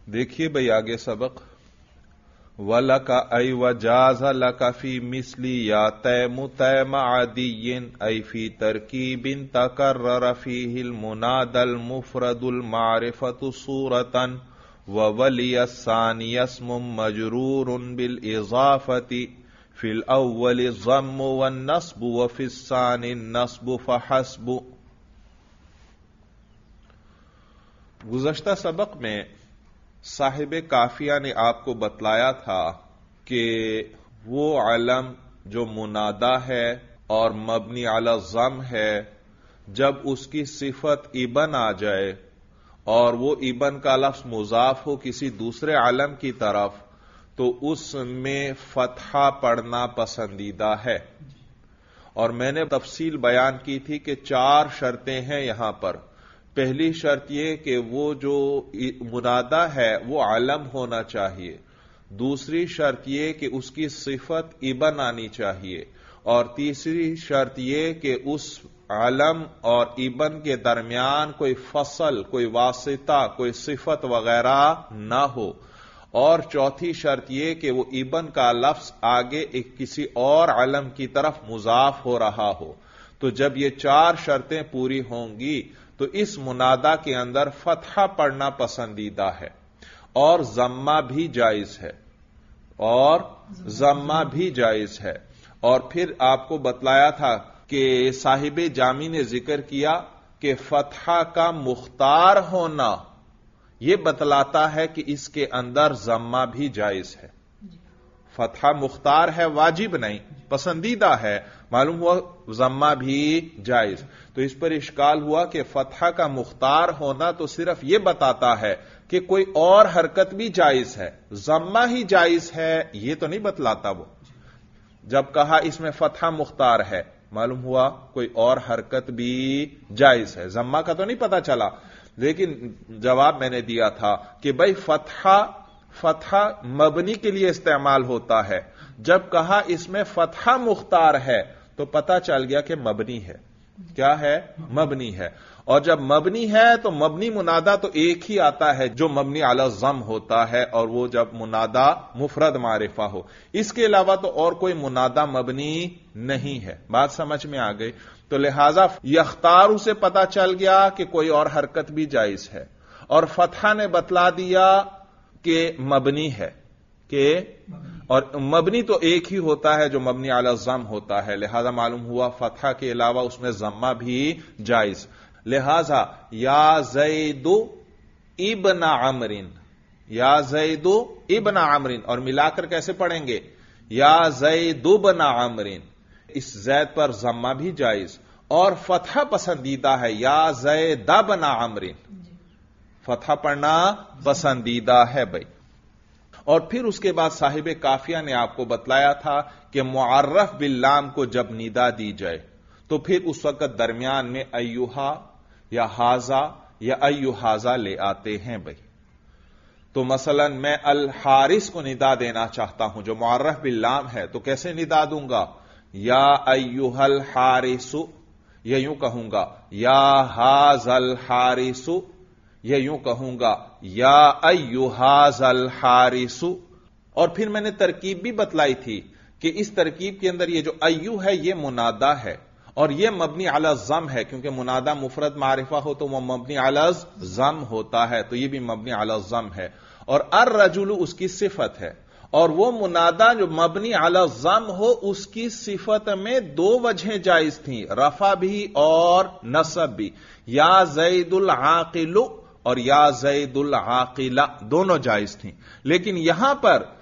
دیکھیے بھائی آگے سبق وَلَكَ أَيْ وَجَازَ لَكَ فِي مِثْلِ يَا تَيْمُ تَيْمَ عَدِيٍّ أَيْ فِي تَرْكِيبٍ تَكَرَّرَ فِيهِ الْمُنَادَى الْمُفْرَدُ الْمَعْرِفَةُ صُورَةً وَوَلِيَ الثَّانِيَ اسْمٌ مَجْرُورٌ بِالْإِضَافَةِ فِي الْأَوَّلِ الضَّمُّ وَالنَّصْبُ وَفِي الثَّانِي النَّصْبُ فَحَسْبُ۔ گزشتہ سبق میں صاحب کافیہ نے آپ کو بتلایا تھا کہ وہ علم جو منادا ہے اور مبنی علی الضم ہے، جب اس کی صفت ابن آ جائے اور وہ ابن کا لفظ مضاف ہو کسی دوسرے علم کی طرف تو اس میں فتحہ پڑھنا پسندیدہ ہے۔ اور میں نے تفصیل بیان کی تھی کہ 4 شرطیں ہیں یہاں پر۔ پہلی شرط یہ کہ وہ جو منادا ہے وہ علم ہونا چاہیے، دوسری شرط یہ کہ اس کی صفت ابن آنی چاہیے، اور تیسری شرط یہ کہ اس علم اور ابن کے درمیان کوئی فصل، کوئی واسطہ، کوئی صفت وغیرہ نہ ہو، اور چوتھی شرط یہ کہ وہ ابن کا لفظ آگے ایک کسی اور علم کی طرف مضاف ہو رہا ہو۔ تو جب یہ 4 شرطیں پوری ہوں گی تو اس منادا کے اندر فتحہ پڑھنا پسندیدہ ہے اور ضمہ بھی جائز ہے، اور پھر آپ کو بتلایا تھا کہ صاحب جامی نے ذکر کیا کہ فتحہ کا مختار ہونا یہ بتلاتا ہے کہ اس کے اندر ضمہ بھی جائز ہے۔ فتحہ مختار ہے، واجب نہیں، پسندیدہ ہے، معلوم ہوا ضمہ بھی جائز۔ تو اس پر اشکال ہوا کہ فتحہ کا مختار ہونا تو صرف یہ بتاتا ہے کہ کوئی اور حرکت بھی جائز ہے، ضمہ ہی جائز ہے یہ تو نہیں بتلاتا۔ وہ جب کہا اس میں فتحہ مختار ہے، معلوم ہوا کوئی اور حرکت بھی جائز ہے، ضمہ کا تو نہیں پتا چلا۔ لیکن جواب میں نے دیا تھا کہ بھائی فتحہ مبنی کے لیے استعمال ہوتا ہے، جب کہا اس میں فتحہ مختار ہے تو پتا چل گیا کہ مبنی ہے۔ کیا ہے؟ مبنی ہے۔ اور جب مبنی ہے تو مبنی منادا تو ایک ہی آتا ہے جو مبنی علی الضم ہوتا ہے، اور وہ جب منادا مفرد معرفہ ہو، اس کے علاوہ تو اور کوئی منادا مبنی نہیں ہے۔ بات سمجھ میں آ گئی؟ تو لہذا یختار سے پتا چل گیا کہ کوئی اور حرکت بھی جائز ہے، اور فتحہ نے بتلا دیا کہ مبنی ہے، اور مبنی تو ایک ہی ہوتا ہے جو مبنی علی الضم ہوتا ہے، لہذا معلوم ہوا فتحہ کے علاوہ اس میں ضمہ بھی جائز۔ لہذا یا زید ابن عمرو، یا زید ابن عمرو، اور ملا کر کیسے پڑھیں گے؟ یا زید ابن عمرو، اس زید پر ضمہ بھی جائز، اور فتحہ پسندیدہ ہے، یا زید ابن عمرو، فتحہ پڑھنا پسندیدہ ہے بھائی۔ اور پھر اس کے بعد صاحب کافیہ نے آپ کو بتلایا تھا کہ معرف باللام کو جب ندا دی جائے تو پھر اس وقت درمیان میں ایوہا یا ہازا یا ایوہازا لے آتے ہیں بھائی۔ تو مثلا میں الحارث کو ندا دینا چاہتا ہوں جو معرف باللام ہے، تو کیسے ندا دوں گا؟ یا ایوہا الحارث، یا یوں کہوں گا یا ہازا الحارث، یا یوں کہوں گا یا ایہاذ الحارث۔ اور پھر میں نے ترکیب بھی بتلائی تھی کہ اس ترکیب کے اندر یہ جو ایو ہے یہ منادا ہے، اور یہ مبنی علی الضم ہے، کیونکہ منادا مفرد معرفہ ہو تو وہ مبنی علی الضم ہوتا ہے، تو یہ بھی مبنی علی الضم ہے، اور الرجل اس کی صفت ہے، اور وہ منادا جو مبنی علی الضم ہو اس کی صفت میں 2 وجہیں جائز تھیں، رفع بھی اور نصب بھی، یا زید العاقل اور یا زید العاقلہ دونوں جائز تھیں۔ لیکن یہاں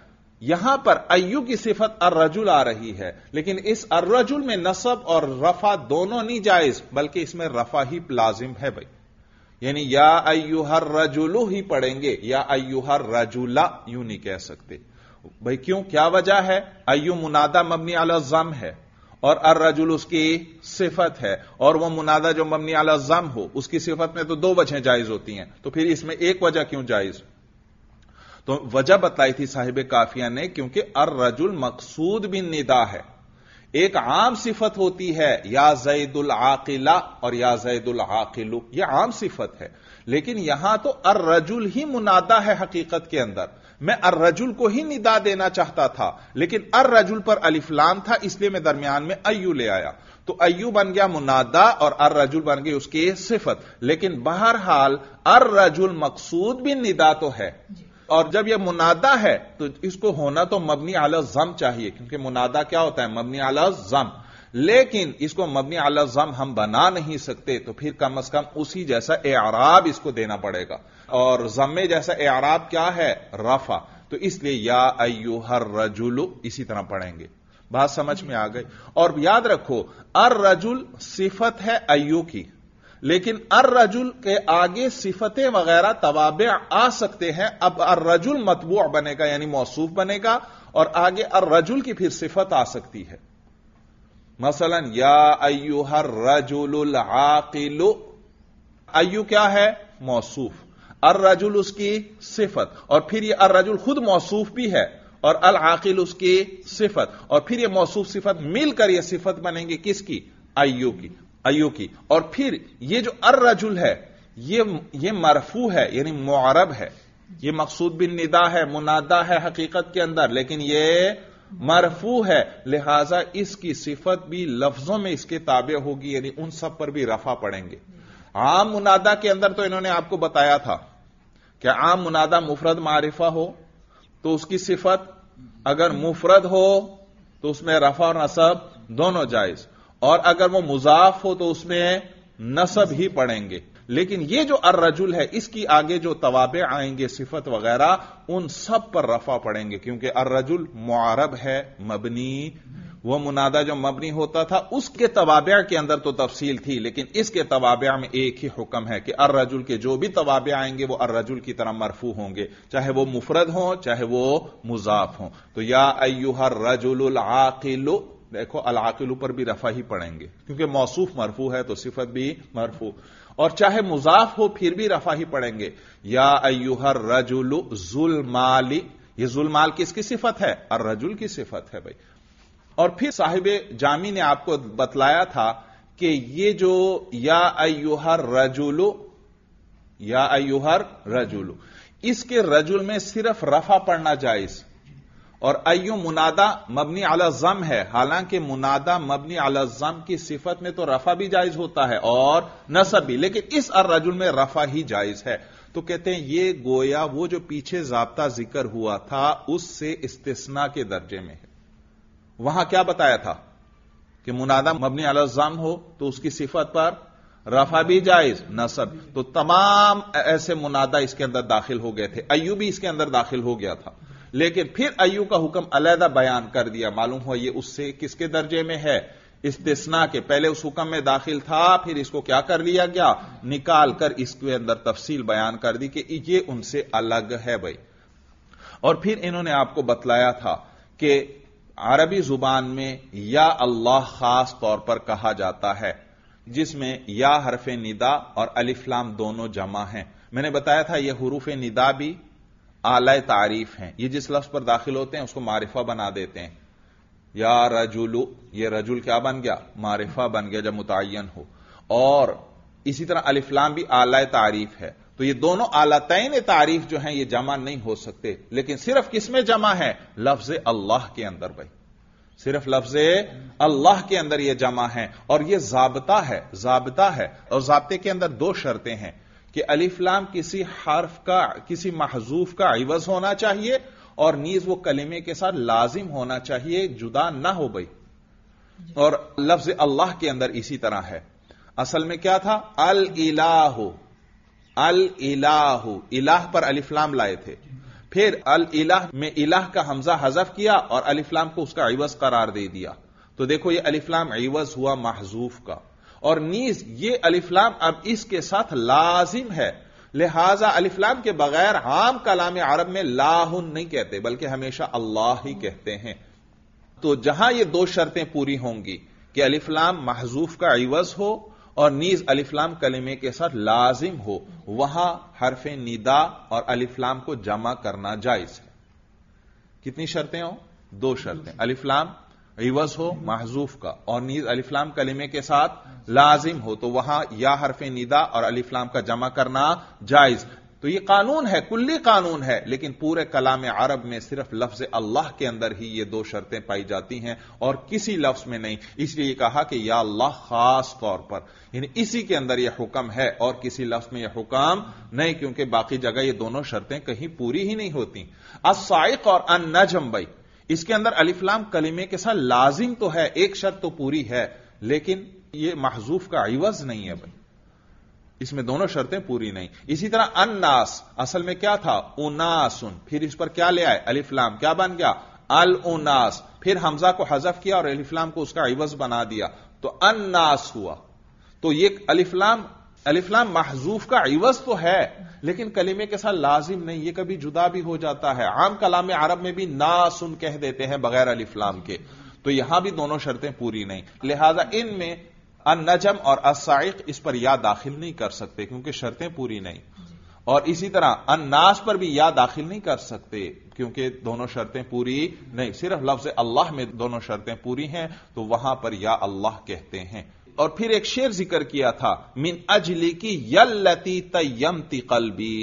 پر ایو کی صفت الرجل آ رہی ہے، لیکن اس الرجل میں نصب اور رفع دونوں نہیں جائز، بلکہ اس میں رفع ہی لازم ہے بھائی، یعنی یا ایھا الرجل ہی پڑھیں گے، یا ایھا الرجل یوں نہیں کہہ سکتے بھائی۔ کیوں؟ کیا وجہ ہے؟ ایو منادا مبنی علی الضم ہے اور الرجل اس کی صفت ہے، اور وہ منادا جو مبنی علی الضم ہو اس کی صفت میں تو 2 وجہیں جائز ہوتی ہیں، تو پھر اس میں ایک وجہ کیوں جائز؟ تو وجہ بتلائی تھی صاحب کافیہ نے، کیونکہ الرجل مقصود بالندا ہے، ایک عام صفت ہوتی ہے یا زید العاقلہ اور یا زید العاقل، یہ عام صفت ہے، لیکن یہاں تو الرجل ہی منادا ہے حقیقت کے اندر. میں الرجل کو ہی ندا دینا چاہتا تھا، لیکن الرجل پر الف لام تھا، اس لیے میں درمیان میں ایو لے آیا، تو ایو بن گیا منادا اور الرجل بن گئی اس کی صفت. لیکن بہرحال الرجل مقصود بھی ندا تو ہے، اور جب یہ منادا ہے تو اس کو ہونا تو مبنی علی الضم چاہیے، کیونکہ منادا کیا ہوتا ہے؟ مبنی علی الضم. لیکن اس کو مبنی علی الضم ہم بنا نہیں سکتے، تو پھر کم از کم اسی جیسا اعراب اس کو دینا پڑے گا، اور ضمے جیسا اعراب کیا ہے؟ رفع. تو اس لیے یا ایھا الرجل اسی طرح پڑھیں گے. بات سمجھ میں آ گئی؟ اور یاد رکھو الرجل صفت ہے ایو کی، لیکن الرجل کے آگے صفتیں وغیرہ توابع آ سکتے ہیں. اب الرجل متبوع بنے گا یعنی موصوف بنے گا، اور آگے الرجل کی پھر صفت آ سکتی ہے. مثلا یا ایھا الرجل العاقل، ایو کیا ہے؟ موصوف، الرجل اس کی صفت، اور پھر یہ الرجل خود موصوف بھی ہے اور العاقل اس کی صفت، اور پھر یہ موصوف صفت مل کر یہ صفت بنیں گے کس کی؟ ایو کی. اور پھر یہ جو الرجل ہے یہ مرفوع ہے یعنی معرب ہے، یہ مقصود بالندا ہے، منادا ہے حقیقت کے اندر، لیکن یہ مرفوع ہے، لہذا اس کی صفت بھی لفظوں میں اس کے تابع ہوگی، یعنی ان سب پر بھی رفع پڑیں گے. عام منادا کے اندر تو انہوں نے آپ کو بتایا تھا کہ عام منادا مفرد معرفہ ہو تو اس کی صفت اگر مفرد ہو تو اس میں رفع اور نصب دونوں جائز، اور اگر وہ مضاف ہو تو اس میں نصب ہی پڑیں گے. لیکن یہ جو الرجل ہے اس کی آگے جو توابع آئیں گے صفت وغیرہ ان سب پر رفع پڑیں گے، کیونکہ الرجل معرب ہے مبنی. وہ منادا جو مبنی ہوتا تھا اس کے توابع کے اندر تو تفصیل تھی، لیکن اس کے توابع میں ایک ہی حکم ہے کہ الرجل کے جو بھی توابع آئیں گے وہ الرجل کی طرح مرفوع ہوں گے، چاہے وہ مفرد ہوں چاہے وہ مضاف ہوں. تو یا ایھا الرجل العاقل، دیکھو العاقل پر بھی رفع ہی پڑیں گے کیونکہ موصوف مرفوع ہے تو صفت بھی مرفوع، اور چاہے مضاف ہو پھر بھی رفع ہی پڑیں گے. یا ایھا الرجل ذو المال، یہ ذو المال کس کی صفت ہے؟ الرجل کی صفت ہے بھائی. اور پھر صاحب جامی نے آپ کو بتلایا تھا کہ یہ جو یا ایھا الرجل، یا ایھا الرجل، اس کے رجل میں صرف رفع پڑھنا جائز، اور ایو منادا مبنی علی الضم ہے، حالانکہ منادا مبنی علی الضم کی صفت میں تو رفع بھی جائز ہوتا ہے اور نصب بھی، لیکن اس الرجل میں رفع ہی جائز ہے. تو کہتے ہیں یہ گویا وہ جو پیچھے ضابطہ ذکر ہوا تھا اس سے استثناء کے درجے میں ہے. وہاں کیا بتایا تھا کہ منادا مبنی علی الضم ہو تو اس کی صفت پر رفع بھی جائز، نصب، تو تمام ایسے منادا اس کے اندر داخل ہو گئے تھے، ایو بھی اس کے اندر داخل ہو گیا تھا. لیکن پھر ایو کا حکم علیحدہ بیان کر دیا، معلوم ہوا یہ اس سے کس کے درجے میں ہے؟ استثناء کے. پہلے اس حکم میں داخل تھا، پھر اس کو کیا کر لیا گیا؟ نکال کر اس کے اندر تفصیل بیان کر دی کہ یہ ان سے الگ ہے بھائی. اور پھر انہوں نے آپ کو بتلایا تھا کہ عربی زبان میں یا اللہ خاص طور پر کہا جاتا ہے جس میں یا حرف ندا اور الف لام دونوں جمع ہیں. میں نے بتایا تھا یہ حروف ندا بھی اعلی تعریف ہیں، یہ جس لفظ پر داخل ہوتے ہیں اس کو معرفہ بنا دیتے ہیں. یا رجل، یہ رجل کیا بن گیا؟ معرفہ بن گیا جب متعین ہو. اور اسی طرح الف لام بھی اعلی تعریف ہے، تو یہ دونوں اعلتین تعریف جو ہیں یہ جمع نہیں ہو سکتے، لیکن صرف کس میں جمع ہے؟ لفظ اللہ کے اندر بھائی، صرف لفظ اللہ کے اندر یہ جمع ہے. اور یہ ضابطہ ہے، اور ضابطے کے اندر دو شرطیں ہیں کہ الف لام کسی حرف کا، کسی محذوف کا عوض ہونا چاہیے، اور نیز وہ کلمے کے ساتھ لازم ہونا چاہیے، جدا نہ ہو بھائی. اور لفظ اللہ کے اندر اسی طرح ہے. اصل میں کیا تھا؟ الالہ، الہ پر الف لام لائے تھے، پھر الالہ میں الہ کا حمزہ حذف کیا اور الف لام کو اس کا عوض قرار دے دیا. تو دیکھو یہ الف لام عوض ہوا محذوف کا، اور نیز یہ الف لام اب اس کے ساتھ لازم ہے، لہذا الف لام کے بغیر عام کلام عرب میں لاہ نہیں کہتے بلکہ ہمیشہ اللہ ہی کہتے ہیں. تو جہاں یہ دو شرطیں پوری ہوں گی کہ الف لام محذوف کا عوض ہو اور نیز الف لام کلمے کے ساتھ لازم ہو، وہاں حرف ندا اور الف لام کو جمع کرنا جائز ہے. کتنی شرطیں ہوں؟ دو شرطیں، الف لام عوض ہو محذوف کا، اور نیز الف لام کلمے کے ساتھ لازم ہو تو وہاں یا حرف ندا اور الف لام کا جمع کرنا جائز. تو یہ قانون ہے، کلی قانون ہے، لیکن پورے کلام عرب میں صرف لفظ اللہ کے اندر ہی یہ دو شرطیں پائی جاتی ہیں اور کسی لفظ میں نہیں. اس لیے یہ کہا کہ یا اللہ خاص طور پر، یعنی اسی کے اندر یہ حکم ہے اور کسی لفظ میں یہ حکم نہیں، کیونکہ باقی جگہ یہ دونوں شرطیں کہیں پوری ہی نہیں ہوتی. الصاعق اور النجم بھائی، اس کے اندر الف لام کلمے کے ساتھ لازم تو ہے، ایک شرط تو پوری ہے، لیکن یہ محذوف کا عوض نہیں ہے بھائی، اس میں دونوں شرطیں پوری نہیں. اسی طرح الناس اصل میں کیا تھا؟ اناسن، پھر اس پر کیا لے آئے؟ الف لام، کیا بن گیا؟ الاناس، پھر حمزہ کو حذف کیا اور الف لام کو اس کا عوض بنا دیا تو الناس ہوا. تو یہ الف لام محذوف کا عوض تو ہے لیکن کلمے کے ساتھ لازم نہیں، یہ کبھی جدا بھی ہو جاتا ہے. عام کلام عرب میں بھی ناسن کہہ دیتے ہیں بغیر الف لام کے، تو یہاں بھی دونوں شرطیں پوری نہیں. لہذا ان میں النجم اور الصاعق اس پر یا داخل نہیں کر سکتے کیونکہ شرطیں پوری نہیں، اور اسی طرح الناس پر بھی یا داخل نہیں کر سکتے کیونکہ دونوں شرطیں پوری نہیں. صرف لفظ اللہ میں دونوں شرطیں پوری ہیں تو وہاں پر یا اللہ کہتے ہیں. اور پھر ایک شعر ذکر کیا تھا، من اجلی کی یلتی تیمتی قلبی.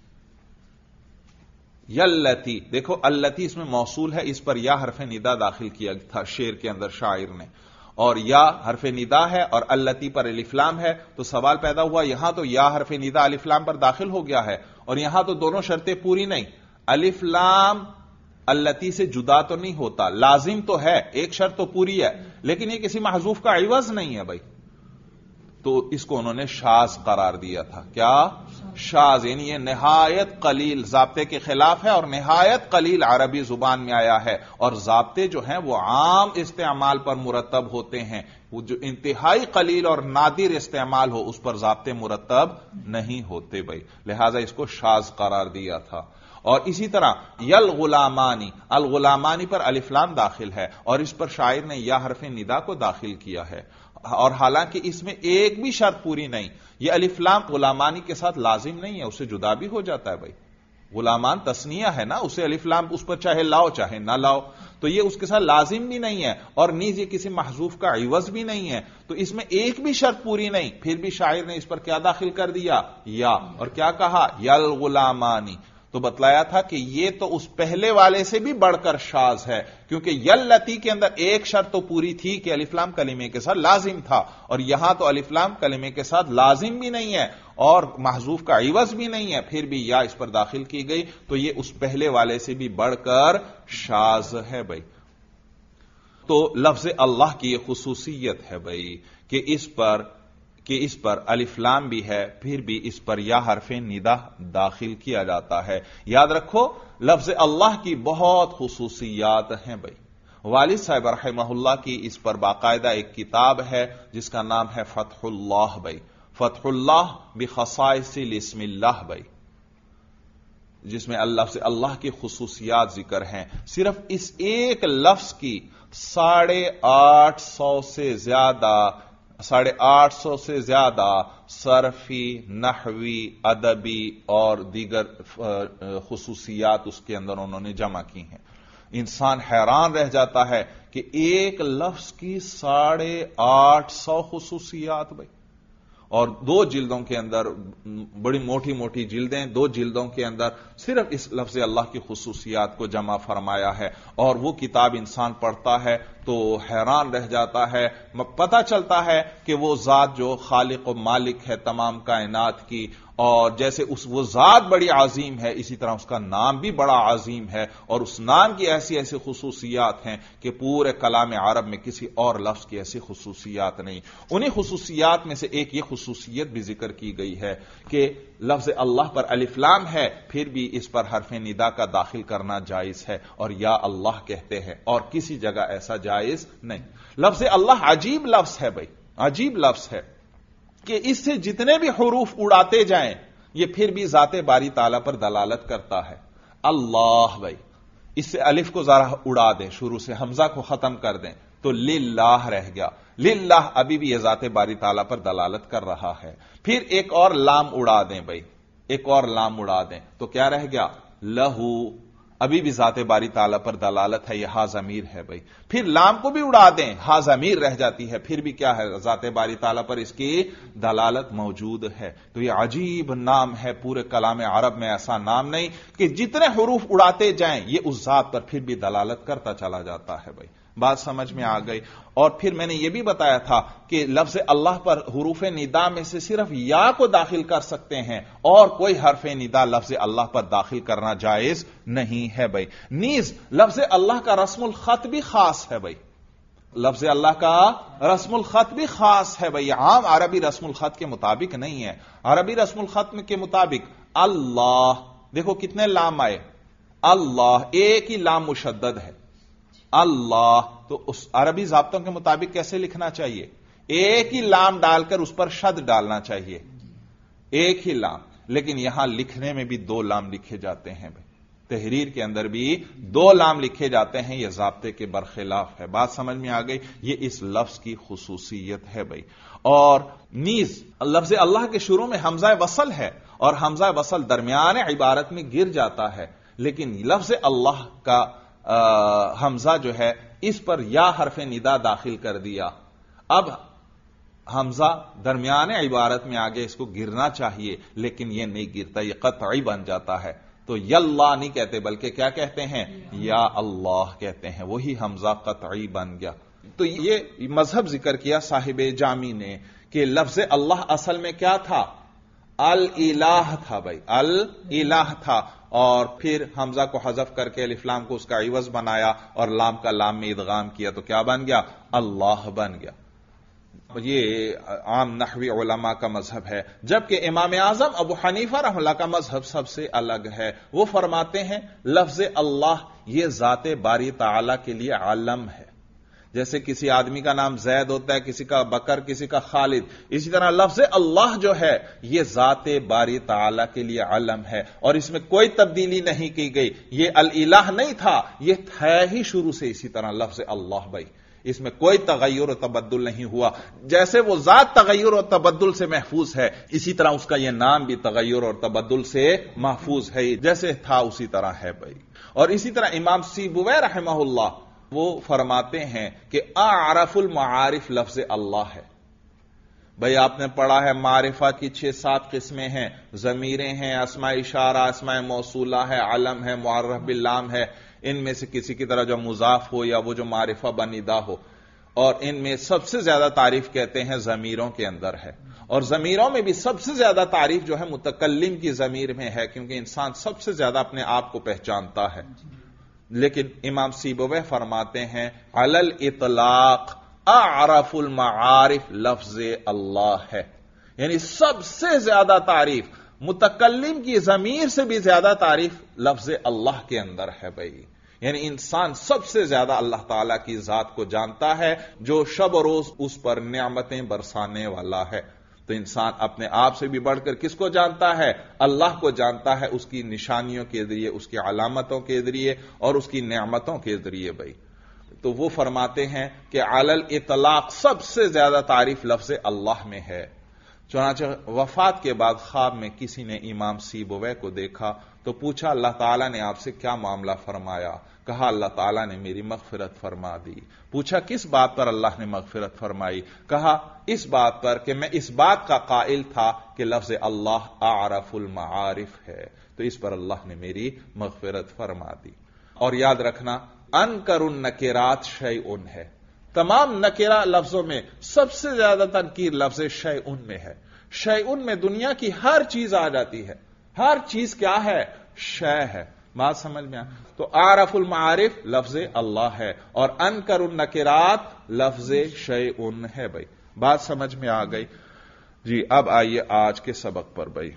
یلتی، دیکھو اللتی اس میں موصول ہے، اس پر یا حرف ندا داخل کیا تھا شعر کے اندر شاعر نے، اور یا حرف ندا ہے اور اللتی پر الف لام ہے. تو سوال پیدا ہوا یہاں تو یا حرف ندا الف لام پر داخل ہو گیا ہے اور یہاں تو دونوں شرطیں پوری نہیں. الف لام اللتی سے جدا تو نہیں ہوتا، لازم تو ہے، ایک شرط تو پوری ہے، لیکن یہ کسی محذوف کا عوض نہیں ہے بھائی. تو اس کو انہوں نے شاذ قرار دیا تھا. کیا؟ شاذ، یعنی یہ نہایت قلیل، ضابطے کے خلاف ہے اور نہایت قلیل عربی زبان میں آیا ہے. اور ضابطے جو ہیں وہ عام استعمال پر مرتب ہوتے ہیں، وہ جو انتہائی قلیل اور نادر استعمال ہو اس پر ضابطے مرتب نہیں ہوتے بھائی. لہذا اس کو شاذ قرار دیا تھا. اور اسی طرح یلغلامانی، الغلامانی پر الف لام داخل ہے اور اس پر شاعر نے یا حرف ندا کو داخل کیا ہے، اور حالانکہ اس میں ایک بھی شرط پوری نہیں. یہ الف لام غلامانی کے ساتھ لازم نہیں ہے، اسے جدا بھی ہو جاتا ہے بھائی. غلامان تسنیہ ہے نا، اسے الف لام اس پر چاہے لاؤ چاہے نہ لاؤ، تو یہ اس کے ساتھ لازم بھی نہیں ہے اور نیز یہ کسی محذوف کا عوض بھی نہیں ہے. تو اس میں ایک بھی شرط پوری نہیں، پھر بھی شاعر نے اس پر کیا داخل کر دیا؟ یا، اور کیا کہا؟ یلغلامانی. تو بتلایا تھا کہ یہ تو اس پہلے والے سے بھی بڑھ کر شاذ ہے، کیونکہ یلتی کے اندر ایک شرط تو پوری تھی کہ الف لام کلمے کے ساتھ لازم تھا، اور یہاں تو الف لام کلمے کے ساتھ لازم بھی نہیں ہے اور محذوف کا عوض بھی نہیں ہے، پھر بھی یا اس پر داخل کی گئی، تو یہ اس پہلے والے سے بھی بڑھ کر شاذ ہے بھائی. تو لفظ اللہ کی یہ خصوصیت ہے بھائی کہ اس پر الف لام بھی ہے، پھر بھی اس پر یا حرف ندا داخل کیا جاتا ہے. یاد رکھو لفظ اللہ کی بہت خصوصیات ہیں بھائی. والد صاحب رحمہ اللہ کی اس پر باقاعدہ ایک کتاب ہے جس کا نام ہے فتح اللہ بھائی، فتح اللہ بخصائص الاسم اللہ بھائی، جس میں لفظ اللہ کی خصوصیات ذکر ہیں. صرف اس ایک لفظ کی 850 سے زیادہ صرفی، نحوی، ادبی اور دیگر خصوصیات اس کے اندر انہوں نے جمع کی ہیں. انسان حیران رہ جاتا ہے کہ ایک لفظ کی 850 خصوصیات بھائی، اور 2 جلدوں کے اندر، بڑی موٹی موٹی جلدیں، 2 جلدوں کے اندر صرف اس لفظ اللہ کی خصوصیات کو جمع فرمایا ہے. اور وہ کتاب انسان پڑھتا ہے تو حیران رہ جاتا ہے، پتہ چلتا ہے کہ وہ ذات جو خالق و مالک ہے تمام کائنات کی، اور جیسے وہ ذات بڑی عظیم ہے اسی طرح اس کا نام بھی بڑا عظیم ہے، اور اس نام کی ایسی ایسی خصوصیات ہیں کہ پورے کلام عرب میں کسی اور لفظ کی ایسی خصوصیات نہیں. انہی خصوصیات میں سے ایک یہ خصوصیت بھی ذکر کی گئی ہے کہ لفظ اللہ پر الف لام ہے، پھر بھی اس پر حرف ندا کا داخل کرنا جائز ہے اور یا اللہ کہتے ہیں، اور کسی جگہ ایسا جائز نہیں. لفظ اللہ عجیب لفظ ہے بھائی، عجیب لفظ ہے کہ اس سے جتنے بھی حروف اڑاتے جائیں یہ پھر بھی ذات باری تعالیٰ پر دلالت کرتا ہے. اللہ بھائی، اس سے الف کو ذرا اڑا دیں، شروع سے حمزہ کو ختم کر دیں تو للہ رہ گیا. للہ ابھی بھی یہ ذات باری تعالیٰ پر دلالت کر رہا ہے. پھر ایک اور لام اڑا دیں بھائی، ایک اور لام اڑا دیں تو کیا رہ گیا؟ لہو. ابھی بھی ذات باری تعالیٰ پر دلالت ہے، یہ ہا ضمیر ہے بھائی. پھر لام کو بھی اڑا دیں، ہا ضمیر رہ جاتی ہے، پھر بھی کیا ہے، ذات باری تعالیٰ پر اس کی دلالت موجود ہے. تو یہ عجیب نام ہے، پورے کلام عرب میں ایسا نام نہیں کہ جتنے حروف اڑاتے جائیں یہ اس ذات پر پھر بھی دلالت کرتا چلا جاتا ہے بھائی. بات سمجھ میں آ گئی. اور پھر میں نے یہ بھی بتایا تھا کہ لفظ اللہ پر حروف ندا میں سے صرف یا کو داخل کر سکتے ہیں، اور کوئی حرف ندا لفظ اللہ پر داخل کرنا جائز نہیں ہے بھائی. نیز لفظ اللہ کا رسم الخط بھی خاص ہے بھائی، لفظ اللہ کا رسم الخط بھی خاص ہے بھائی، عام عربی رسم الخط کے مطابق نہیں ہے. عربی رسم الخط کے مطابق اللہ، دیکھو کتنے لام آئے، اللہ ایک ہی لام مشدد ہے، اللہ. تو اس عربی ضابطوں کے مطابق کیسے لکھنا چاہیے، ایک ہی لام ڈال کر اس پر شد ڈالنا چاہیے، ایک ہی لام. لیکن یہاں لکھنے میں بھی دو لام لکھے جاتے ہیں بھائی، تحریر کے اندر بھی دو لام لکھے جاتے ہیں، یہ ضابطے کے برخلاف ہے. بات سمجھ میں آ گئی، یہ اس لفظ کی خصوصیت ہے بھائی. اور نیز لفظ اللہ کے شروع میں حمزہ وصل ہے، اور حمزہ وصل درمیان عبارت میں گر جاتا ہے، لیکن لفظ اللہ کا حمزہ جو ہے اس پر یا حرف ندا داخل کر دیا. اب حمزہ درمیان عبارت میں آگے اس کو گرنا چاہیے، لیکن یہ نہیں گرتا، یہ قطعی بن جاتا ہے. تو یاللہ نہیں کہتے بلکہ کیا کہتے ہیں، یا اللہ کہتے ہیں، وہی حمزہ قطعی بن گیا. تو یہ مذہب ذکر کیا صاحب جامی نے کہ لفظ اللہ اصل میں کیا تھا، الالہ تھا بھائی، الالہ تھا. اور پھر حمزہ کو حذف کر کے الف لام کو اس کا عوض بنایا اور لام کا لام میں ادغام کیا تو کیا بن گیا، اللہ بن گیا. یہ عام نحوی علماء کا مذہب ہے. جبکہ امام اعظم ابو حنیفہ رحمہ اللہ کا مذہب سب سے الگ ہے. وہ فرماتے ہیں لفظ اللہ یہ ذات باری تعالیٰ کے لیے علم ہے. جیسے کسی آدمی کا نام زید ہوتا ہے، کسی کا بکر، کسی کا خالد، اسی طرح لفظ اللہ جو ہے یہ ذات باری تعالیٰ کے لیے علم ہے، اور اس میں کوئی تبدیلی نہیں کی گئی. یہ الالہ نہیں تھا، یہ ہے ہی شروع سے اسی طرح لفظ اللہ بھائی، اس میں کوئی تغیر و تبدل نہیں ہوا. جیسے وہ ذات تغیر و تبدل سے محفوظ ہے، اسی طرح اس کا یہ نام بھی تغیر اور تبدل سے محفوظ ہے، جیسے تھا اسی طرح ہے بھائی. اور اسی طرح امام سیبویہ رحمہ اللہ وہ فرماتے ہیں کہ اعرف المعارف لفظ اللہ ہے. بھئی آپ نے پڑھا ہے معرفہ کی 6-7 قسمیں ہیں، ضمیریں ہیں، اسماء اشارہ، اسماء موصولہ ہے، علم ہے، معرف باللام ہے. ان میں سے کسی کی طرح جو مضاف ہو یا وہ جو معرفہ بنیدہ ہو، اور ان میں سب سے زیادہ تعریف کہتے ہیں ضمیروں کے اندر ہے. اور ضمیروں میں بھی سب سے زیادہ تعریف جو ہے متکلم کی ضمیر میں ہے، کیونکہ انسان سب سے زیادہ اپنے آپ کو پہچانتا ہے. لیکن امام سیبویہ فرماتے ہیں علی الاطلاق اعرف المعارف لفظ اللہ ہے، یعنی سب سے زیادہ تعریف، متکلم کی ضمیر سے بھی زیادہ تعریف لفظ اللہ کے اندر ہے بھائی. یعنی انسان سب سے زیادہ اللہ تعالی کی ذات کو جانتا ہے جو شب و روز اس پر نعمتیں برسانے والا ہے. تو انسان اپنے آپ سے بھی بڑھ کر کس کو جانتا ہے، اللہ کو جانتا ہے، اس کی نشانیوں کے ذریعے، اس کی علامتوں کے ذریعے اور اس کی نعمتوں کے ذریعے بھائی. تو وہ فرماتے ہیں کہ علی الاطلاق سب سے زیادہ تعریف لفظ اللہ میں ہے. چنانچہ وفات کے بعد خواب میں کسی نے امام سیبویہ کو دیکھا تو پوچھا اللہ تعالیٰ نے آپ سے کیا معاملہ فرمایا؟ کہا اللہ تعالیٰ نے میری مغفرت فرما دی. پوچھا کس بات پر اللہ نے مغفرت فرمائی؟ کہا اس بات پر کہ میں اس بات کا قائل تھا کہ لفظ اللہ اعرف المعارف ہے، تو اس پر اللہ نے میری مغفرت فرما دی. اور یاد رکھنا انکر النکرات شیء ہے، تمام نکرہ لفظوں میں سب سے زیادہ تنکیر لفظ شیء میں ہے. شیء میں دنیا کی ہر چیز آ جاتی ہے، ہر چیز کیا ہے، شے ہے. بات سمجھ میں تو اعرف المعارف لفظ اللہ ہے اور انکر النکرات لفظ شیء ہے بھائی. بات سمجھ میں آ گئی جی. اب آئیے آج کے سبق پر بھائی.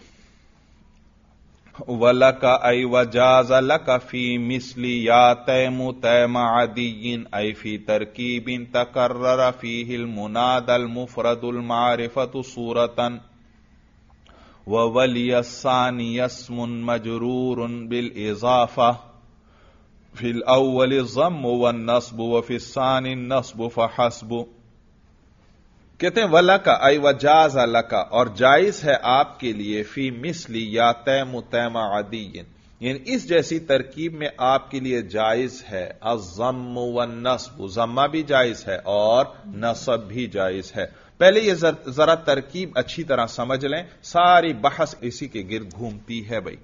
وَلَكَ أَيْ وَجَازَ لَكَ فِي مِثْلِ يَا تَيْمُ تَيْمَ عَدِيٍّ أَيْ فِي تَرْكِيبٍ تَكَرَّرَ فِيهِ الْمُنَادَى الْمُفْرَدُ الْمَعْرِفَةُ صُورَةً وَوَلِيَ الثَّانِيَ اسْمٌ مَجْرُورٌ بِالْإِضَافَةِ فِي الْأَوَّلِ الضَّمُّ وَالنَّصْبُ وَفِي الثَّانِي النَّصْبُ فَحَسْبُ. کہتے ہیں وَلَكَ أَيْ وَجَازَ لَكَ اور جائز ہے آپ کے لیے فی مثلی یا تیم تیم عدی یعنی اس جیسی ترکیب میں آپ کے لیے جائز ہے الضم والنصب، ضمہ بھی جائز ہے اور نصب بھی جائز ہے۔ پہلے یہ ذرا ترکیب اچھی طرح سمجھ لیں، ساری بحث اسی کے گرد گھومتی ہے بھائی۔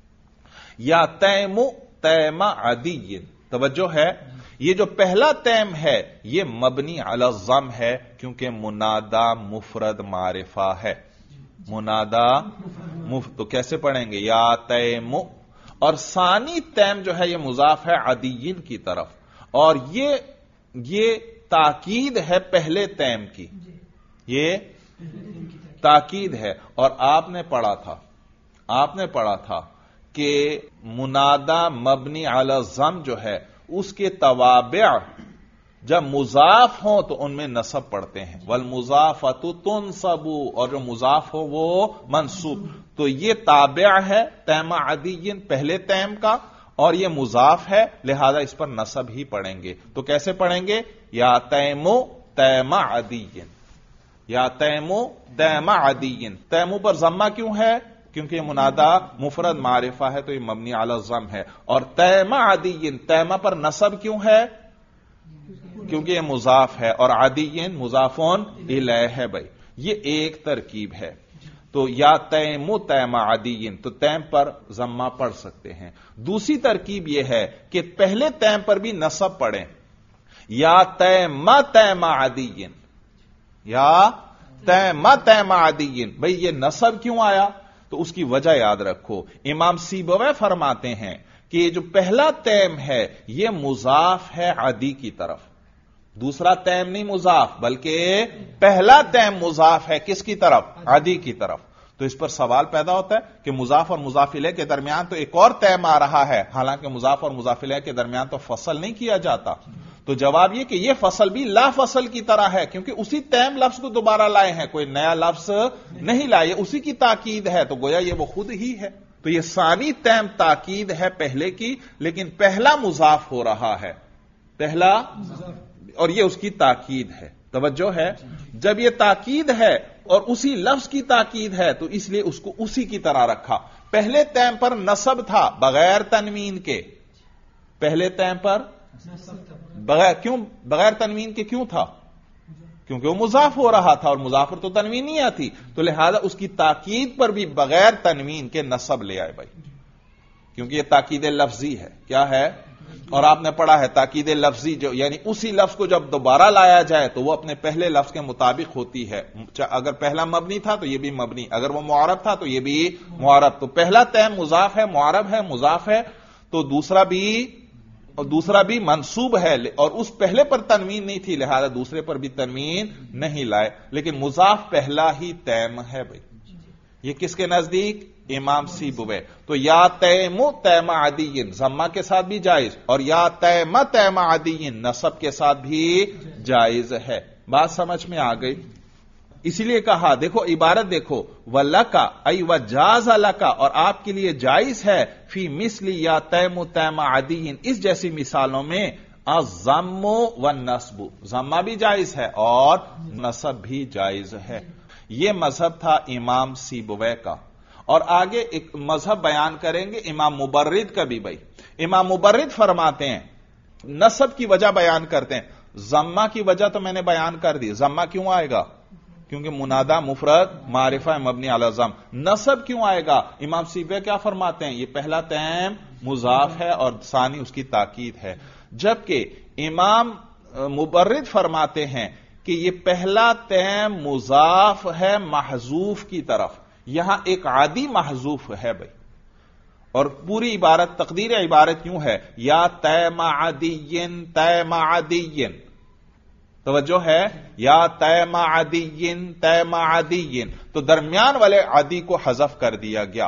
یا تیم تیم عدی، توجہ ہے، یہ جو پہلا تیم ہے یہ مبنی علی الضم ہے کیونکہ منادا مفرد معرفہ ہے۔ منادا تو کیسے پڑھیں گے؟ یا تیم، اور ثانی تیم جو ہے یہ مضاف ہے عدیین کی طرف، اور یہ تاکید ہے پہلے تیم کی، یہ تاکید ہے۔ اور آپ نے پڑھا تھا کہ منادا مبنی علی الضم جو ہے اس کے توابع جب مضاف ہوں تو ان میں نصب پڑھتے ہیں، والمضافۃ تنصب، اور جو مضاف ہو وہ منصوب۔ تو یہ تابع ہے تیم عدی پہلے تیم کا، اور یہ مضاف ہے لہذا اس پر نصب ہی پڑھیں گے۔ تو کیسے پڑھیں گے؟ یا تیم تیم عدی، یا تیم تیم عدی۔ تیمو پر ضمہ کیوں ہے؟ کیونکہ یہ منادا مفرد معرفہ ہے تو یہ مبنی علی الضم ہے۔ اور تیم عدی، تیمہ پر نصب کیوں ہے؟ کیونکہ یہ مضاف ہے، اور عدی مضافون الیہ ہے بھائی۔ یہ ایک ترکیب ہے۔ تو یا تیم تیم عدی، تو تیم پر ضمہ پڑھ سکتے ہیں۔ دوسری ترکیب یہ ہے کہ پہلے تیم پر بھی نصب پڑھیں، یا تیم تیم عدی، یا تیم تیم عدی۔ بھائی یہ نصب کیوں آیا؟ تو اس کی وجہ یاد رکھو، امام سیبویہ فرماتے ہیں کہ یہ جو پہلا تیم ہے یہ مضاف ہے عدی کی طرف، دوسرا تیم نہیں مضاف، بلکہ پہلا تیم مضاف ہے کس کی طرف؟ عدی کی طرف۔ تو اس پر سوال پیدا ہوتا ہے کہ مضاف اور مضاف الیہ کے درمیان تو ایک اور تیم آ رہا ہے، حالانکہ مضاف اور مضاف الیہ کے درمیان تو فصل نہیں کیا جاتا۔ تو جواب یہ کہ یہ فصل بھی لا فصل کی طرح ہے، کیونکہ اسی تیم لفظ کو دوبارہ لائے ہیں، کوئی نیا لفظ نہیں لائے، اسی کی تاکید ہے، تو گویا یہ وہ خود ہی ہے۔ تو یہ ثانی تیم تاکید ہے پہلے کی، لیکن پہلا مضاف ہو رہا ہے، پہلا، اور یہ اس کی تاکید ہے۔ توجہ ہے، جب یہ تاکید ہے اور اسی لفظ کی تاکید ہے تو اس لیے اس کو اسی کی طرح رکھا۔ پہلے تیم پر نصب تھا بغیر تنوین کے، پہلے تیم پر بغیر تنوین کے کیوں تھا؟ کیونکہ وہ مضاف ہو رہا تھا، اور مضاف پر تو تنوین نہیں آتی، تو لہذا اس کی تاکید پر بھی بغیر تنوین کے نصب لے آئے بھائی، کیونکہ یہ تاکید لفظی ہے۔ کیا ہے؟ اور آپ نے پڑھا ہے تاکید لفظی جو یعنی اسی لفظ کو جب دوبارہ لایا جائے تو وہ اپنے پہلے لفظ کے مطابق ہوتی ہے۔ اگر پہلا مبنی تھا تو یہ بھی مبنی، اگر وہ معرب تھا تو یہ بھی معرب۔ تو پہلا تیم مضاف ہے، معرب ہے، مضاف ہے، تو دوسرا بھی منصوب ہے، اور اس پہلے پر تنوین نہیں تھی لہذا دوسرے پر بھی تنوین نہیں لائے، لیکن مضاف پہلا ہی تیم ہے بھائی۔ یہ کس کے نزدیک؟ امام سیبویہ۔ تو یا تیم تیم عدی ضمہ کے ساتھ بھی جائز، اور یا تیم تیم عدی نصب کے ساتھ بھی جائز ہے۔ بات سمجھ میں آ گئی؟ اسی لیے کہا، دیکھو عبارت دیکھو، وَلَكَ ای وَجَازَ لَكَ، اور آپ کے لیے جائز ہے، فی مثل یا تیم تیم عدی، اس جیسی مثالوں میں الضم والنصب، ضمہ بھی جائز ہے اور نصب بھی جائز ہے۔ یہ مذہب تھا امام سیبویہ کا۔ اور آگے ایک مذہب بیان کریں گے امام مبرد کا بھی بھائی۔ امام مبرد فرماتے ہیں، نصب کی وجہ بیان کرتے ہیں، ضمہ کی وجہ تو میں نے بیان کر دی، ضمہ کیوں آئے گا؟ کیونکہ منادا مفرد معرفہ مبنی علی الضم۔ نصب کیوں آئے گا؟ امام سیبویہ کیا فرماتے ہیں؟ یہ پہلا تیم مضاف ہے اور ثانی اس کی تاکید ہے، جبکہ امام مبرد فرماتے ہیں کہ یہ پہلا تیم مضاف ہے محذوف کی طرف، یہاں ایک عادی محذوف ہے بھائی، اور پوری عبارت تقدیر عبارت کیوں ہے؟ یا تیم عدی تیم عدی، توجہ ہے، یا تیم عدی تیم عدی، تو درمیان والے عدی کو حذف کر دیا گیا،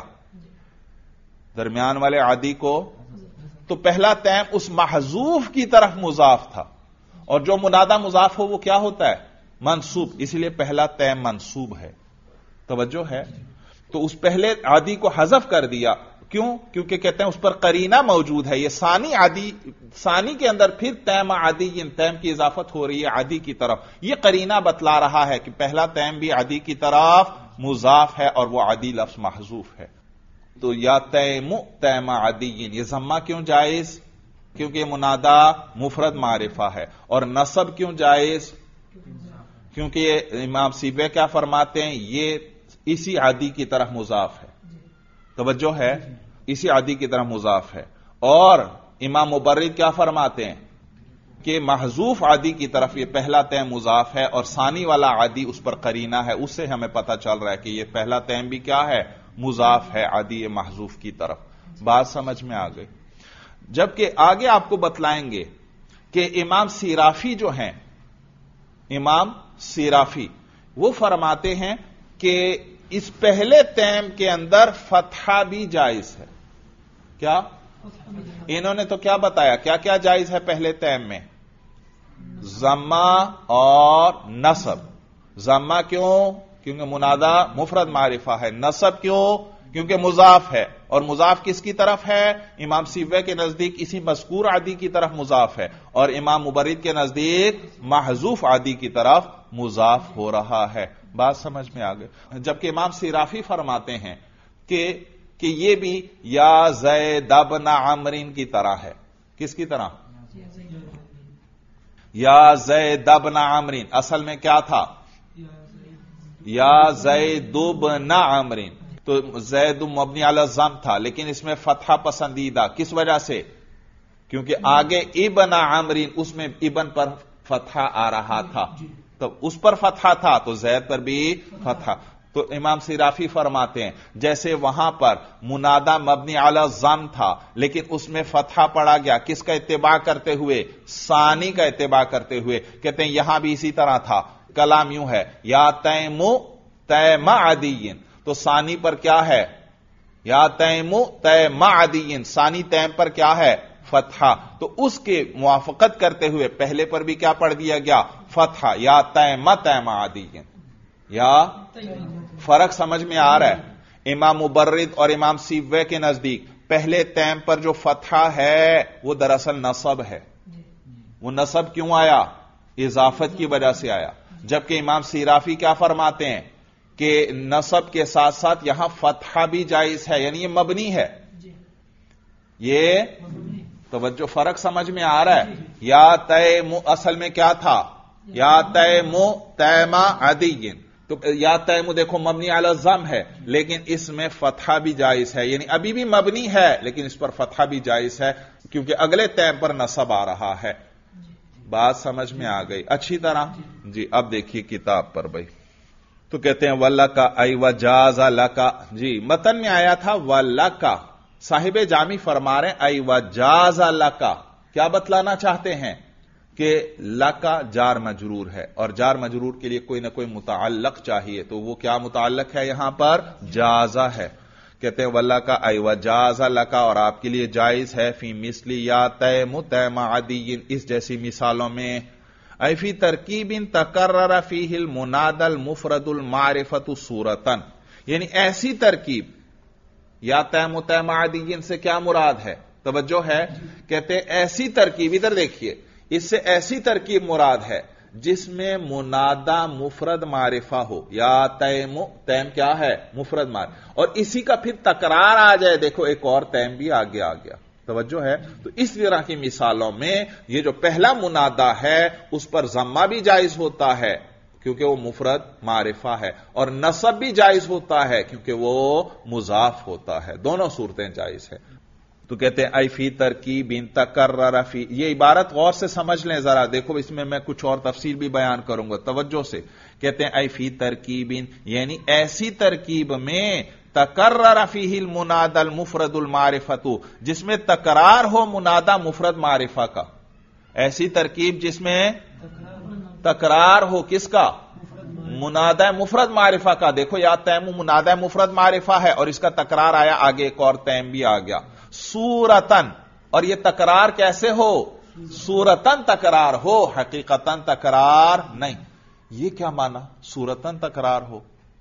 درمیان والے عدی کو، تو پہلا تیم اس محذوف کی طرف مضاف تھا، اور جو منادا مضاف ہو وہ کیا ہوتا ہے؟ منصوب، اس لیے پہلا تیم منصوب ہے۔ توجہ ہے، تو اس پہلے عادی کو حذف کر دیا، کیوں؟ کیونکہ کہتے ہیں اس پر قرینہ موجود ہے، یہ ثانی کے اندر پھر تیم عادی، تیم کی اضافت ہو رہی ہے عادی کی طرف، یہ قرینہ بتلا رہا ہے کہ پہلا تیم بھی عادی کی طرف مضاف ہے اور وہ عادی لفظ محذوف ہے۔ تو یا تیم تیم عدین، یہ ضمہ کیوں جائز؟ کیونکہ منادا مفرد معرفہ ہے. اور نصب کیوں جائز؟ کیونکہ یہ امام سیبوی کیا فرماتے ہیں، یہ اسی عادی کی طرف مضاف ہے. توجہ ہے، اسی عادی کی طرف مضاف ہے. اور امام مبرد کیا فرماتے ہیں کہ محذوف عادی کی طرف یہ پہلا تیم مضاف ہے اور ثانی والا عادی اس پر قرینہ ہے. اس سے ہمیں پتہ چل رہا ہے کہ یہ پہلا تیم بھی کیا ہے، مضاف ہے عادی محذوف کی طرف. بات سمجھ میں آ گئی. جبکہ آگے آپ کو بتلائیں گے کہ امام سیرافی جو ہیں، امام سیرافی وہ فرماتے ہیں کہ اس پہلے تیم کے اندر فتحہ بھی جائز ہے. کیا انہوں نے تو کیا بتایا، کیا کیا جائز ہے پہلے تیم میں؟ ضمہ اور نصب. ضمہ کیوں؟ کیونکہ منادا مفرد معرفہ ہے. نصب کیوں؟ کیونکہ مضاف ہے. اور مضاف کس کی طرف ہے؟ امام سیبوی کے نزدیک اسی مذکور عادی کی طرف مضاف ہے، اور امام مبرد کے نزدیک محذوف عادی کی طرف مضاف ہو رہا ہے. بات سمجھ میں آ گئی. جبکہ امام سیرافی فرماتے ہیں کہ یہ بھی یا زید بن عمرو کی طرح ہے. کس کی طرح؟ یا زید بن عمرو. اصل میں کیا تھا؟ یا زید بن عمرو. تو زید مبنی علی الضم تھا، لیکن اس میں فتحہ پسندیدہ. کس وجہ سے؟ کیونکہ آگے ابن عمرو، اس میں ابن پر فتحہ آ رہا تھا، تو اس پر فتحہ تھا تو زید پر بھی فتحہ. تو امام سیرافی فرماتے ہیں جیسے وہاں پر منادا مبنی علی الضم تھا لیکن اس میں فتحہ پڑا گیا، کس کا اتباع کرتے ہوئے؟ ثانی کا اتباع کرتے ہوئے. کہتے ہیں یہاں بھی اسی طرح تھا. کلام یوں ہے یا تیم تیم عدین، تو ثانی پر کیا ہے؟ یا تیم تیم عدین، ثانی تیم پر کیا ہے؟ فتحہ. تو اس کے موافقت کرتے ہوئے پہلے پر بھی کیا پڑھ دیا گیا؟ فتحہ. یا تیم تیم عدین. یا فرق سمجھ میں آ رہا ہے؟ امام مبرد اور امام سیبوی کے نزدیک پہلے تیم پر جو فتحہ ہے وہ دراصل نصب ہے. وہ نصب کیوں آیا؟ اضافت کی وجہ سے آیا. جبکہ امام سیرافی کیا فرماتے ہیں کہ نصب کے ساتھ ساتھ یہاں فتحہ بھی جائز ہے، یعنی یہ مبنی ہے. یہ توجہ، فرق سمجھ میں آ رہا ہے؟ یا تیم اصل میں کیا تھا؟ یا تیم تیم عدین. تو یا تیم دیکھو مبنی علی الضم ہے لیکن اس میں فتحہ بھی جائز ہے، یعنی ابھی بھی مبنی ہے لیکن اس پر فتحہ بھی جائز ہے کیونکہ اگلے تیم پر نصب آ رہا ہے. بات سمجھ میں آ گئی اچھی طرح؟ جی اب دیکھیے کتاب پر بھائی. تو کہتے ہیں وَلَّكَ اَيْ وَجَازَ لَكَ. جی متن میں آیا تھا وَلَّكَ. صاحب جامی فرما رہے ہیں اَيْ وَجَازَ لَكَ. کیا بتلانا چاہتے ہیں؟ کہ لَكَ جار مجرور ہے اور جار مجرور کے لیے کوئی نہ کوئی متعلق چاہیے. تو وہ کیا متعلق ہے یہاں پر؟ جازہ ہے. کہتے ہیں وَلَّكَ اَيْ وَجَازَ لَكَ، اور آپ کے لیے جائز ہے فی مثل یا تیم تیم عدین، اس جیسی مثالوں میں. اے فی ترکیب تکرر فیہ المنادى المفرد المعرفۃ صورتاً، یعنی ایسی ترکیب. یا تیم تیم عدین سے کیا مراد ہے؟ توجہ ہے. کہتے ہیں ایسی ترکیب، ادھر دیکھیے، اس سے ایسی ترکیب مراد ہے جس میں منادا مفرد معرفہ ہو. یا تیم، تیم کیا ہے؟ مفرد معرفہ، اور اسی کا پھر تکرار آ جائے. دیکھو ایک اور تیم بھی آگے آ گیا. توجہ ہے. تو اس طرح کی مثالوں میں یہ جو پہلا منادا ہے اس پر ضمہ بھی جائز ہوتا ہے کیونکہ وہ مفرد معرفہ ہے، اور نصب بھی جائز ہوتا ہے کیونکہ وہ مضاف ہوتا ہے. دونوں صورتیں جائز ہے. تو کہتے ہیں اے فی ترکیب تکرر فی. یہ عبارت غور سے سمجھ لیں ذرا، دیکھو اس میں کچھ اور تفصیل بھی بیان کروں گا توجہ سے. کہتے ہیں اے فی ترکیب، یعنی ایسی ترکیب میں تکرر فیہ المنادى المفرد المعرفۃ، جس میں تکرار ہو منادى مفرد معرفہ کا. ایسی ترکیب جس میں تکرار ہو کس کا؟ منادى مفرد معرفہ کا. دیکھو یا تیم منادى مفرد معرفہ ہے اور اس کا تکرار آیا، آگے ایک اور تیم بھی آ گیا صورتاً. اور یہ تکرار کیسے ہو؟ صورتاً تکرار ہو، حقیقتاً تکرار نہیں. یہ کیا مانا صورتاً تکرار ہو؟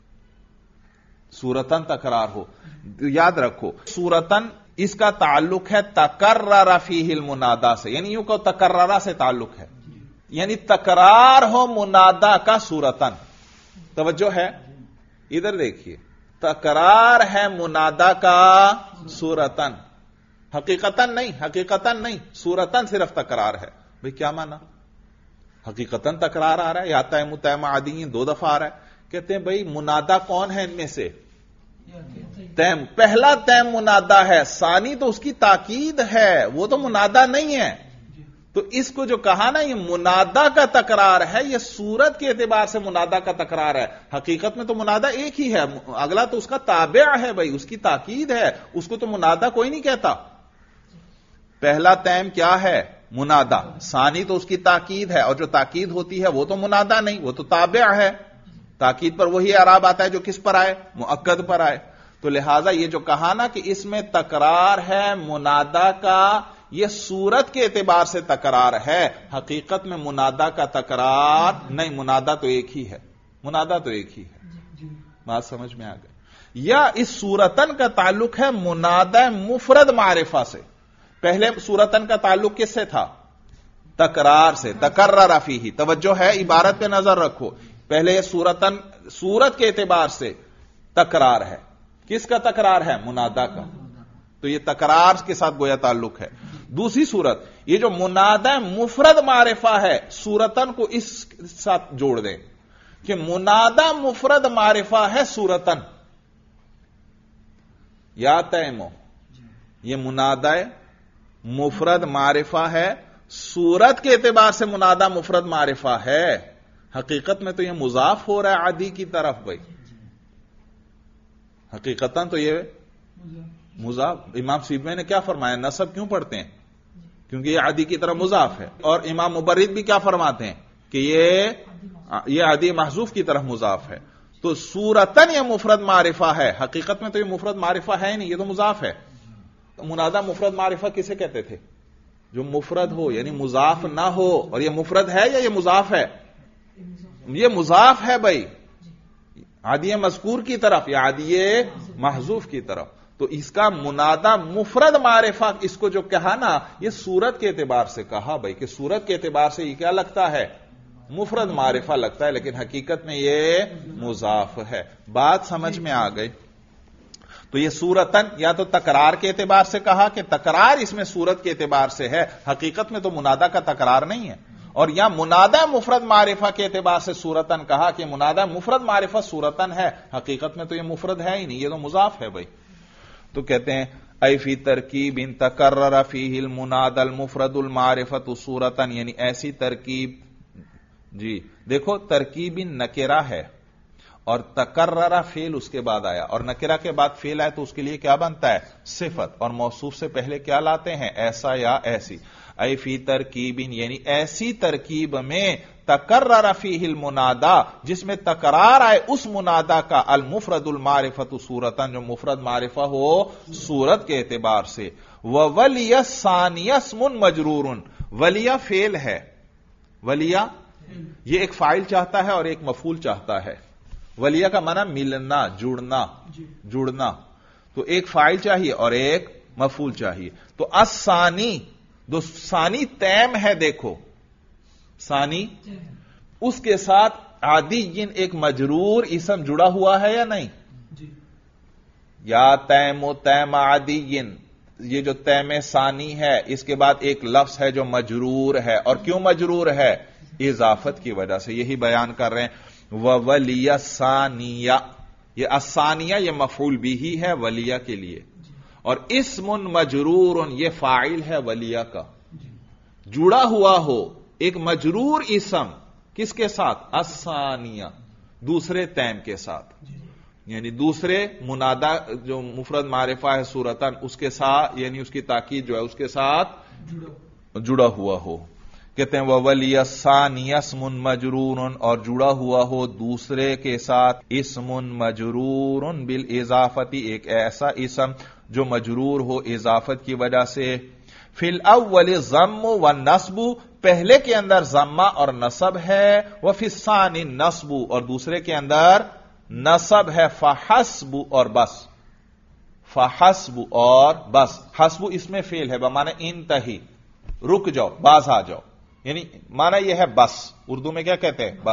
صورتاً تکرار ہو، یاد رکھو صورتاً اس کا تعلق ہے تکرر فیہ المنادى سے، یعنی یوں کہ تکررہ سے تعلق ہے، یعنی تکرار ہو منادى کا صورتاً. توجہ ہے؟ ادھر دیکھیے تکرار ہے منادا کا صورتن، حقیقتن نہیں، صورتن صرف تکرار ہے. بھئی کیا مانا؟ حقیقتن تکرار آ رہا ہے یا تیم تیم عادی دو دفعہ آ رہا ہے. کہتے ہیں بھئی منادا کون ہے ان میں سے؟ تیم. پہلا تیم منادا ہے، ثانی تو اس کی تاکید ہے، وہ تو منادا نہیں ہے. تو اس کو جو کہا نا یہ منادا کا تکرار ہے، یہ صورت کے اعتبار سے منادا کا تکرار ہے. حقیقت میں تو منادا ایک ہی ہے، اگلا تو اس کا تابع ہے بھائی، اس کی تاکید ہے، اس کو تو منادا کوئی نہیں کہتا. پہلا تیم کیا ہے؟ منادا. ثانی تو اس کی تاکید ہے، اور جو تاکید ہوتی ہے وہ تو منادا نہیں، وہ تو تابع ہے. تاکید پر وہی اعراب آتا ہے جو کس پر آئے؟ مؤکد پر آئے. تو لہذا یہ جو کہا نا کہ اس میں تکرار ہے منادا کا، یہ صورت کے اعتبار سے تکرار ہے، حقیقت میں منادا کا تکرار نہیں. منادا تو ایک ہی ہے، منادا تو ایک ہی ہے. بات سمجھ میں آ گئی؟ یا اس صورتن کا تعلق ہے منادا مفرد معرفہ سے. پہلے صورتن کا تعلق کس سے تھا؟ تکرار سے. تکرر فیہ، توجہ ہے عبارت پہ نظر رکھو. پہلے صورتن صورت کے اعتبار سے تکرار ہے. کس کا تکرار ہے؟ منادا کا. تو یہ تکرار کے ساتھ گویا تعلق ہے. دوسری صورت یہ جو منادا مفرد معرفہ ہے، صورتن کو اس ساتھ جوڑ دیں کہ منادا مفرد معرفہ ہے صورتن. یا تیمو، یہ منادا مفرد معرفہ ہے، صورت کے اعتبار سے منادا مفرد معرفہ ہے. حقیقت میں تو یہ مضاف ہو رہا ہے عادی کی طرف بھائی. حقیقتاً تو یہ مضاف. امام سیبوی نے کیا فرمایا؟ نصب کیوں پڑھتے ہیں؟ کیونکہ یہ عادی کی طرف مضاف ہے. اور امام مبرد بھی کیا فرماتے ہیں کہ یہ عادی محذوف کی طرف مضاف ہے. تو صورتن یہ مفرد معرفہ ہے، حقیقت میں تو یہ مفرد معرفہ ہے نہیں، یہ تو مضاف ہے. منادا مفرد معرفہ کسے کہتے تھے؟ جو مفرد ہو، یعنی مضاف نہ ہو. اور یہ مفرد ہے یا یہ مضاف ہے؟ یہ مضاف ہے بھائی، عادی مذکور کی طرف یا عادی محذوف کی طرف. تو اس کا منادا مفرد معرفہ اس کو جو کہا نا، یہ صورت کے اعتبار سے کہا بھائی کہ صورت کے اعتبار سے یہ کیا لگتا ہے؟ مفرد معرفہ لگتا ہے، لیکن حقیقت میں یہ مضاف ہے. بات سمجھ میں آ گئی؟ تو یہ صورتن یا تو تکرار کے اعتبار سے کہا کہ تکرار اس میں صورت کے اعتبار سے ہے، حقیقت میں تو منادا کا تکرار نہیں ہے. اور یا منادا مفرد معرفہ کے اعتبار سے صورتن کہا کہ منادا مفرد معرفہ صورتن ہے، حقیقت میں تو یہ مفرد ہے ہی نہیں، یہ تو مضاف ہے بھائی. تو کہتے ہیں ای فی ترکیب ان تکرر فیہ المنادا المفرد المعرفۃ صورتن، یعنی ایسی ترکیب. جی دیکھو، ترکیب نکرہ ہے اور تکرر فعل اس کے بعد آیا، اور نکرہ کے بعد فعل آئے تو اس کے لیے کیا بنتا ہے؟ صفت. اور موصوف سے پہلے کیا لاتے ہیں؟ ایسا یا ایسی. ای فی ترکیب یعنی ایسی ترکیب میں تکرر فیہ المنادا، جس میں تکرار آئے اس منادا کا، المفرد المعرفۃ صورتن، جو مفرد معرفہ ہو صورت کے اعتبار سے. وولی الثانی اسم مجرور، ولیہ فعل ہے. ولیہ یہ ایک فاعل چاہتا ہے اور ایک مفعول چاہتا ہے. ولیہ کا معنی ملنا، جڑنا. تو ایک فاعل چاہیے اور ایک مفعول چاہیے. تو الثانی، دو ثانی تیم ہے، دیکھو ثانی، اس کے ساتھ عادی ایک مجرور اسم جڑا ہوا ہے یا نہیں؟ یا تیم و تیم عادی، یہ جو تیم ثانی ہے اس کے بعد ایک لفظ ہے جو مجرور ہے. اور کیوں مجرور ہے؟ اضافت کی وجہ سے. یہی بیان کر رہے ہیں. وولی الثانیہ، یہ الثانیہ یہ مفعول بھی ہے ولیہ کے لیے. اور اسم مجرور یہ فاعل ہے ولیہ کا. جڑا ہوا ہو ایک مجرور اسم کس کے ساتھ؟ الثانیہ، دوسرے تیم کے ساتھ. یعنی دوسرے منادا جو مفرد معرفہ ہے صورتن، اس کے ساتھ، یعنی اس کی تاکید جو ہے اس کے ساتھ جڑا ہوا ہو. کہتے ہیں وولی الثانی اسم مجرور، اور جڑا ہوا ہو دوسرے کے ساتھ اسم مجرور بالاضافتی، ایک ایسا اسم جو مجرور ہو اضافت کی وجہ سے. فی الاول ضم والنصب، پہلے کے اندر ضمہ اور نصب ہے. وفی الثانی نصب، اور دوسرے کے اندر نصب ہے. فحسب اور بس، فحسب اور بس. حسب اس میں فعل ہے بمعنی انتہی، رک جاؤ، باز آ جاؤ، یعنی معنی یہ ہے بس. اردو میں کیا کہتے ہیں؟ بس.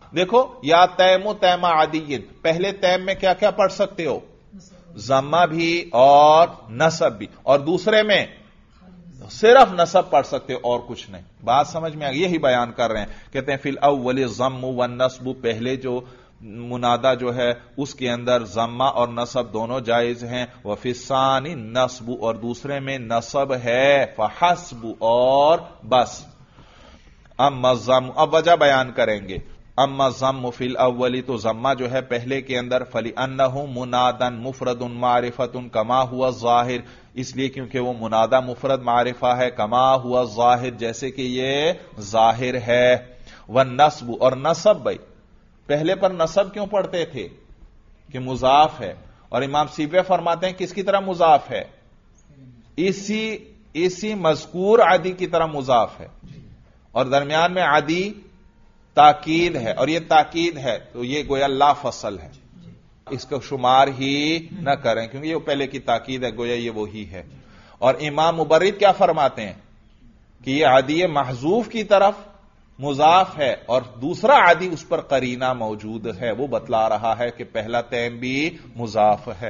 دیکھو یا تیم تیم عدی، پہلے تیم میں کیا کیا پڑھ سکتے ہو؟ ضمہ بھی اور نصب بھی، اور دوسرے میں صرف نصب پڑھ سکتے ہو اور کچھ نہیں. بات سمجھ میں آ گئی؟ یہی بیان کر رہے ہیں. کہتے ہیں فی الاول ضم والنصب، پہلے جو منادا جو ہے اس کے اندر ضمہ اور نصب دونوں جائز ہیں. وفی الثانی نصب، اور دوسرے میں نصب ہے. فحسب، اور بس. اما الضم، اب وجہ بیان کریں گے. اما الضم فی الاول، تو ضمہ جو ہے پہلے کے اندر، فلأنہ منادا مفرد معرفۃ کما ہوا ظاہر، اس لیے کیونکہ وہ منادہ مفرد معرفہ ہے، کما ہوا ظاہر، جیسے کہ یہ ظاہر ہے. والنصب، اور نصب بھائی پہلے پر نصب کیوں پڑھتے تھے؟ کہ مضاف ہے، اور امام سیبوی فرماتے ہیں کس کی طرح مضاف ہے؟ اسی مذکور عدی کی طرح مضاف ہے، اور درمیان میں عدی تاکید ہے، اور یہ تاکید ہے تو یہ گویا لا فصل ہے، اس کو شمار ہی نہ کریں کیونکہ یہ پہلے کی تاکید ہے، گویا یہ وہی ہے. اور امام مبرد کیا فرماتے ہیں کہ یہ عدی محذوف کی طرف مضاف ہے، اور دوسرا عدی اس پر قرینہ موجود ہے، وہ بتلا رہا ہے کہ پہلا تیم بھی مضاف ہے.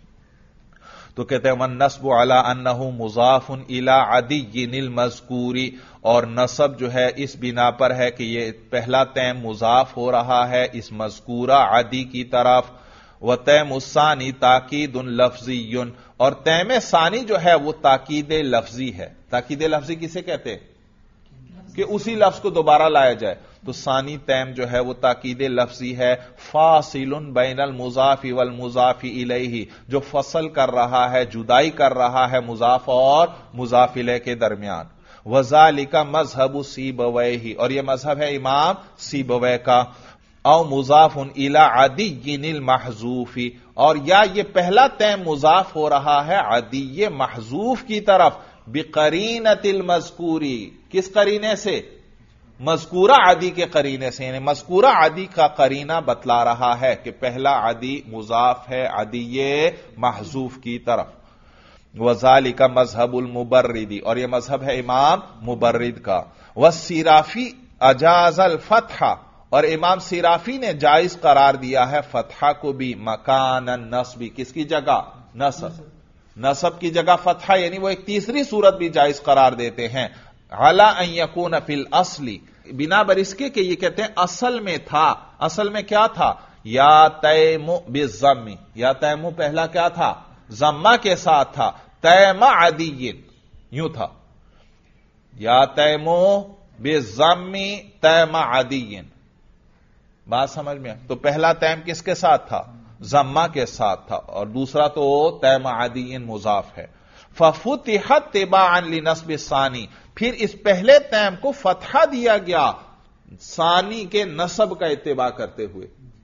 تو کہتے ہیں والنصب علی انہ مضاف الی عدی المذکور، اور نصب جو ہے اس بنا پر ہے کہ یہ پہلا تیم مضاف ہو رہا ہے اس مذکورہ عدی کی طرف. وتیم الثانی تاکید لفظی، اور تیم ثانی جو ہے وہ تاکید لفظی ہے. تاکید لفظی کسے کہتے ہیں؟ کہ اسی لفظ کو دوبارہ لایا جائے. تو ثانی تیم جو ہے وہ تاکید لفظی ہے. فاصل بین المضاف والمضاف الیہ، جو فصل کر رہا ہے، جدائی کر رہا ہے مضاف اور مضاف الیہ کے درمیان. وذالک مذہب سیبویہ، اور یہ مذہب ہے امام سیبویہ کا. او مضاف الی عدی المحذوف، اور یا یہ پہلا تیم مضاف ہو رہا ہے عدی محذوف کی طرف. بقرینۃ المذکوری، کس قرینے سے؟ مذکورہ عدی کے قرینے سے، یعنی مذکورہ عدی کا قرینہ بتلا رہا ہے کہ پہلا عدی مضاف ہے عدی محذوف کی طرف. وذالک مذہب المبرد، اور یہ مذہب ہے امام مبرد کا. والسیرافی اجاز الفتح، اور امام سیرافی نے جائز قرار دیا ہے فتحہ کو بھی. مکان النصب، کس کی جگہ؟ نصب. نصب کی جگہ فتحہ، یعنی وہ ایک تیسری صورت بھی جائز قرار دیتے ہیں. علی ان یکون فی الاصل، بنا بر اس کے کہ یہ کہتے ہیں اصل میں تھا. اصل میں کیا تھا؟ یا تیم بالضم، یا تیم پہلا کیا تھا؟ ضمہ کے ساتھ تھا. تیم عدی یوں تھا، یا تیم بالضم تیم عدی. بات سمجھ میں؟ تو پہلا تیم کس کے ساتھ تھا؟ ضمہ کے ساتھ تھا، اور دوسرا تو تیم عدی مضاف ہے. ففتحت تباعا لنصب الثانی، پھر اس پہلے تیم کو فتحہ دیا گیا ثانی کے نصب کا اتباع کرتے ہوئے.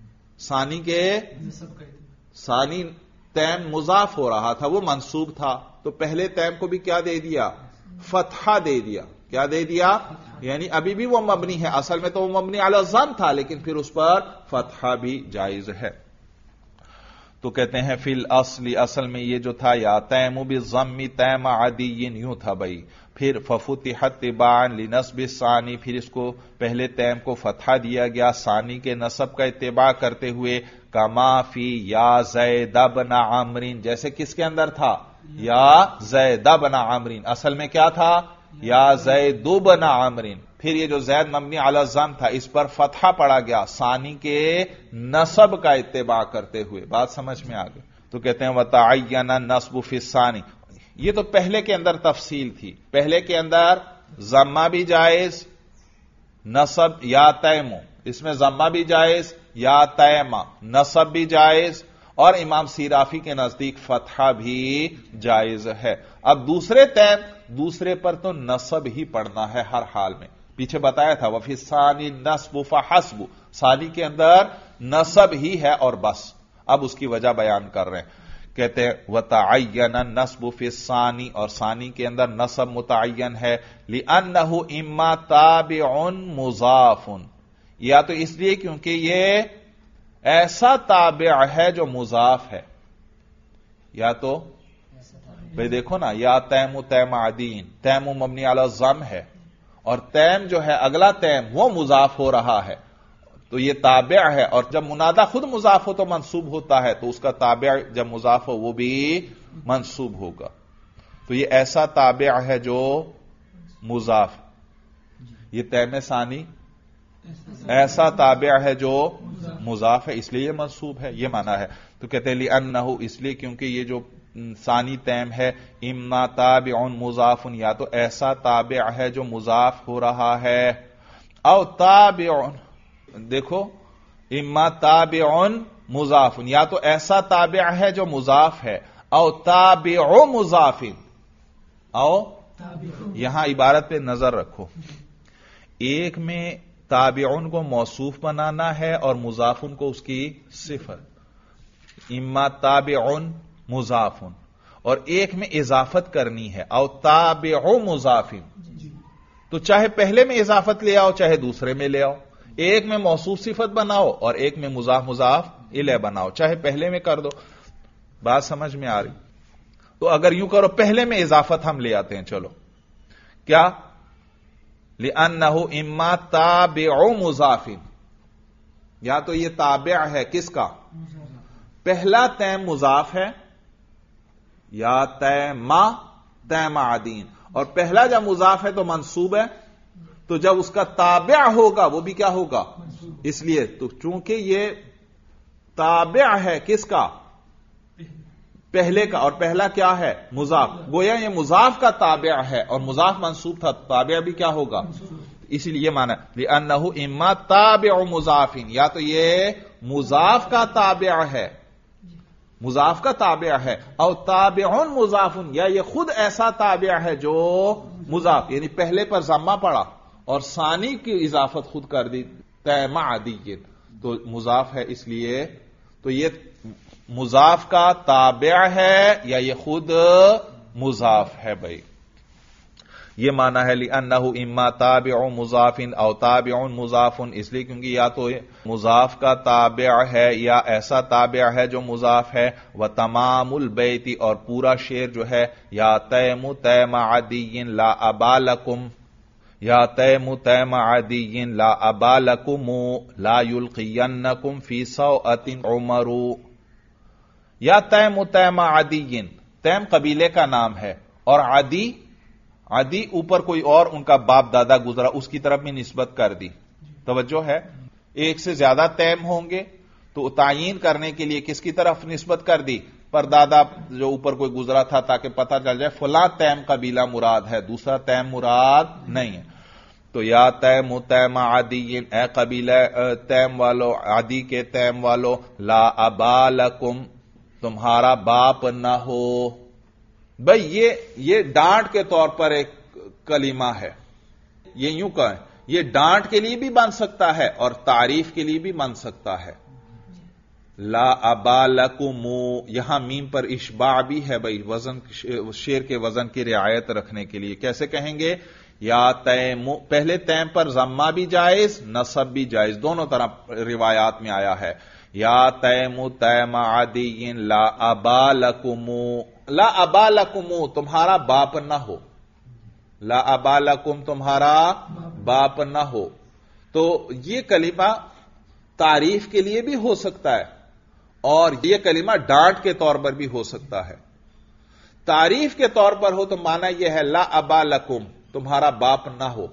ثانی تیم مضاف ہو رہا تھا، وہ منصوب تھا، تو پہلے تیم کو بھی کیا دے دیا؟ فتحہ دے دیا. کیا دے دیا؟ یعنی ابھی بھی وہ مبنی ہے، اصل میں تو وہ مبنی علی الضم تھا، لیکن پھر اس پر فتحہ بھی جائز ہے. تو کہتے ہیں فی الاصل، اصل میں یہ جو تھا یا تیم بالضم تیم عدی یوں تھا بھائی. پھر ففتحت تباعا لنصب الثانی، پھر اس کو پہلے تیم کو فتحہ دیا گیا ثانی کے نصب کا اتباع کرتے ہوئے. کما فی یا زید بن عمرو، جیسے کس کے اندر تھا؟ یا زید بن عمرو، اصل میں کیا تھا؟ یا زید بن عمرو. پھر یہ جو زید مبنی علی الضم تھا اس پر فتحہ پڑا گیا ثانی کے نصب کا اتباع کرتے ہوئے. بات سمجھ میں آ گئی؟ تو کہتے ہیں وتعین النصب فی الثانی. یہ تو پہلے کے اندر تفصیل تھی. پہلے کے اندر ضمہ بھی جائز، نصب یا تیم، اس میں ضمہ بھی جائز یا تیم، نصب بھی جائز، اور امام سیرافی کے نزدیک فتحہ بھی جائز ہے. اب دوسرے پر تو نصب ہی پڑھنا ہے ہر حال میں. پیچھے بتایا تھا وفی الثانی نصب فحسب، ثانی کے اندر نصب ہی ہے اور بس. اب اس کی وجہ بیان کر رہے ہیں. کہتے ہیں وتعین النصب فی الثانی، اور ثانی کے اندر نصب متعین ہے. لأنہ اما تابع مضاف، یا تو اس لیے کیونکہ یہ ایسا تابع ہے جو مضاف ہے. یا تو بھئی دیکھو نا، یا تیم تیم عدین، تیم مبنی علی الضم ہے، اور تیم جو ہے اگلا تیم وہ مضاف ہو رہا ہے. تو یہ تابع ہے، اور جب منادا خود مضاف ہو تو منصوب ہوتا ہے، تو اس کا تابع جب مضاف ہو وہ بھی منصوب ہوگا. تو یہ ایسا تابع ہے جو مضاف، یہ تیم ثانی ایسا تابع ہے جو مضاف ہے، اس لیے یہ منصوب ہے. یہ معنی ہے. تو کہتے ہیں لِأَنَّهُ، اس لیے کیونکہ یہ جو ثانی تیم ہے، اما تابع مضاف، یا تو ایسا تابع ہے جو مضاف ہو رہا ہے، او تابع، دیکھو اما تابع مضاف، یا تو ایسا تابع ہے جو مضاف ہے، او تابع مضاف، او یہاں عبارت پہ نظر رکھو، ایک میں تابعن کو موصوف بنانا ہے اور مضافن کو اس کی صفت، اما تابعن مضافن، اور ایک میں اضافت کرنی ہے، او تابع مضافن. تو چاہے پہلے میں اضافت لے آؤ چاہے دوسرے میں لے آؤ، ایک میں موصوف صفت بناؤ اور ایک میں مضاف الیہ بناؤ، چاہے پہلے میں کر دو. بات سمجھ میں آ رہی؟ تو اگر یوں کرو، پہلے میں اضافت ہم لے آتے ہیں، چلو کیا؟ لِأَنَّهُ اما تابع مضاف، یا تو یہ تابع ہے کس کا؟ پہلا تیم مضاف ہے، یا تیم عدین، اور پہلا جب مضاف ہے تو منصوب ہے، تو جب اس کا تابع ہوگا وہ بھی کیا ہوگا؟ اس لیے تو چونکہ یہ تابع ہے کس کا؟ پہلے کا، اور پہلا کیا ہے؟ مضاف، گویا یہ مضاف کا تابع ہے اور مضاف منصوب تھا، تابع بھی کیا ہوگا؟ اسی لیے معنی لِأَنَّهُ اما تابع مضاف، یا تو یہ مضاف کا تابع ہے، مضاف کا تابع ہے، او تابع مضاف، یا یہ خود ایسا تابع ہے جو مضاف، یعنی پہلے پر ضمہ پڑا اور ثانی کی اضافت خود کر دی، تیم عدی، تو مضاف ہے، اس لیے تو یہ مضاف کا تابع ہے یا یہ خود مضاف ہے بھائی. یہ معنی ہے لِأَنَّهُ اما تابع مضاف او تابع مضاف، اس لیے کیونکہ یا تو مضاف کا تابع ہے یا ایسا تابع ہے جو مضاف ہے. وَتَمَامُ الْبَيْتِ، اور پورا شعر جو ہے، یا تیم تیم عدی لا ابا لکم، یا تیم تیم عدی لا ابا لکم لا یلقینکم فی سوءۃ عمر. یا تیم تیم عدی، تیم قبیلے کا نام ہے، اور عدی اوپر کوئی اور ان کا باپ دادا گزرا، اس کی طرف بھی نسبت کر دی. توجہ ہے، ایک سے زیادہ تیم ہوں گے تو تعین کرنے کے لیے کس کی طرف نسبت کر دی؟ پردادا جو اوپر کوئی گزرا تھا، تاکہ پتہ چل جائے فلاں تیم قبیلہ مراد ہے، دوسرا تیم مراد نہیں ہے. تو یا تیم تیم عدی، اے قبیلہ تیم والو، عدی کے تیم والو، لا ابا لکم، تمہارا باپ نہ ہو. بھئی یہ ڈانٹ کے طور پر ایک کلمہ ہے، یہ یوں کہیں، یہ ڈانٹ کے لیے بھی بن سکتا ہے اور تعریف کے لیے بھی بن سکتا ہے. لا ابا لکم، یہاں میم پر اشباع بھی ہے بھئی، وزن، شعر کے وزن کی رعایت رکھنے کے لیے. کیسے کہیں گے؟ یا تیم، پہلے تیم پر ضمہ بھی جائز، نصب بھی جائز، دونوں طرح روایات میں آیا ہے. یا تیم تیم عدی لا ابا لکم، لا ابا لکم، تمہارا باپ نہ ہو، لا ابا لکم، تمہارا باپ نہ ہو. تو یہ کلمہ تعریف کے لیے بھی ہو سکتا ہے اور یہ کلمہ ڈانٹ کے طور پر بھی ہو سکتا ہے. تعریف کے طور پر ہو تو معنی یہ ہے لا ابا لکم، تمہارا باپ نہ ہو،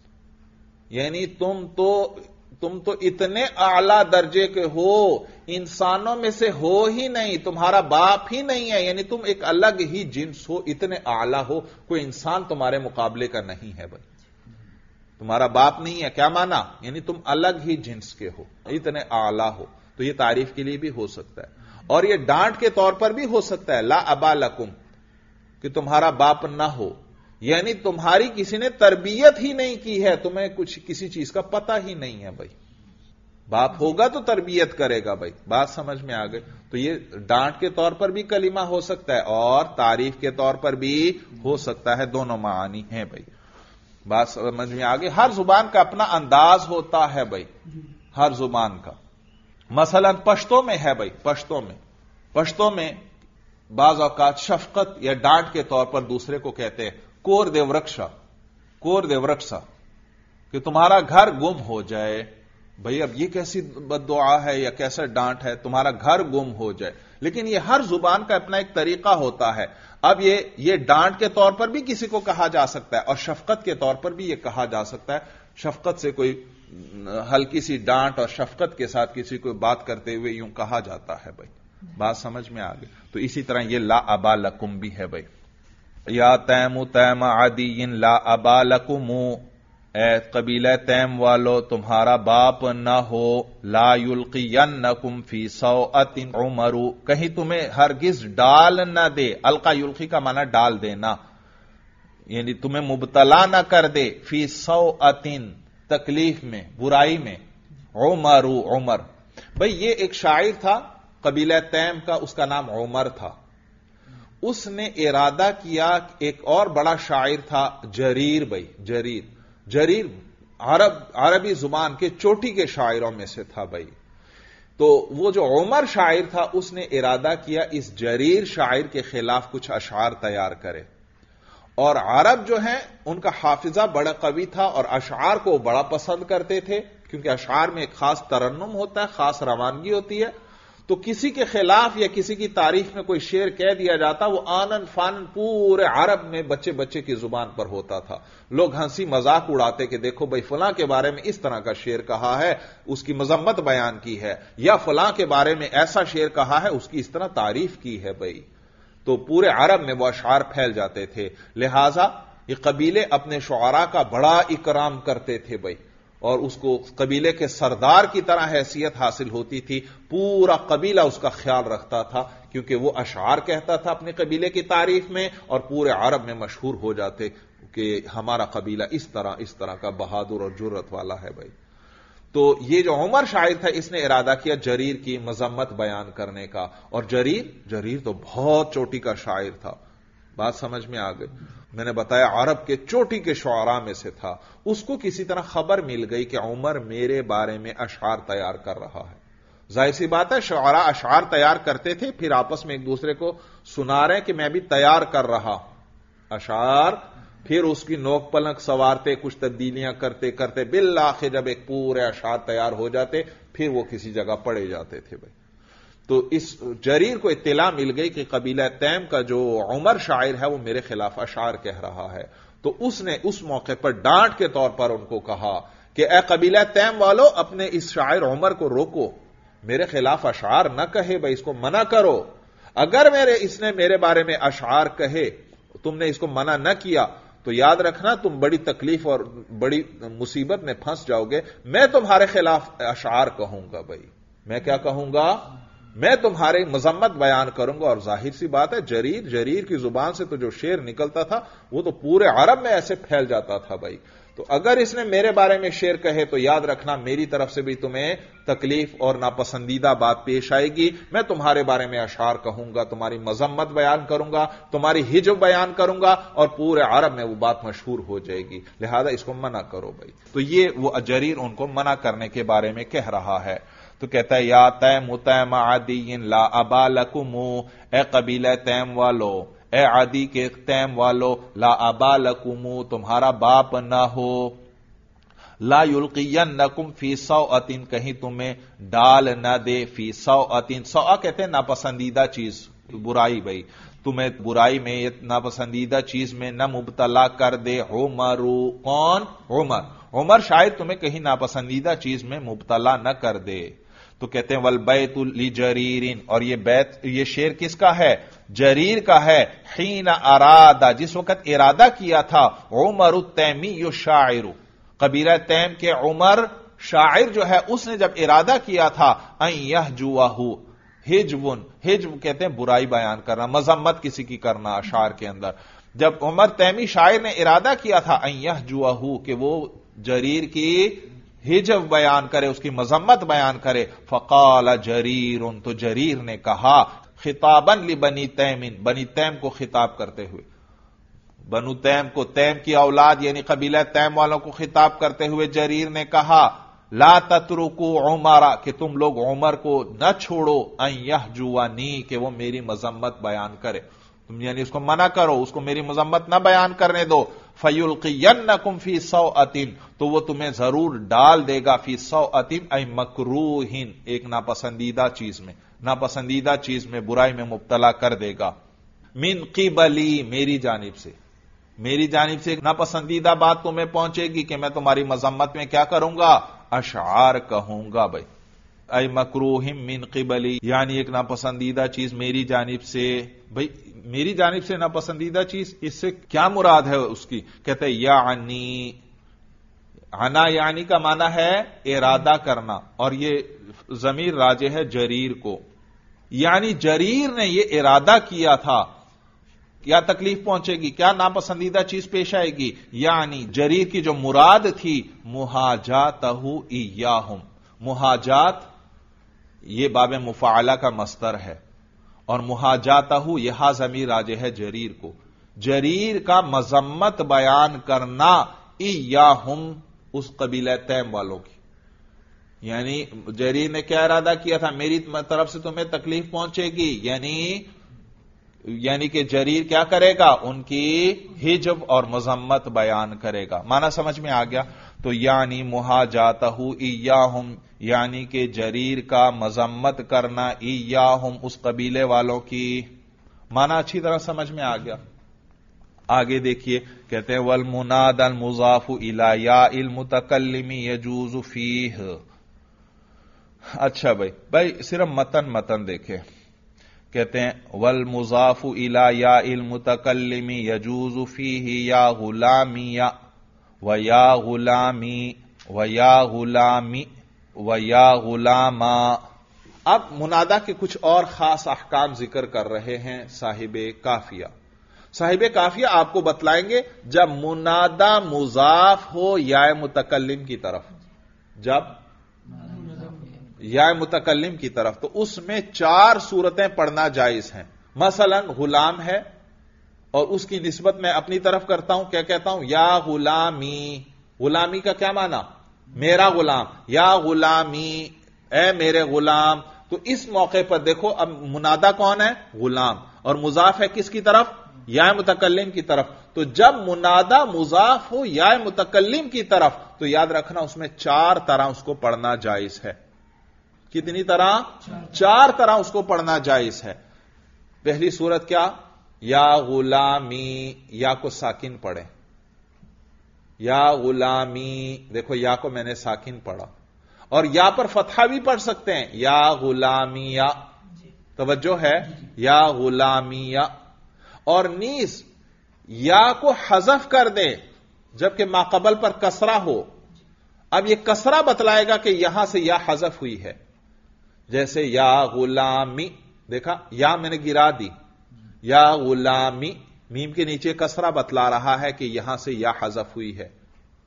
یعنی تم تو اتنے اعلی درجے کے ہو، انسانوں میں سے ہو ہی نہیں، تمہارا باپ ہی نہیں ہے، یعنی تم ایک الگ ہی جنس ہو، اتنے اعلی ہو، کوئی انسان تمہارے مقابلے کا نہیں ہے بھائی، تمہارا باپ نہیں ہے. کیا مانا؟ یعنی تم الگ ہی جنس کے ہو، اتنے اعلی ہو. تو یہ تعریف کے لیے بھی ہو سکتا ہے، اور یہ ڈانٹ کے طور پر بھی ہو سکتا ہے، لا ابا لکم، کہ تمہارا باپ نہ ہو، یعنی تمہاری کسی نے تربیت ہی نہیں کی ہے، تمہیں کچھ کسی چیز کا پتہ ہی نہیں ہے بھائی. باپ ہوگا تو تربیت کرے گا بھائی. بات سمجھ میں آ گئی؟ تو یہ ڈانٹ کے طور پر بھی کلمہ ہو سکتا ہے اور تعریف کے طور پر بھی ہو سکتا ہے، دونوں معانی ہیں بھائی. بات سمجھ میں آ گئی؟ ہر زبان کا اپنا انداز ہوتا ہے بھائی، ہر زبان کا. مثلا پشتو میں ہے بھائی، پشتو میں بعض اوقات شفقت یا ڈانٹ کے طور پر دوسرے کو کہتے ہیں کور دے ورکشا، کہ تمہارا گھر گم ہو جائے، بھئی اب یہ کیسی بد دعا ہے یا کیسا ڈانٹ ہے، تمہارا گھر گم ہو جائے. لیکن یہ ہر زبان کا اپنا ایک طریقہ ہوتا ہے. اب یہ ڈانٹ کے طور پر بھی کسی کو کہا جا سکتا ہے اور شفقت کے طور پر بھی یہ کہا جا سکتا ہے. شفقت سے کوئی ہلکی سی ڈانٹ اور شفقت کے ساتھ کسی کو بات کرتے ہوئے یوں کہا جاتا ہے. بھائی بات سمجھ میں آ گئی. تو اسی طرح یہ لا ابا لکم بھی ہے. بھائی یا تیم تیم عدی لا ابا لکم، اے قبیلہ تیم والو تمہارا باپ نہ ہو. لا یلقینکم فی سوءۃ عمر، کہیں تمہیں ہرگز ڈال نہ دے. القا یلقی کا معنی ڈال دینا، یعنی تمہیں مبتلا نہ کر دے. فی سوءۃ تکلیف میں، برائی میں. عمر بھئی یہ ایک شاعر تھا قبیلہ تیم کا، اس کا نام عمر تھا. اس نے ارادہ کیا، ایک اور بڑا شاعر تھا جریر. بھائی جریر عربی زبان کے چوٹی کے شاعروں میں سے تھا. بھائی تو وہ جو عمر شاعر تھا اس نے ارادہ کیا اس جریر شاعر کے خلاف کچھ اشعار تیار کرے. اور عرب جو ہیں ان کا حافظہ بڑا قوی تھا اور اشعار کو بڑا پسند کرتے تھے، کیونکہ اشعار میں ایک خاص ترنم ہوتا ہے، خاص روانگی ہوتی ہے. تو کسی کے خلاف یا کسی کی تعریف میں کوئی شعر کہہ دیا جاتا، وہ آنن فانن پورے عرب میں بچے بچے کی زبان پر ہوتا تھا. لوگ ہنسی مذاق اڑاتے کہ دیکھو بھائی فلاں کے بارے میں اس طرح کا شعر کہا ہے، اس کی مذمت بیان کی ہے، یا فلاں کے بارے میں ایسا شعر کہا ہے، اس کی اس طرح تعریف کی ہے. بھائی تو پورے عرب میں وہ اشعار پھیل جاتے تھے. لہذا یہ قبیلے اپنے شعراء کا بڑا اکرام کرتے تھے. بھائی اور اس کو قبیلے کے سردار کی طرح حیثیت حاصل ہوتی تھی. پورا قبیلہ اس کا خیال رکھتا تھا، کیونکہ وہ اشعار کہتا تھا اپنے قبیلے کی تعریف میں، اور پورے عرب میں مشہور ہو جاتے کہ ہمارا قبیلہ اس طرح کا بہادر اور جرت والا ہے. بھائی تو یہ جو عمر شاعر تھا اس نے ارادہ کیا جریر کی مذمت بیان کرنے کا. اور جریر تو بہت چوٹی کا شاعر تھا. بات سمجھ میں آ گئی. میں نے بتایا عرب کے چوٹی کے شعراء میں سے تھا. اس کو کسی طرح خبر مل گئی کہ عمر میرے بارے میں اشعار تیار کر رہا ہے. ظاہر سی بات ہے شعراء اشعار تیار کرتے تھے، پھر آپس میں ایک دوسرے کو سنا رہے ہیں کہ میں بھی تیار کر رہا اشعار. پھر اس کی نوک پلک سوارتے، کچھ تبدیلیاں کرتے کرتے بالآخر جب ایک پورے اشعار تیار ہو جاتے پھر وہ کسی جگہ پڑے جاتے تھے. بھائی تو اس جریر کو اطلاع مل گئی کہ قبیلہ تیم کا جو عمر شاعر ہے وہ میرے خلاف اشعار کہہ رہا ہے. تو اس نے اس موقع پر ڈانٹ کے طور پر ان کو کہا کہ اے قبیلہ تیم والو اپنے اس شاعر عمر کو روکو، میرے خلاف اشعار نہ کہے. بھائی اس کو منع کرو. اگر اس نے میرے بارے میں اشعار کہے، تم نے اس کو منع نہ کیا تو یاد رکھنا تم بڑی تکلیف اور بڑی مصیبت میں پھنس جاؤ گے. میں تمہارے خلاف اشعار کہوں گا. بھائی میں کیا کہوں گا؟ میں تمہاری مذمت بیان کروں گا. اور ظاہر سی بات ہے جریر کی زبان سے تو جو شعر نکلتا تھا وہ تو پورے عرب میں ایسے پھیل جاتا تھا. بھائی تو اگر اس نے میرے بارے میں شعر کہے تو یاد رکھنا میری طرف سے بھی تمہیں تکلیف اور ناپسندیدہ بات پیش آئے گی. میں تمہارے بارے میں اشعار کہوں گا، تمہاری مذمت بیان کروں گا، تمہاری ہجو بیان کروں گا، اور پورے عرب میں وہ بات مشہور ہو جائے گی. لہذا اس کو منع کرو. بھائی تو یہ وہ جریر ان کو منع کرنے کے بارے میں کہہ رہا ہے. تو کہتا ہے یا تیم تیم عدی لا ابا لکم، اے قبیلہ تیم والو، اے عدی کے تیم والو، لا ابا لکم تمہارا باپ نہ ہو. لا یلقینکم فی سوءۃ کہیں تمہیں ڈال نہ دے. فی سوءۃ، سوء کہتے ہیں ناپسندیدہ چیز، برائی. بھائی تمہیں برائی میں، ناپسندیدہ چیز میں نہ مبتلا کر دے. عمر، کون؟ عمر شاید تمہیں کہیں ناپسندیدہ چیز میں مبتلا نہ کر دے. تو کہتے ہیں والبیت لجریر، اور یہ شعر کس کا ہے؟ جریر کا ہے. حین ارادہ، جس وقت ارادہ کیا تھا، عمر التیمی شاعر، قبیلہ تیم کے عمر شاعر جو ہے اس نے جب ارادہ کیا تھا، ان یہجوہ، ہجو کہتے ہیں برائی بیان کرنا، مذمت کسی کی کرنا اشعار کے اندر. جب عمر تیمی شاعر نے ارادہ کیا تھا ان یہجوہ کہ وہ جریر کی ہجو بیان کرے، اس کی مذمت بیان کرے، فقال جریر، تو جریر نے کہا خطابا لبنی تیم، بنی تیم کو خطاب کرتے ہوئے، بنو تیم کو، تیم کی اولاد یعنی قبیلہ تیم والوں کو خطاب کرتے ہوئے جریر نے کہا لا تترکوا عمر، کہ تم لوگ عمر کو نہ چھوڑو، ان یہجونی، کہ وہ میری مذمت بیان کرے. تم یعنی اس کو منع کرو، اس کو میری مذمت نہ بیان کرنے دو. فَيُلْقِيَنَّكُمْ فِي سَوْءَةٍ، تو وہ تمہیں ضرور ڈال دے گا، فی سوءۃ ای مکروہ، ایک ناپسندیدہ چیز میں، ناپسندیدہ چیز میں، برائی میں مبتلا کر دے گا، من قبلی، میری جانب سے، میری جانب سے ایک ناپسندیدہ بات تمہیں پہنچے گی کہ میں تمہاری مذمت میں کیا کروں گا، اشعار کہوں گا بھائی، اے مکروہ من قبلی، یعنی ایک ناپسندیدہ چیز میری جانب سے۔ بھائی میری جانب سے ناپسندیدہ چیز، اس سے کیا مراد ہے اس کی؟ کہتے ہیں یعنی، عنا یعنی کا معنی ہے ارادہ کرنا، اور یہ ضمیر راجع ہے جریر کو، یعنی جریر نے یہ ارادہ کیا تھا، کیا تکلیف پہنچے گی، کیا ناپسندیدہ چیز پیش آئے گی، یعنی جریر کی جو مراد تھی محاجاتہ ایاہم، محاجات یہ باب مفاعلہ کا مصدر ہے، اور محاجاتہ یہ ضمیر راجع ہے جریر کو، جریر کا مذمت بیان کرنا ایاہم، اس قبیلہ تیم والوں کی، یعنی جریر نے کیا ارادہ کیا تھا، میری طرف سے تمہیں تکلیف پہنچے گی، یعنی کہ جریر کیا کرے گا، ان کی ہجب اور مذمت بیان کرے گا۔ معنی سمجھ میں آ گیا؟ تو یعنی محاجاتہ ایاہم، یعنی کہ جریر کا مذمت کرنا ایاہم، اس قبیلے والوں کی، معنی اچھی طرح سمجھ میں آ گیا؟ آگے دیکھیے، کہتے ہیں والمنادى المضاف الى یاء المتکلم یجوز فیہ۔ اچھا بھائی صرف متن دیکھیں، کہتے ہیں والمضاف الى یاء المتکلم یجوز فیہ یا غلامی و یا غلامی و یا غلامی و یا غلاما۔ اب منادا کے کچھ اور خاص احکام ذکر کر رہے ہیں صاحب کافیہ۔ صاحب کافیہ آپ کو بتلائیں گے جب منادا مضاف ہو یا متکلم کی طرف، جب یا متکلم کی طرف، تو اس میں 4 صورتیں پڑھنا جائز ہیں۔ مثلا غلام ہے اور اس کی نسبت میں اپنی طرف کرتا ہوں، کیا کہتا ہوں، یا غلامی، غلامی کا کیا معنی، میرا غلام، یا غلامی اے میرے غلام، تو اس موقع پر دیکھو اب منادا کون ہے، غلام، اور مضاف ہے کس کی طرف، یا متکلم کی طرف، تو جب منادا مضاف ہو یا متکلم کی طرف تو یاد رکھنا اس میں 4 طرح اس کو پڑھنا جائز ہے۔ کتنی طرح؟ 4 طرح اس کو پڑھنا جائز ہے۔ پہلی صورت کیا، یا غلامی، یا کو ساکن پڑھیں، یا غلامی، دیکھو یا کو میں نے ساکن پڑھا، اور یا پر فتحہ بھی پڑھ سکتے ہیں، یا غلامیہ، توجہ ہے، یا غلامیہ، اور نیز یا کو حذف کر دیں جبکہ ماقبل پر کسرہ ہو۔ اب یہ کسرہ بتلائے گا کہ یہاں سے یا حذف ہوئی ہے، جیسے یا غلامی، دیکھا یا میں نے گرا دی، یا غلامی، میم کے نیچے کسرہ بتلا رہا ہے کہ یہاں سے یا حذف ہوئی ہے،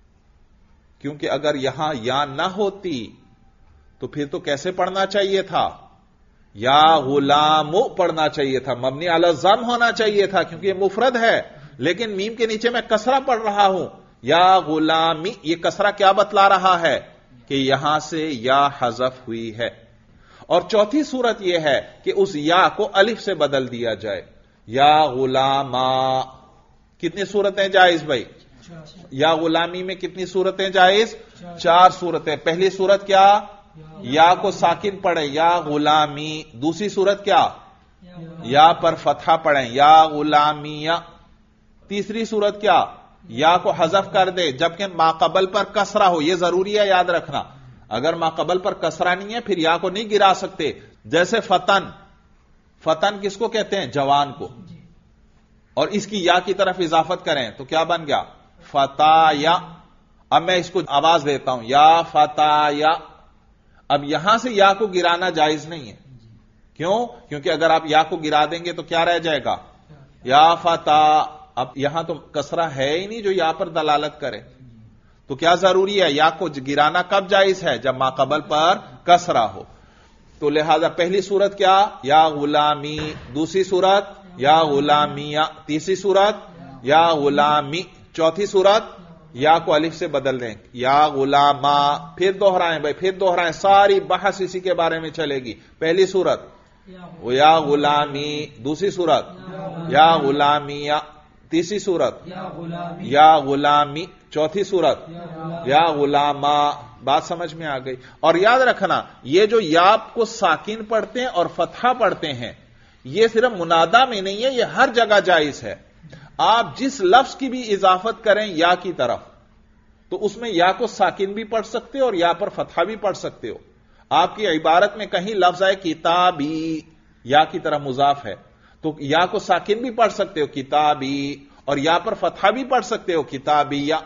کیونکہ اگر یہاں یا نہ ہوتی تو پھر تو کیسے پڑھنا چاہیے تھا، یا غلام پڑھنا چاہیے تھا، مبنی علی الضم ہونا چاہیے تھا کیونکہ یہ مفرد ہے، لیکن میم کے نیچے میں کسرہ پڑھ رہا ہوں، یا غلامی، یہ کسرہ کیا بتلا رہا ہے کہ یہاں سے یا حذف ہوئی ہے۔ اور چوتھی صورت یہ ہے کہ اس یا کو الف سے بدل دیا جائے، یا غلاما۔ کتنی صورتیں جائز بھائی؟ یا غلامی میں کتنی صورتیں جائز؟ 4 صورتیں۔ پہلی صورت کیا، یا کو ساکن پڑھیں، یا غلامی۔ دوسری صورت کیا، یا پر فتحہ پڑھیں، یا غلامیہ۔ تیسری صورت کیا، یا کو حذف کر دے جبکہ ماقبل پر کسرہ ہو، یہ ضروری ہے یاد رکھنا، اگر ماقبل پر کسرہ نہیں ہے پھر یا کو نہیں گرا سکتے، جیسے فتن، فتن کس کو کہتے ہیں، جوان کو، اور اس کی یا کی طرف اضافت کریں تو کیا بن گیا، فتایا۔ اب میں اس کو آواز دیتا ہوں، یا فتایا۔ اب یہاں سے یا کو گرانا جائز نہیں ہے، کیوں؟ کیونکہ اگر آپ یا کو گرا دیں گے تو کیا رہ جائے گا، یا فتا۔ اب یہاں تو کسرہ ہے ہی نہیں جو یا پر دلالت کرے، تو کیا ضروری ہے، یا کو گرانا کب جائز ہے، جب ماقبل پر کسرہ ہو۔ تو لہذا پہلی صورت کیا، یا غلامی، دوسری صورت یا غلامیہ، تیسری صورت یا غلامی، چوتھی صورت یا کو الف سے بدل دیں، یا غلاما۔ پھر دوہرائیں بھائی، پھر دوہرائیں، ساری بحث اسی کے بارے میں چلے گی۔ پہلی صورت یا غلامی، دوسری صورت یا غلامیہ، तीसरी सूरत या गुलामी, चौथी सूरत या गुलामा। बात समझ में आ गई। और याद रखना, ये जो या को साकिन पढ़ते हैं और फतहा पढ़ते हैं, ये सिर्फ मुनादा में नहीं है, ये हर जगह जायज है। आप जिस लफ्ज की भी इजाफत करें या की तरफ, तो उसमें या को साकिन भी पढ़ सकते हो और या पर फतहा भी पढ़ सकते हो। आपकी इबारत में कहीं लफ्ज आए किताबी, या की तरह मुजाफ है, तो या को साकिन भी पढ़ सकते हो किताबी, और या पर फतहा भी पढ़ सकते हो किताबिया।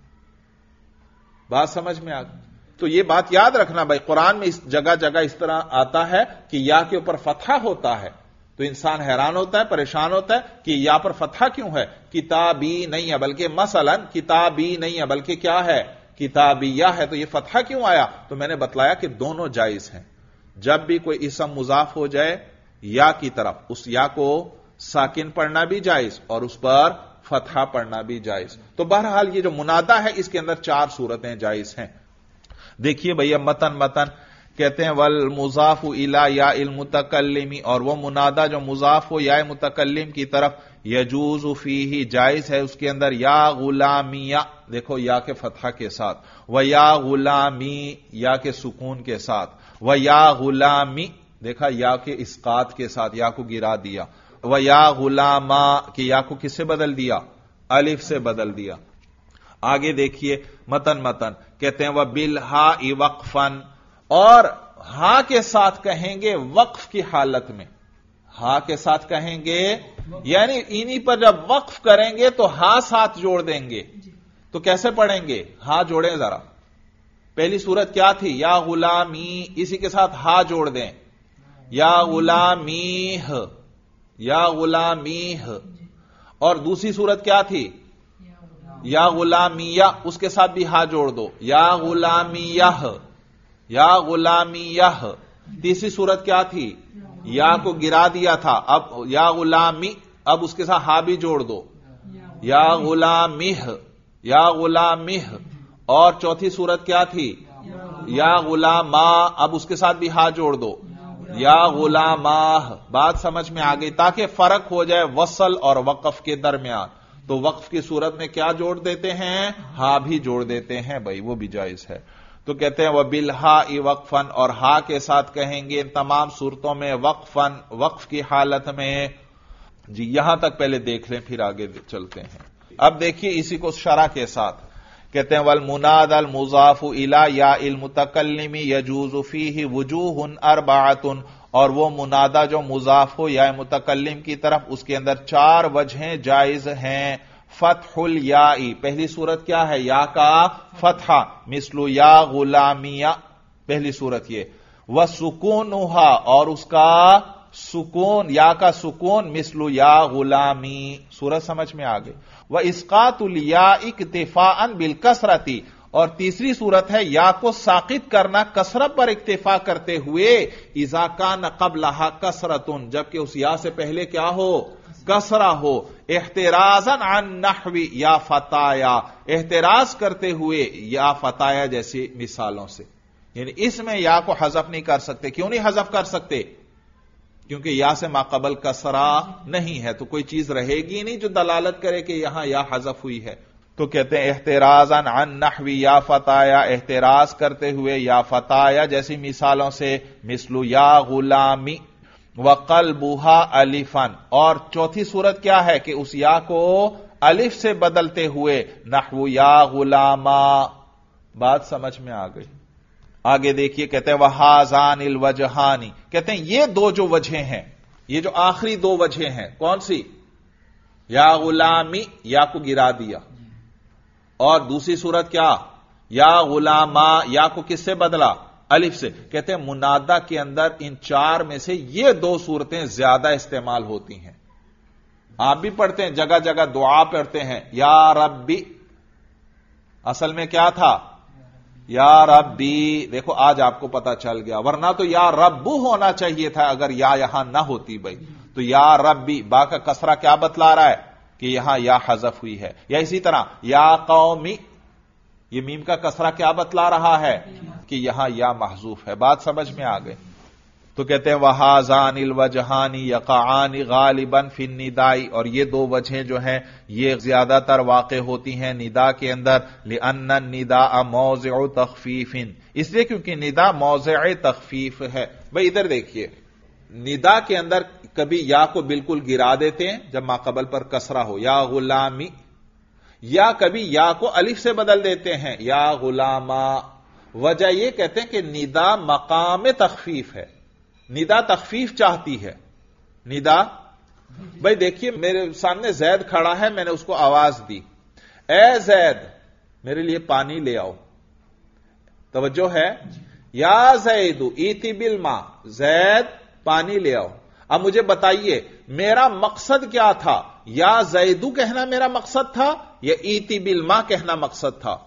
बात समझ में आ गई। तो यह बात याद रखना भाई, कुरान में इस जगह जगह इस तरह आता है कि या के ऊपर फतहा होता है, तो इंसान हैरान होता है, परेशान होता है कि या पर फतहा क्यों है, किताबी नहीं है, बल्कि मसलन किताबी नहीं है, बल्कि क्या है, किताबिया है, तो यह फतहा क्यों आया? तो मैंने बतलाया कि दोनों जायज हैं। जब भी कोई इसम मुजाफ हो जाए या की तरफ, उस या को साकिन पढ़ना भी जायज और उस पर फतहा पढ़ना भी जायज। तो बहरहाल ये जो मुनादा है, इसके अंदर 4 सूरतें जायज हैं। देखिए भैया, मतन कहते हैं वल मुजाफु इला या इल मुतकल्लिमी, और वो मुनादा जो मुजाफ हो या मुतकल्लिम की तरफ, यजूज़ु फीही, जायज है उसके अंदर, या गुलामिया, देखो या के फतहा के साथ, व या गुलामी, या के सुकून के साथ, व या गुलामी, देखा या के इस्कात के साथ, या को गिरा दिया, व या गुलामा, कि या को किससे बदल दिया, अलिफ से बदल दिया। आगे देखिए मतन कहते हैं वह बिल हा इ वक्फन, और हा के साथ कहेंगे वक्फ की हालत में, हा के साथ कहेंगे, यानी इन्हीं पर जब वक्फ करेंगे तो हा साथ जोड़ देंगे। तो कैसे पढ़ेंगे? हा जोड़ें जरा। पहली सूरत क्या थी? या गुलामी, इसी के साथ हा जोड़ दें, या गुलामीह, या गुलामीह। और दूसरी सूरत क्या थी? या गुलामिया, उसके साथ भी हा जोड़ दो, या गुलामियाह, या गुलामियाह। तीसरी सूरत क्या थी? या को गिरा दिया था, अब या गुलामी, अब उसके साथ हा भी जोड़ दो, या गुलामिह, या गुलामिह। और चौथी सूरत क्या थी? या गुलामा, अब उसके साथ भी हा जोड़ दो, या गुलामाह। बात समझ में आ गई, ताकि फर्क हो जाए वसल और वक्फ के दरमियान। तो वक्फ की सूरत में क्या जोड़ देते हैं? हा भी जोड़ देते हैं भाई, वो भी जायज है। तो कहते हैं वह बिल हा इ वक्फन, और हा के साथ कहेंगे इन तमाम सूरतों में वक्फन, वक्फ की हालत में। जी यहां तक पहले देख लें, फिर आगे चलते हैं। अब देखिए इसी को शरह के साथ कहते हैं वल मुनाद अल मुजाफु इला या इल मुतकल्लिमी यजूज़ु फीही वुजूहुन अर्बाअतुन, और वो मुनादा जो मुजाफ हो या मुतकल्लिम की तरफ, उसके अंदर 4 वजहें जायज हैं। फतहुल याई, पहली सूरत क्या है? या का फतहा, मिसलु या गुलामिया, पहली सूरत ये। व सुकूनुहा, और उसका सुकून, या का सुकून, मिसलु या गुलामी। सूरत समझ में आ गई। व इस्कातुल या इक्तिफाअन बिल कसरती, और तीसरी सूरत है या को साकित करना कसरत पर इक्तिफा करते हुए, इज़ा कान क़ब्लहा कसरतुन, जबकि उस या से पहले क्या हो? कसरा हो। एहतिराजन अन नहवी या फताया, एहतिराज करते हुए या फताया जैसी मिसालों से। यानी इसमें या को हज़फ नहीं कर सकते। क्यों नहीं हज़फ कर सकते? क्योंकि या से माकबल कसरा नहीं है, तो कोई चीज रहेगी नहीं जो दलालत करे कि यहां या हज़फ हुई है। तो कहते हैं एहतिराजन अन नहवी या फताया, एहतिराज करते हुए या फताया जैसी मिसालों से, मिसलु या गुलामी व क़ल्बुहा अलिफन। और चौथी सूरत क्या है? कि उस या को अलिफ से बदलते हुए, नहवु या गुलामा। बात समझ में आ गई। आगे देखिए कहते हैं वहाजानिल वजहानी, कहते हैं ये 2 जो वजहें हैं, ये जो आखिरी 2 वजहें हैं, कौन सी? या गुलामी, या को गिरा दिया, और दूसरी सूरत क्या? या गुलामा, या को किससे बदला? अलिफ से। कहते हैं मुनादा के अंदर इन 4 में से ये 2 सूरतें ज्यादा इस्तेमाल होती हैं। आप भी पढ़ते हैं, जगह जगह दुआ पढ़ते हैं, या रब्बी, असल में क्या था? या रब्बी। देखो आज आपको पता चल गया, वरना तो या रब्बू होना चाहिए था अगर या यहां ना होती भाई। तो या रब्बी, बा का कसरा क्या बतला रहा है? कि यहां या हज़फ हुई है। या इसी तरह या कौमी, ये मीम का कसरा क्या बतला रहा है? कि यहां या महजूफ है। बात समझ में आ गई। تو کہتے ہیں وہازان الوجہان یقعان غالبا فی النداء، اور یہ دو وجہیں جو ہیں یہ زیادہ تر واقع ہوتی ہیں ندا کے اندر، لأن النداء موضع تخفیف، اس لیے کیونکہ ندا موضع تخفیف ہے۔ بھئی ادھر دیکھیے، ندا کے اندر کبھی یا کو بالکل گرا دیتے ہیں جب ماقبل پر کسرہ ہو، یا غلامی، یا کبھی یا کو الف سے بدل دیتے ہیں، یا غلاما۔ وجہ یہ کہتے ہیں کہ ندا مقام تخفیف ہے، ندا تخفیف چاہتی ہے۔ ندا، بھئی دیکھیے میرے سامنے زید کھڑا ہے، میں نے اس کو آواز دی، اے زید میرے لیے پانی لے آؤ، توجہ ہے، یا زید ایتی بالماء، زید پانی لے آؤ۔ اب مجھے بتائیے میرا مقصد کیا تھا؟ یا زیدو کہنا میرا مقصد تھا یا ایتی بالماء کہنا مقصد تھا؟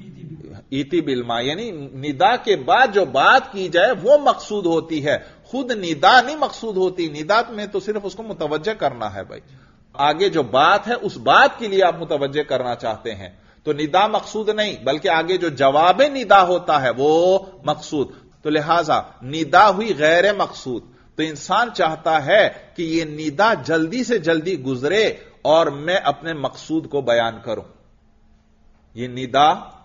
ایتی بالماء، یعنی ندا کے بعد جو بات کی جائے وہ مقصود ہوتی ہے، خود ندا نہیں مقصود ہوتی۔ ندا میں تو صرف اس کو متوجہ کرنا ہے، بھائی آگے جو بات ہے اس بات کے لیے آپ متوجہ کرنا چاہتے ہیں، تو ندا مقصود نہیں بلکہ آگے جو جواب ندا ہوتا ہے وہ مقصود۔ تو لہذا ندا ہوئی غیر مقصود، تو انسان چاہتا ہے کہ یہ ندا جلدی سے جلدی گزرے اور میں اپنے مقصود کو بیان کروں، یہ ندا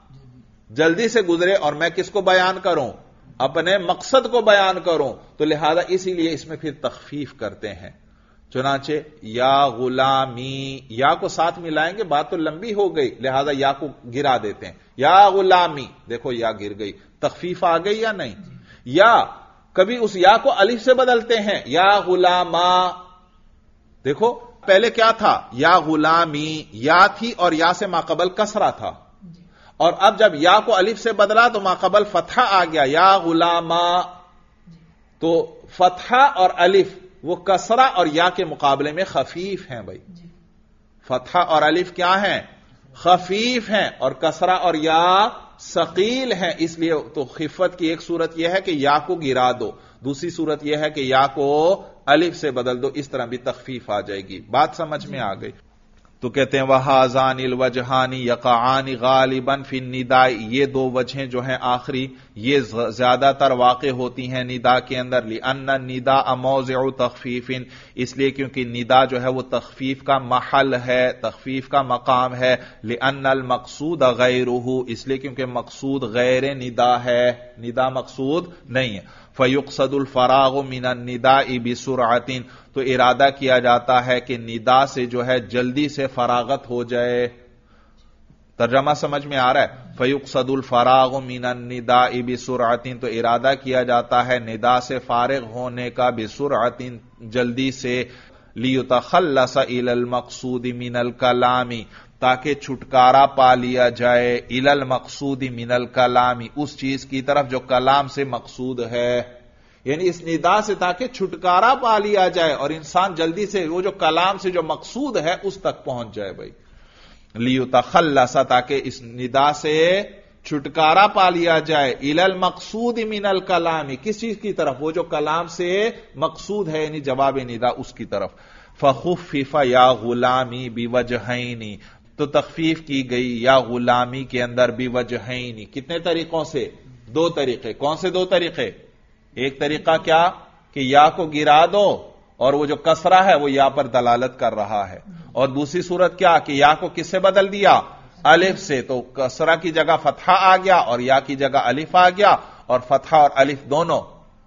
جلدی سے گزرے اور میں کس کو بیان کروں؟ اپنے مقصد کو بیان کروں، تو لہذا اسی لیے اس میں پھر تخفیف کرتے ہیں۔ چنانچہ یا غلامی، یا کو ساتھ ملائیں گے بات تو لمبی ہو گئی، لہذا یا کو گرا دیتے ہیں، یا غلامی، دیکھو یا گر گئی، تخفیف آ گئی یا نہیں؟ یا کبھی اس یا کو الف سے بدلتے ہیں، یا غلاما، دیکھو پہلے کیا تھا؟ یا غلامی، یا تھی اور یا سے ماقبل کسرہ تھا، اور اب جب یا کو الف سے بدلا تو ماقبل فتحہ آ گیا، یا غلاما۔ تو فتحہ اور الف وہ کسرہ اور یا کے مقابلے میں خفیف ہیں، بھائی فتحہ اور الف کیا ہیں؟ خفیف ہیں، اور کسرہ اور یا ثقیل ہیں۔ اس لیے تو خفت کی ایک صورت یہ ہے کہ یا کو گرا دو، دوسری صورت یہ ہے کہ یا کو الف سے بدل دو، اس طرح بھی تخفیف آ جائے گی۔ بات سمجھ میں آ گئی؟ تو کہتے ہیں وہازان الوجہان یقعان غالبا فی النداء، یہ دو وجہیں جو ہیں آخری یہ زیادہ تر واقع ہوتی ہیں ندا کے اندر، لأن النداء موضع تخفیف، اس لیے کیونکہ ندا جو ہے وہ تخفیف کا محل ہے، تخفیف کا مقام ہے، لأن المقصود غیرہ، اس لیے کیونکہ مقصود غیر ندا ہے، ندا مقصود نہیں ہے۔ فیقصد الفراغ من النداء بسرعۃ، تو ارادہ کیا جاتا ہے کہ ندا سے جو ہے جلدی سے فراغت ہو جائے۔ ترجمہ سمجھ میں آ رہا ہے؟ فیقصد الفراغ من النداء بسرعۃ، تو ارادہ کیا جاتا ہے ندا سے فارغ ہونے کا، بسرعۃ جلدی سے، لیتخلص الی المقصود من الکلام، تاکہ چھٹکارا پا لیا جائے، الی المقصود من الکلام، اس چیز کی طرف جو کلام سے مقصود ہے، یعنی اس ندا سے تاکہ چھٹکارا پا لیا جائے اور انسان جلدی سے وہ جو کلام سے جو مقصود ہے اس تک پہنچ جائے۔ بھائی لیتخلص، تاکہ اس ندا سے چھٹکارا پا لیا جائے، الی المقصود من الکلام، کس چیز کی طرف؟ وہ جو کلام سے مقصود ہے یعنی جواب ندا، اس کی طرف۔ فخفف یا غلامی بوجہین، تو تخفیف کی گئی یا غلامی کے اندر بوجہین، کتنے طریقوں سے؟ دو طریقے۔ کون سے دو طریقے؟ ایک طریقہ کیا کہ یا کو گرا دو اور وہ جو کسرہ ہے وہ یا پر دلالت کر رہا ہے، اور دوسری صورت کیا کہ یا کو کس سے بدل دیا؟ الف سے، تو کسرہ کی جگہ فتحہ آ گیا اور یا کی جگہ الف آ گیا، اور فتحہ اور الف دونوں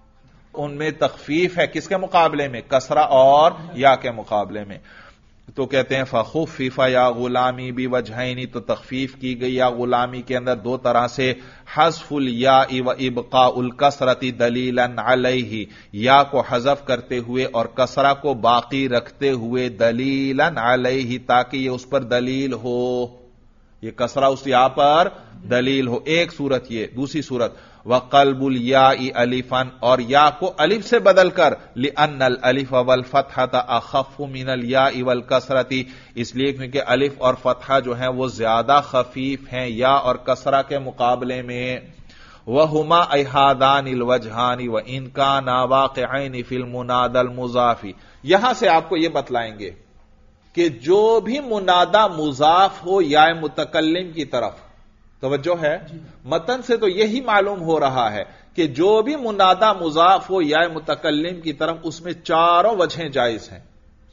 ان میں تخفیف ہے، کس کے مقابلے میں؟ کسرہ اور یا کے مقابلے میں۔ تو کہتے ہیں فخفف یا غلامی بوجہین، تو تخفیف کی گئی یا غلامی کے اندر دو طرح سے، حذف الیاء و ابقاء الکسرۃ دلیلا علیہ، یا کو حذف کرتے ہوئے اور کسرہ کو باقی رکھتے ہوئے، دلیلا علیہ، تاکہ یہ اس پر دلیل ہو، یہ کسرہ اس یا پر دلیل ہو۔ ایک صورت یہ، دوسری صورت وقلب الیاء الفا، اور یا کو الف سے بدل کر، لأن الالف والفتحۃ اخف من الیاء والکسرۃ، اس لیے کیونکہ الف اور فتحہ جو ہیں وہ زیادہ خفیف ہیں یا اور کسرہ کے مقابلے میں۔ وہما احادان الوجہان وان کانا واقعین فی المنادى المضاف، یہاں سے آپ کو یہ بتلائیں گے کہ جو بھی منادہ مضاف ہو یا متکلم کی طرف، توجہ ہے؟ متن سے تو یہی معلوم ہو رہا ہے کہ جو بھی منادا مضاف ہو یا متکلم کی طرف اس میں چاروں وجہیں جائز ہیں،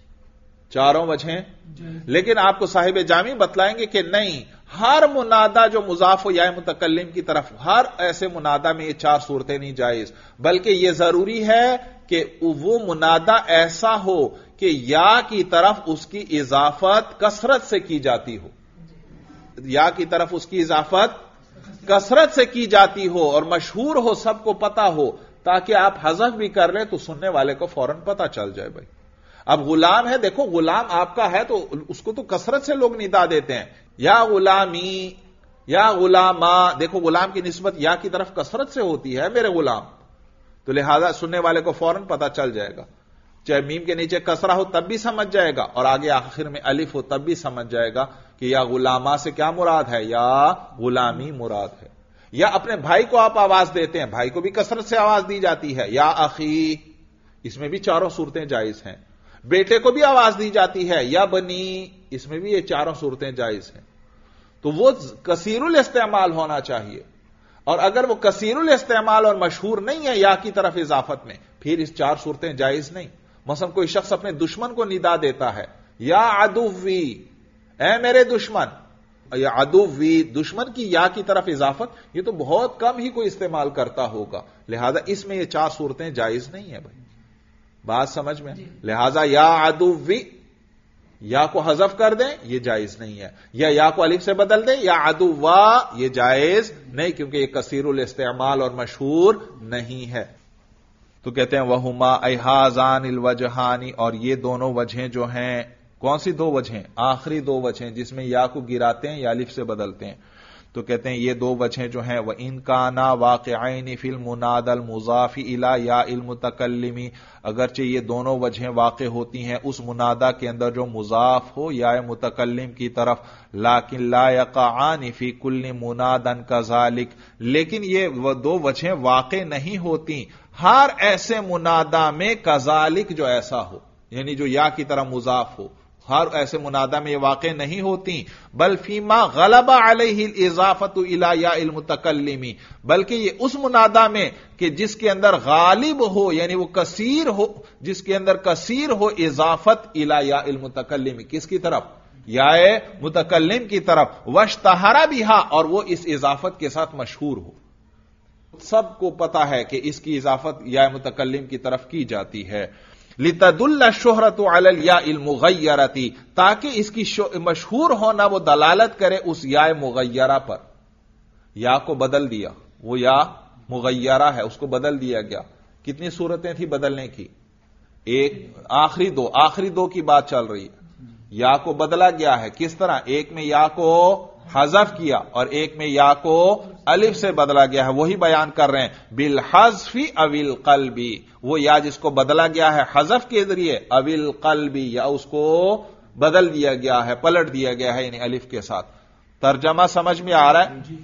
چاروں وجہیں. لیکن آپ کو صاحب جامی بتلائیں گے کہ نہیں، ہر منادا جو مضاف ہو یا متکلم کی طرف، ہر ایسے منادا میں یہ چار صورتیں نہیں جائز، بلکہ یہ ضروری ہے کہ وہ منادا ایسا ہو کہ یا کی طرف اس کی اضافت کثرت سے کی جاتی ہو، یا کی طرف اس کی اضافت کثرت سے کی جاتی ہو اور مشہور ہو، سب کو پتا ہو، تاکہ آپ حذف بھی کر لیں تو سننے والے کو فوراً پتا چل جائے. بھائی اب غلام ہے، دیکھو غلام آپ کا ہے تو اس کو تو کثرت سے لوگ ندا دیتے ہیں، یا غلامی یا غلاما، دیکھو غلام کی نسبت یا کی طرف کثرت سے ہوتی ہے، میرے غلام، تو لہذا سننے والے کو فوراً پتا چل جائے گا. چاہے میم کے نیچے کسرہ ہو تب بھی سمجھ جائے گا، اور آگے آخر میں الف ہو تب بھی سمجھ جائے گا کہ یا غلاما سے کیا مراد ہے، یا غلامی مراد ہے. یا اپنے بھائی کو آپ آواز دیتے ہیں، بھائی کو بھی کثرت سے آواز دی جاتی ہے، یا اخی، اس میں بھی چاروں صورتیں جائز ہیں. بیٹے کو بھی آواز دی جاتی ہے، یا بنی، اس میں بھی یہ چاروں صورتیں جائز ہیں. تو وہ کثیر الاستعمال ہونا چاہیے، اور اگر وہ کثیر الاستعمال اور مشہور نہیں ہے یا کی طرف اضافت میں، پھر اس چار صورتیں جائز نہیں. مثلا کوئی شخص اپنے دشمن کو ندا دیتا ہے، یا عدوی، اے میرے دشمن، یا عدوی، دشمن کی یا کی طرف اضافت، یہ تو بہت کم ہی کوئی استعمال کرتا ہوگا، لہذا اس میں یہ چار صورتیں جائز نہیں ہے. بھائی بات سمجھ میں؟ لہذا یا عدوی، یا کو حذف کر دیں یہ جائز نہیں ہے، یا کو الف سے بدل دیں، یا عدوا، یہ جائز نہیں، کیونکہ یہ کثیر الاستعمال اور مشہور نہیں ہے. تو کہتے ہیں وہما ایہازان الوجہانی، اور یہ دونوں وجہیں جو ہیں، کون سی دو وجہیں؟ آخری دو وجہیں جس میں یا کو گراتے ہیں یا الف سے بدلتے ہیں. تو کہتے ہیں یہ دو وجہیں جو ہیں، وَإِن كَانَا وَاقِعَيْنِ فِي الْمُنَادَى الْمُضَافِ إِلَى يَاءِ الْمُتَكَلِّمِ، اگرچہ یہ دونوں وجہیں واقع ہوتی ہیں اس منادا کے اندر جو مضاف ہو یا متکلم کی طرف، لیکن لا يقعان فی کل منادن كذلك، لیکن یہ دو وجہیں واقع نہیں ہوتی ہر ایسے منادا میں كذلك، جو ایسا ہو، یعنی جو یا کی طرح مضاف ہو، ہر ایسے منادا میں یہ واقع نہیں ہوتی. بل فیما غلب علیہ الاضافۃ الی یا المتکلم، بلکہ یہ اس منادا میں کہ جس کے اندر غالب ہو، یعنی وہ کثیر ہو، جس کے اندر کثیر ہو اضافت الی یا المتکلم، کس کی طرف؟ یا متکلم کی طرف. واشتہر بہا، اور وہ اس اضافت کے ساتھ مشہور ہو، سب کو پتا ہے کہ اس کی اضافت یا متکلم کی طرف کی جاتی ہے. لتدل الشہرۃ علی الیاء المغیرۃ، تاکہ اس کی مشہور ہونا وہ دلالت کرے اس یا مغیرہ پر. یا کو بدل دیا، وہ یا مغیرہ ہے، اس کو بدل دیا گیا. کتنی صورتیں تھی بدلنے کی؟ ایک، آخری دو کی بات چل رہی ہے. یا کو بدلا گیا ہے، کس طرح؟ ایک میں یا کو حذف کیا اور ایک میں یا کو الف سے بدلا گیا ہے، وہی بیان کر رہے ہیں. بالحذف او القلب، وہ یا جس کو بدلا گیا ہے حذف کے ذریعے، او القلب، یا اس کو بدل دیا گیا ہے، پلٹ دیا گیا ہے، یعنی الف کے ساتھ. ترجمہ سمجھ میں آ رہا ہے؟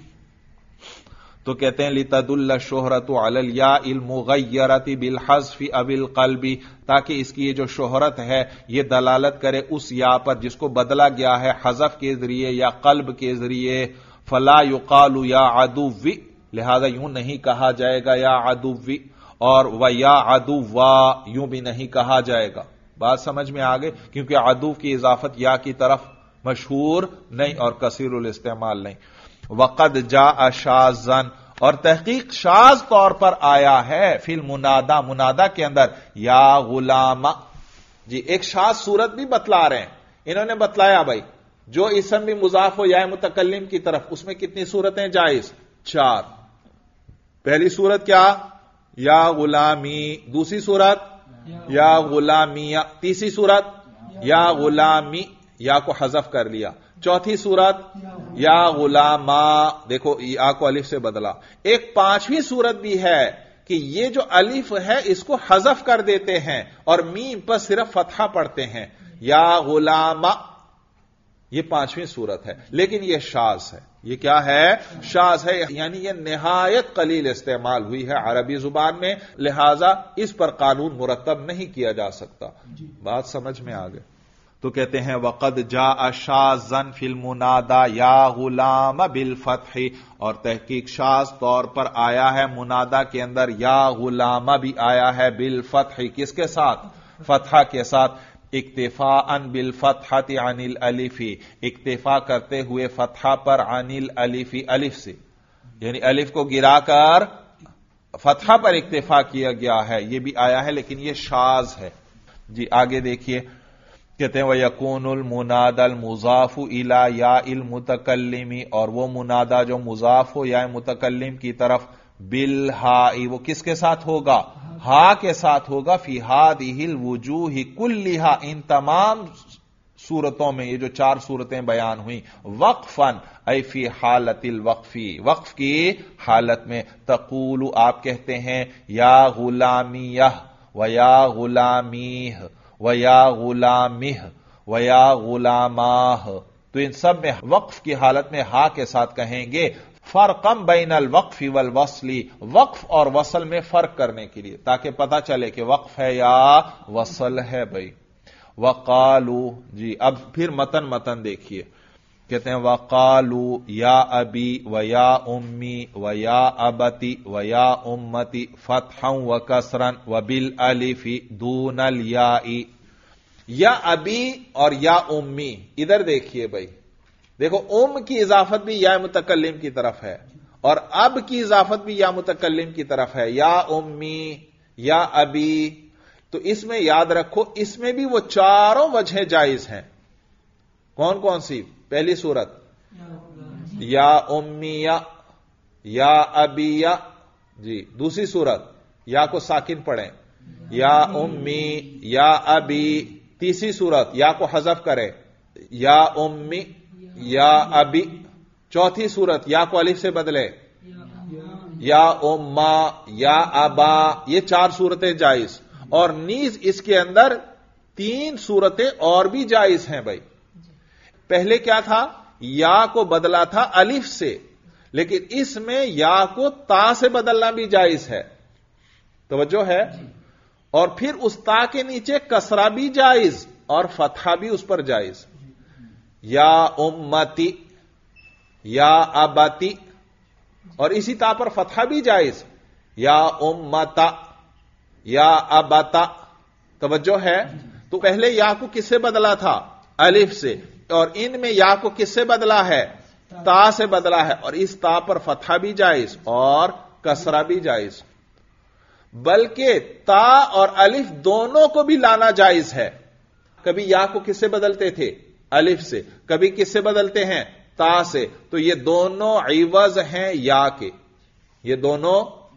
تو کہتے ہیں لتدل الشہرۃ علی الیاء المغیرۃ بالحذف او القلب، تاکہ اس کی یہ جو شہرت ہے یہ دلالت کرے اس یا پر جس کو بدلا گیا ہے حذف کے ذریعے یا قلب کے ذریعے. فلا یقال یا عدوی، لہذا یوں نہیں کہا جائے گا یا عدوی، اور و یا عدوا، یوں بھی نہیں کہا جائے گا. بات سمجھ میں آگے؟ کیونکہ عدو کی اضافت یا کی طرف مشہور نہیں اور کثیر الاستعمال نہیں. وقد جاء شاذا، اور تحقیق شاذ طور پر آیا ہے فی المنادا، منادا کے اندر، یا غلام. جی ایک شاذ صورت بھی بتلا رہے ہیں، انہوں نے بتلایا بھائی جو اسم بھی مضاف ہو یا متکلم کی طرف، اس میں کتنی صورتیں جائز؟ 4. پہلی صورت کیا؟ یا غلامی. دوسری صورت یا غلامیہ. تیسری صورت یا غلامی، یا کو حذف کر لیا. چوتھی صورت یا غلاما، دیکھو یا کو الف سے بدلا. ایک پانچویں صورت بھی ہے کہ یہ جو الف ہے اس کو حذف کر دیتے ہیں اور میم پر صرف فتحہ پڑھتے ہیں، یا غلاما. یہ پانچویں صورت ہے، لیکن یہ شاذ ہے. یہ کیا ہے؟ شاذ ہے، یعنی یہ نہایت قلیل استعمال ہوئی ہے عربی زبان میں، لہذا اس پر قانون مرتب نہیں کیا جا سکتا. بات سمجھ میں آ گئی؟ تو کہتے ہیں وقد جاء شاذا فی المنادا یا غلام بالفتح، اور تحقیق شاذ طور پر آیا ہے منادا کے اندر یا غلام بھی آیا ہے بالفتح، کس کے ساتھ؟ فتحہ کے ساتھ، اکتفاء بالفتحۃ عن الالف، اکتفا کرتے ہوئے فتحہ پر عن الالف، الف سے، یعنی الف کو گرا کر فتحہ پر اکتفا کیا گیا ہے، یہ بھی آیا ہے لیکن یہ شاذ ہے۔ جی آگے دیکھیے، کہتے ہیں وَيَكُونُ الْمُنَادَى الْمُضَافُ إِلَى يَاءِ الْمُتَكَلِّمِ، اور وہ منادا جو مضاف ہو یا متکلم کی طرف، بالہاء، وہ کس کے ساتھ ہوگا؟ ہا کے ساتھ ہوگا، فی هذه الوجوہ کلھا، ان تمام صورتوں میں، یہ جو 4 صورتیں بیان ہوئیں، وقفاً ای فی حالت الوقفی، وقف کی حالت میں، تقول آپ کہتے ہیں یا غلامیہ و یا غلامیہ و یا غلامہ و یا غلاماہ، تو ان سب میں وقف کی حالت میں ہا کے ساتھ کہیں گے، فرقم بین الوقف والوصل، وقف اور وصل میں فرق کرنے کے لیے، تاکہ پتہ چلے کہ وقف ہے یا وصل ہے بھائی۔ وقالو، جی اب پھر متن دیکھیے، کہتے ہیں وقالو یا ابی و یا امی و یا ابتی و یا امتی فتحا و کسرا و بالالف دون الیاء، یا ابی اور یا امی، ادھر دیکھیے بھائی، دیکھو ام کی اضافت بھی یا متکلم کی طرف ہے، اور اب کی اضافت بھی یا متکلم کی طرف ہے، یا امی یا ابی، تو اس میں یاد رکھو اس میں بھی وہ چاروں وجہیں جائز ہیں۔ کون کون سی؟ پہلی صورت یا امیہ یا ابیہ، جی دوسری صورت یا کو ساکن پڑھیں، یا امی یا ابی، تیسری صورت یا کو حذف کریں، یا امی یا ابی، چوتھی صورت یا کو الف سے بدلے، یا اما یا ابا، یہ 4 صورتیں جائز، اور نیز اس کے اندر 3 صورتیں اور بھی جائز ہیں بھائی۔ پہلے کیا تھا؟ یا کو بدلا تھا الف سے، لیکن اس میں یا کو تا سے بدلنا بھی جائز ہے، توجہ ہے، اور پھر اس تا کے نیچے کسرہ بھی جائز اور فتحہ بھی اس پر جائز، یا امتی یا ابتی، اور اسی تا پر فتحہ بھی جائز، یا امتا یا ابتا، توجہ ہے۔ تو پہلے یا کو کس سے بدلا تھا؟ الف سے، اور ان میں یا کو کس سے بدلا ہے؟ تا سے بدلا ہے، اور اس تا پر فتحہ بھی جائز اور کسرہ بھی جائز، بلکہ تا اور الف دونوں کو بھی لانا جائز ہے۔ کبھی یا کو کس سے بدلتے تھے؟ الف سے، کبھی کس سے بدلتے ہیں؟ تا سے، تو یہ دونوں عوض ہیں یا کے، یہ دونوں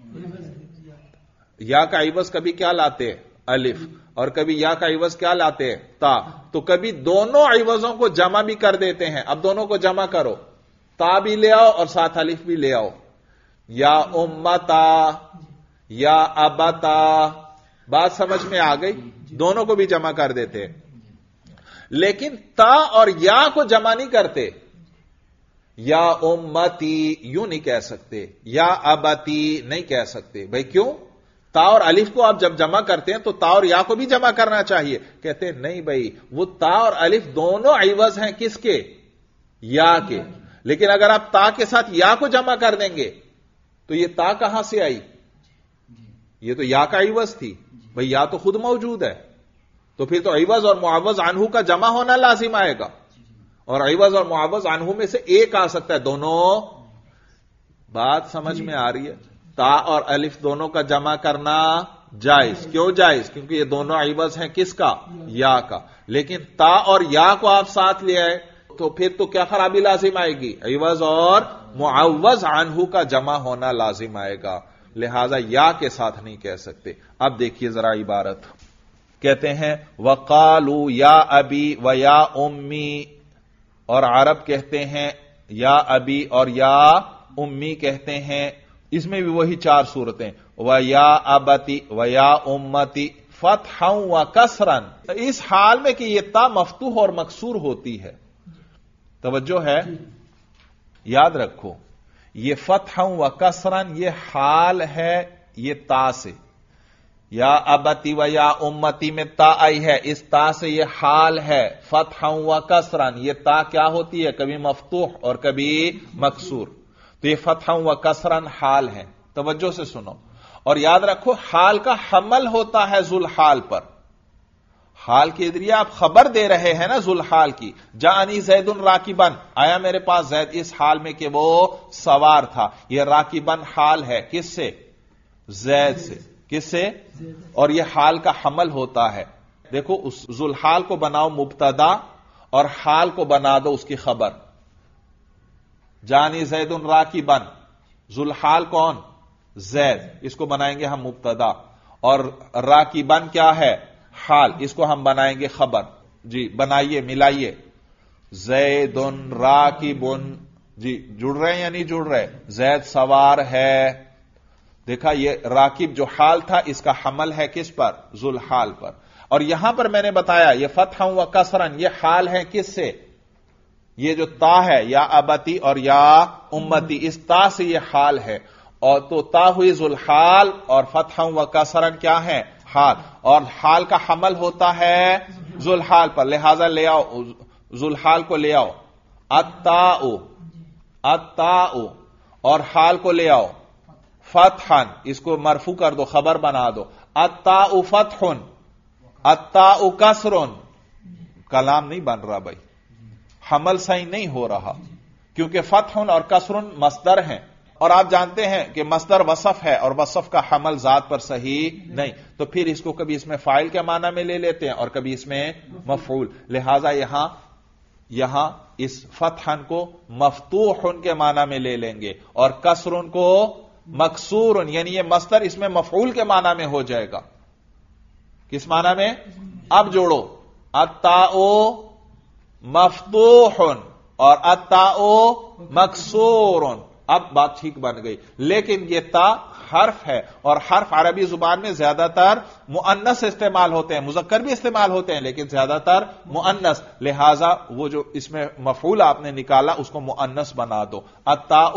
یا کا عوض کبھی کیا لاتے ہیں؟ الف، اور کبھی یا کا عوض کیا لاتے ہیں؟ تا، تو کبھی دونوں عوضوں کو جمع بھی کر دیتے ہیں۔ اب دونوں کو جمع کرو، تا بھی لے آؤ اور ساتھ الف بھی لے آؤ، یا امتا یا ابتا، بات سمجھ میں آ گئی؟ دونوں کو بھی جمع کر دیتے، لیکن تا اور یا کو جمع نہیں کرتے، یا امتی یوں نہیں کہہ سکتے، یا ابتی نہیں کہہ سکتے بھائی، کیوں؟ تا اور الف کو آپ جب جمع کرتے ہیں تو تا اور یا کو بھی جمع کرنا چاہیے، کہتے ہیں نہیں بھائی، وہ تا اور الف دونوں عوض ہیں کس کے؟ یا کے، لیکن اگر آپ تا کے ساتھ یا کو جمع کر دیں گے تو یہ تا کہاں سے آئی؟ یہ تو یا کا عوض تھی بھائی، یا تو خود موجود ہے، تو پھر تو عوض اور معوض عنہ کا جمع ہونا لازم آئے گا، اور عوض اور معوض عنہ میں سے ایک آ سکتا ہے، دونوں، بات سمجھ میں آ رہی ہے؟ تا اور الف دونوں کا جمع کرنا جائز، کیوں جائز؟ کیونکہ یہ دونوں عوض ہیں کس کا؟ یا کا، لیکن تا اور یا کو آپ ساتھ لے آئے تو پھر تو کیا خرابی لازم آئے گی؟ عوض اور معوض عنہ کا جمع ہونا لازم آئے گا، لہذا یا کے ساتھ نہیں کہہ سکتے۔ اب دیکھیے ذرا عبارت، کہتے ہیں وقالو یا ابی و یا امی، اور عرب کہتے ہیں یا ابی اور یا امی کہتے ہیں، اس میں بھی وہی 4 صورتیں، و یا ابتی و یا امتی فتحا و کسرا، اس حال میں کہ یہ تا مفتوح اور مکسور ہوتی ہے، توجہ ہے، یاد رکھو یہ فتحا و کسرا یہ حال ہے یہ تا سے، یا ابتی و یا امتی میں تا آئی ہے، اس تا سے یہ حال ہے، فتحا و کسرن، یہ تا کیا ہوتی ہے؟ کبھی مفتوح اور کبھی مکسور، تو یہ فتحا و کسرن حال ہے. توجہ سے سنو اور یاد رکھو، حال کا حمل ہوتا ہے ذوالحال پر. حال کے ذریعے آپ خبر دے رہے ہیں نا ذوالحال کی. جاءنی زید راکبن، آیا میرے پاس زید اس حال میں کہ وہ سوار تھا. یہ راکبن حال ہے، کس سے؟ زید سے. کس سے؟ اور یہ حال کا حمل ہوتا ہے. دیکھو اس ذوالحال کو بناؤ مبتدا اور حال کو بنا دو اس کی خبر. جانی زید راکبن، ذوالحال کون؟ زید. اس کو بنائیں گے ہم مبتدا، اور راکبن کیا ہے؟ حال. اس کو ہم بنائیں گے خبر. جی بنائیے، ملائیے. زید راکبن، جی جڑ رہے ہیں یا نہیں جڑ رہے؟ زید سوار ہے. دیکھا یہ راکب جو حال تھا اس کا حمل ہے کس پر؟ ذوالحال پر. اور یہاں پر میں نے بتایا یہ فتحا و کسرن یہ حال ہے کس سے؟ یہ جو تا ہے یا ابتی اور یا امتی، اس تا سے یہ حال ہے. اور تو تا ہوئی ذوالحال اور فتحا و کسرن کیا ہے؟ حال. اور حال کا حمل ہوتا ہے ذوالحال پر، لہذا لے آؤ ذوالحال کو لے آؤ. التاء، التاء، اور حال کو لے آؤ فتحن، اس کو مرفوع کر دو، خبر بنا دو. التاء فتحن، التاء کسرن. کلام نہیں بن رہا بھائی، حمل صحیح نہیں ہو رہا، کیونکہ فتحن اور کسرن مصدر ہیں، اور آپ جانتے ہیں کہ مصدر وصف ہے اور وصف کا حمل ذات پر صحیح نہیں، تو پھر اس کو کبھی اس میں فاعل کے معنی میں لے لیتے ہیں اور کبھی اس میں مفعول. لہذا یہاں اس فتحن کو مفتوحن کے معنی میں لے لیں گے اور کسرن کو مکسورن، یعنی یہ مصدر اس میں مفعول کے معنی میں ہو جائے گا. کس معنی میں؟ اب جوڑو، التاء مفتوحن اور التاء مکسورن. اب بات ٹھیک بن گئی. لیکن یہ تا حرف ہے، اور حرف عربی زبان میں زیادہ تر مؤنث استعمال ہوتے ہیں، مذکر بھی استعمال ہوتے ہیں لیکن زیادہ تر مؤنث. لہذا وہ جو اس میں مفعول آپ نے نکالا اس کو مؤنث بنا دو. التاء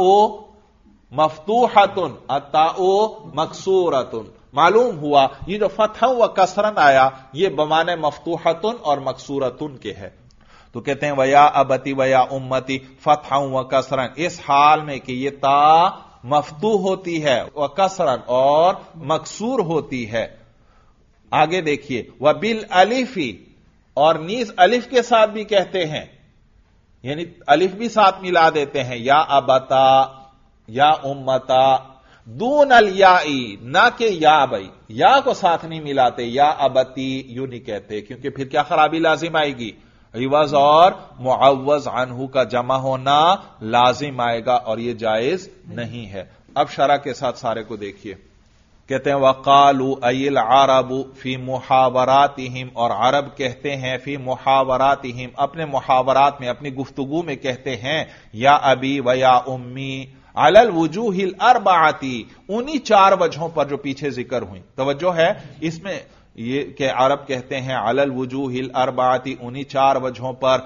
مفتوحتن، التاء مکسورتن. معلوم ہوا یہ جو فتح و کسرن آیا یہ بمانے مفتوحتن اور مکسورتن کے ہے. تو کہتے ہیں ویا ابتی ویا امتی فتح و کسرن، اس حال میں کہ یہ تا مفتوح ہوتی ہے و کسرن اور مکسور ہوتی ہے. آگے دیکھیے وبالالفی، اور نیز الف کے ساتھ بھی کہتے ہیں، یعنی الف بھی ساتھ ملا دیتے ہیں. یا ابتا یا امتا دون الیائی، نہ کہ یا، بھائی یا کو ساتھ نہیں ملاتے، یا ابتی یوں نہیں کہتے، کیونکہ پھر کیا خرابی لازم آئے گی؟ عوض اور معوض عنہ کا جمع ہونا لازم آئے گا اور یہ جائز نہیں ہے. اب شرح کے ساتھ سارے کو دیکھیے. کہتے ہیں وقالوا ای العرب فی محاوراتہم، اور عرب کہتے ہیں فی محاوراتہم اپنے محاورات میں، اپنی گفتگو میں کہتے ہیں یا ابی و یا امی علی الوجوہ الاربعتی، انہی چار وجہوں پر جو پیچھے ذکر ہوئی. توجہ ہے اس میں یہ کہ عرب کہتے ہیں علی الوجوہ الاربعتی، انہی چار وجہوں پر،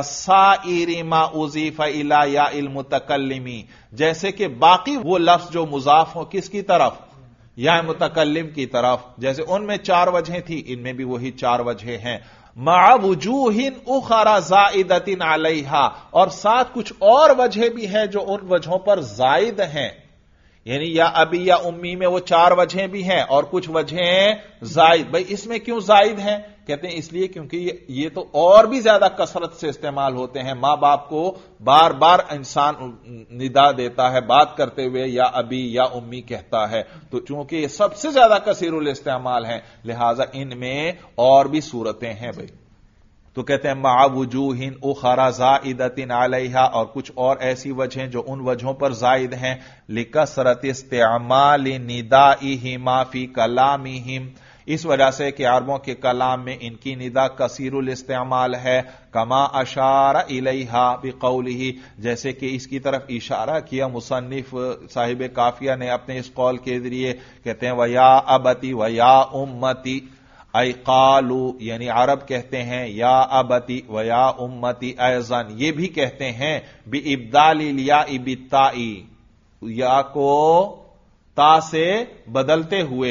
کسائر ما اضیف الی یا المتکلم، جیسے کہ باقی وہ لفظ جو مضاف ہو کس کی طرف؟ یا متکلم کی طرف. جیسے ان میں چار وجہیں تھی، ان میں بھی وہی چار وجہیں ہیں. مع وجوہ اخرى زائدۃ علیہا، اور ساتھ کچھ اور وجہیں بھی ہیں جو ان وجہوں پر زائد ہیں. یعنی یا ابی یا امی میں وہ چار وجہیں بھی ہیں اور کچھ وجہیں زائد. بھئی اس میں کیوں زائد ہیں؟ کہتے ہیں اس لیے کیونکہ یہ تو اور بھی زیادہ کثرت سے استعمال ہوتے ہیں. ماں باپ کو بار بار انسان ندا دیتا ہے بات کرتے ہوئے، یا ابی یا امی کہتا ہے، تو چونکہ یہ سب سے زیادہ کثیر الاستعمال ہیں لہذا ان میں اور بھی صورتیں ہیں. بھئی تو کہتے ہیں مع وجوہ اخرى زائدۃ علیہا، اور کچھ اور ایسی وجہیں جو ان وجہوں پر زائد ہیں. لکثرت استعمال ندائہما فی کلامہم، اس وجہ سے کہ عربوں کے کلام میں ان کی ندا کثیر الاستعمال ہے. کما اشار الیہا بقولہ، جیسے کہ اس کی طرف اشارہ کیا مصنف صاحب کافیہ نے اپنے اس قول کے ذریعے. کہتے ہیں ویا ابتی ویا امتی، ای قالو، یعنی عرب کہتے ہیں یا ابتی و یا امتی ایضاً، یہ بھی کہتے ہیں بابدال الیاء بالتاء، یا کو تا سے بدلتے ہوئے.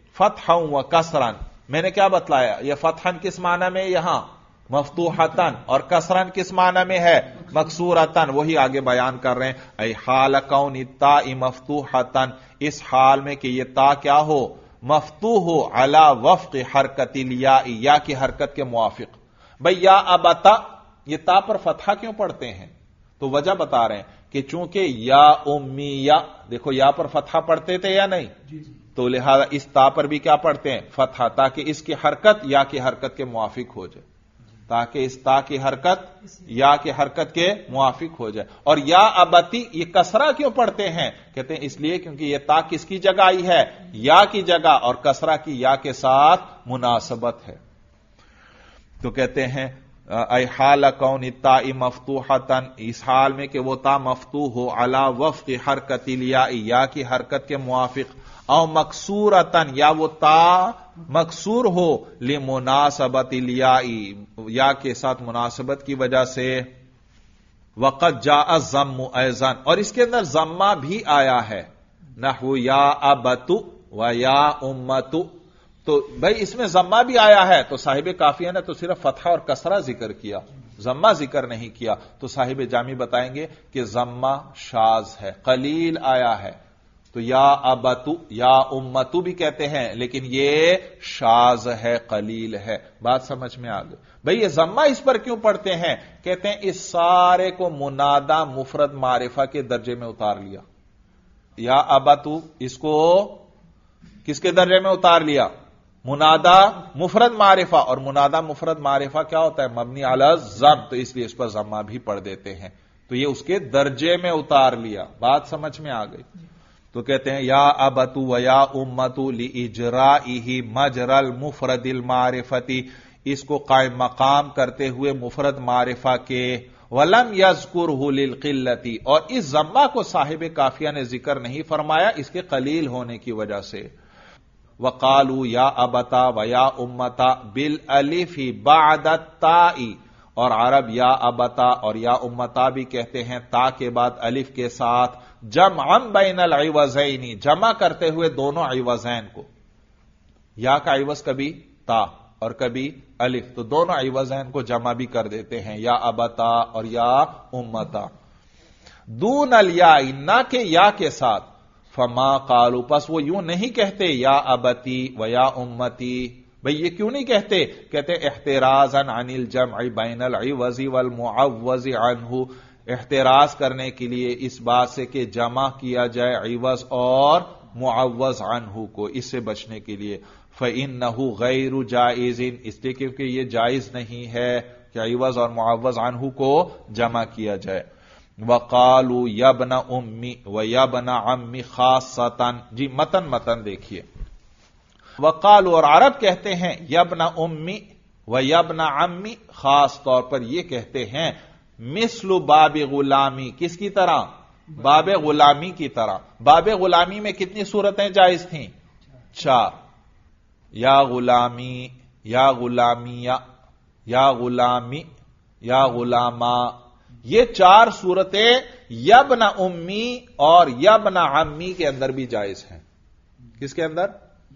فتحا و کسرن، میں نے کیا بتلایا؟ یہ فتحن کس معنی میں یہاں؟ مفتوحتن، اور کسرن کس معنی میں ہے؟ مکسورتن، وہی آگے بیان کر رہے ہیں، ای حال کون التاء مفتوحتن، اس حال میں کہ یہ تا کیا ہو؟ مفتوح ہو، علی وفق حرکت الیاء، یا کی حرکت کے موافق۔ بھئی یا ابتا، یہ تا پر فتحہ کیوں پڑھتے ہیں؟ تو وجہ بتا رہے ہیں کہ چونکہ یا امی یا، دیکھو یا پر فتحہ پڑھتے تھے یا نہیں؟ تو لہذا اس تا پر بھی کیا پڑھتے ہیں؟ فتحہ، تاکہ اس کی حرکت یا کی حرکت کے موافق ہو جائے، تاکہ اس تا کی حرکت یا کی حرکت کے موافق ہو جائے۔ اور یا ابتی یہ کسرہ کیوں پڑھتے ہیں؟ کہتے ہیں اس لیے کیونکہ یہ تا کس کی جگہ آئی ہے؟ یا کی جگہ، اور کسرہ کی یا کے ساتھ مناسبت ہے۔ تو کہتے ہیں ای حال کون التاء مفتوحتن، اس حال میں کہ وہ تا مفتوح ہو، علی وفق حرکت الیاء، یا کی حرکت کے موافق، او مکسورتن، یا وہ تا مکسور ہو، لمناسبت الیاء، یا کے ساتھ مناسبت کی وجہ سے۔ وقد جاء الضم ایضا، اور اس کے اندر ضمہ بھی آیا ہے، نحو یا ابت و یا امت، تو بھائی اس میں ضمہ بھی آیا ہے، تو صاحب کافیہ نے تو صرف فتحہ اور کسرہ ذکر کیا، ضمہ ذکر نہیں کیا، تو صاحب جامی بتائیں گے کہ ضمہ شاذ ہے، قلیل آیا ہے۔ تو یا ابتو یا امتو بھی کہتے ہیں، لیکن یہ شاذ ہے، قلیل ہے۔ بات سمجھ میں آ گئی؟ بھئی یہ ضمہ اس پر کیوں پڑھتے ہیں؟ کہتے ہیں اس سارے کو منادہ مفرد معرفہ کے درجے میں اتار لیا۔ یا ابتو اس کو کس کے درجے میں اتار لیا؟ منادہ مفرد معرفہ، اور منادہ مفرد معرفہ کیا ہوتا ہے؟ مبنی علی الضم، تو اس لیے اس پر ضمہ بھی پڑھ دیتے ہیں، تو یہ اس کے درجے میں اتار لیا۔ بات سمجھ میں آ گئی؟ تو کہتے ہیں یا ابتو و یا امتو لاجرائہ مجرى المفرد المعرفتی، اس کو قائم مقام کرتے ہوئے مفرد معرفہ کے، ولم یذکرہ للقلۃ، اور اس ضمہ کو صاحب کافیہ نے ذکر نہیں فرمایا اس کے قلیل ہونے کی وجہ سے۔ وقالوا یا ابتا و یا امتا بالالف بعد التاء، اور عرب یا ابتا اور یا امتا بھی کہتے ہیں تا کے بعد الف کے ساتھ، جمعا بین العوضین، جمع کرتے ہوئے دونوں عوضین کو، یا کا عوض کبھی تا اور کبھی الف، تو دونوں عوضین کو جمع بھی کر دیتے ہیں، یا ابتا اور یا امتا، دون الیاء، نہ کہ یا کے ساتھ۔ فما قالوا، پس وہ یوں نہیں کہتے یا ابتی و یا امتی، بھئی یہ کیوں نہیں کہتے؟ کہتے احترازا عن الجمع بین العوض والمعوض عنہ، احتراز کرنے کے لیے اس بات سے کہ جمع کیا جائے عوض اور معوض عنہ کو، اس سے بچنے کے لیے۔ فإنہ غیر جائز، اس لیے کیونکہ یہ جائز نہیں ہے کہ عوض اور معوض عنہ کو جمع کیا جائے۔ وقالوا یبن امی و یبن عمی خاصتاً، جی متن دیکھیے۔ وقالوا، اور عرب کہتے ہیں یبن امی و یبن عمی، خاص طور پر یہ کہتے ہیں مثل باب غلامی، کس کی طرح؟ باب غلامی کی طرح۔ باب غلامی میں کتنی صورتیں جائز تھیں؟ 4، یا غلامی، یا غلامیہ، یا غلامی، یا غلاما، یہ 4 صورتیں یبن امی اور یبن عمی کے اندر بھی جائز ہیں۔ کس کے اندر؟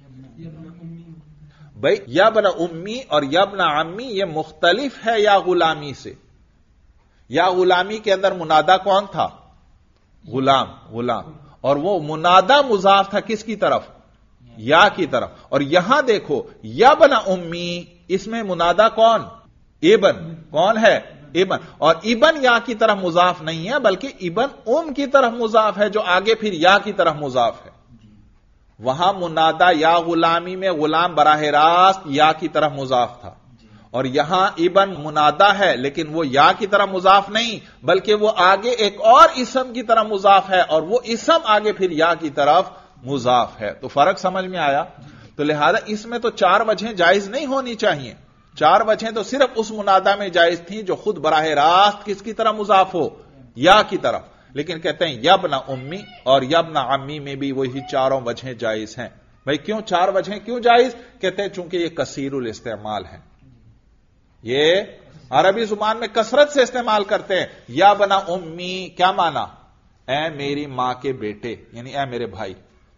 بھئی یبن امی اور یبن عمی یہ مختلف ہے یا غلامی سے۔ یا غلامی کے اندر منادہ کون تھا؟ غلام، اور وہ منادہ مضاف تھا کس کی طرف؟ یا کی طرف۔ اور یہاں دیکھو یبن امی، اس میں منادہ کون؟ ابن، کون ہے؟ ابن، اور ابن یا کی طرف مضاف نہیں ہے بلکہ ابن کی طرف مضاف ہے، جو آگے پھر یا کی طرف مضاف ہے۔ وہاں منادہ یا غلامی میں غلام براہ راست یا کی طرف مضاف تھا، اور یہاں ابن منادہ ہے لیکن وہ یا کی طرف مضاف نہیں بلکہ وہ آگے ایک اور اسم کی طرف مضاف ہے، اور وہ اسم آگے پھر یا کی طرف مضاف ہے۔ تو فرق سمجھ میں آیا؟ تو لہذا اس میں تو 4 وجہیں جائز نہیں ہونی چاہیے، 4 وجہیں تو صرف اس منادہ میں جائز تھیں جو خود براہ راست کس کی طرح مضاف ہو؟ یا کی طرف۔ لیکن کہتے ہیں یبن امی اور یبن عمی میں بھی وہی 4 وجہیں جائز ہیں۔ بھئی کیوں 4 وجہیں کیوں جائز؟ کہتے ہیں چونکہ یہ کثیر الاستعمال ہے، یہ عربی زبان میں کثرت سے استعمال کرتے ہیں۔ یبن امی کیا معنی؟ اے میری ماں کے بیٹے، یعنی اے میرے بھائی۔ تو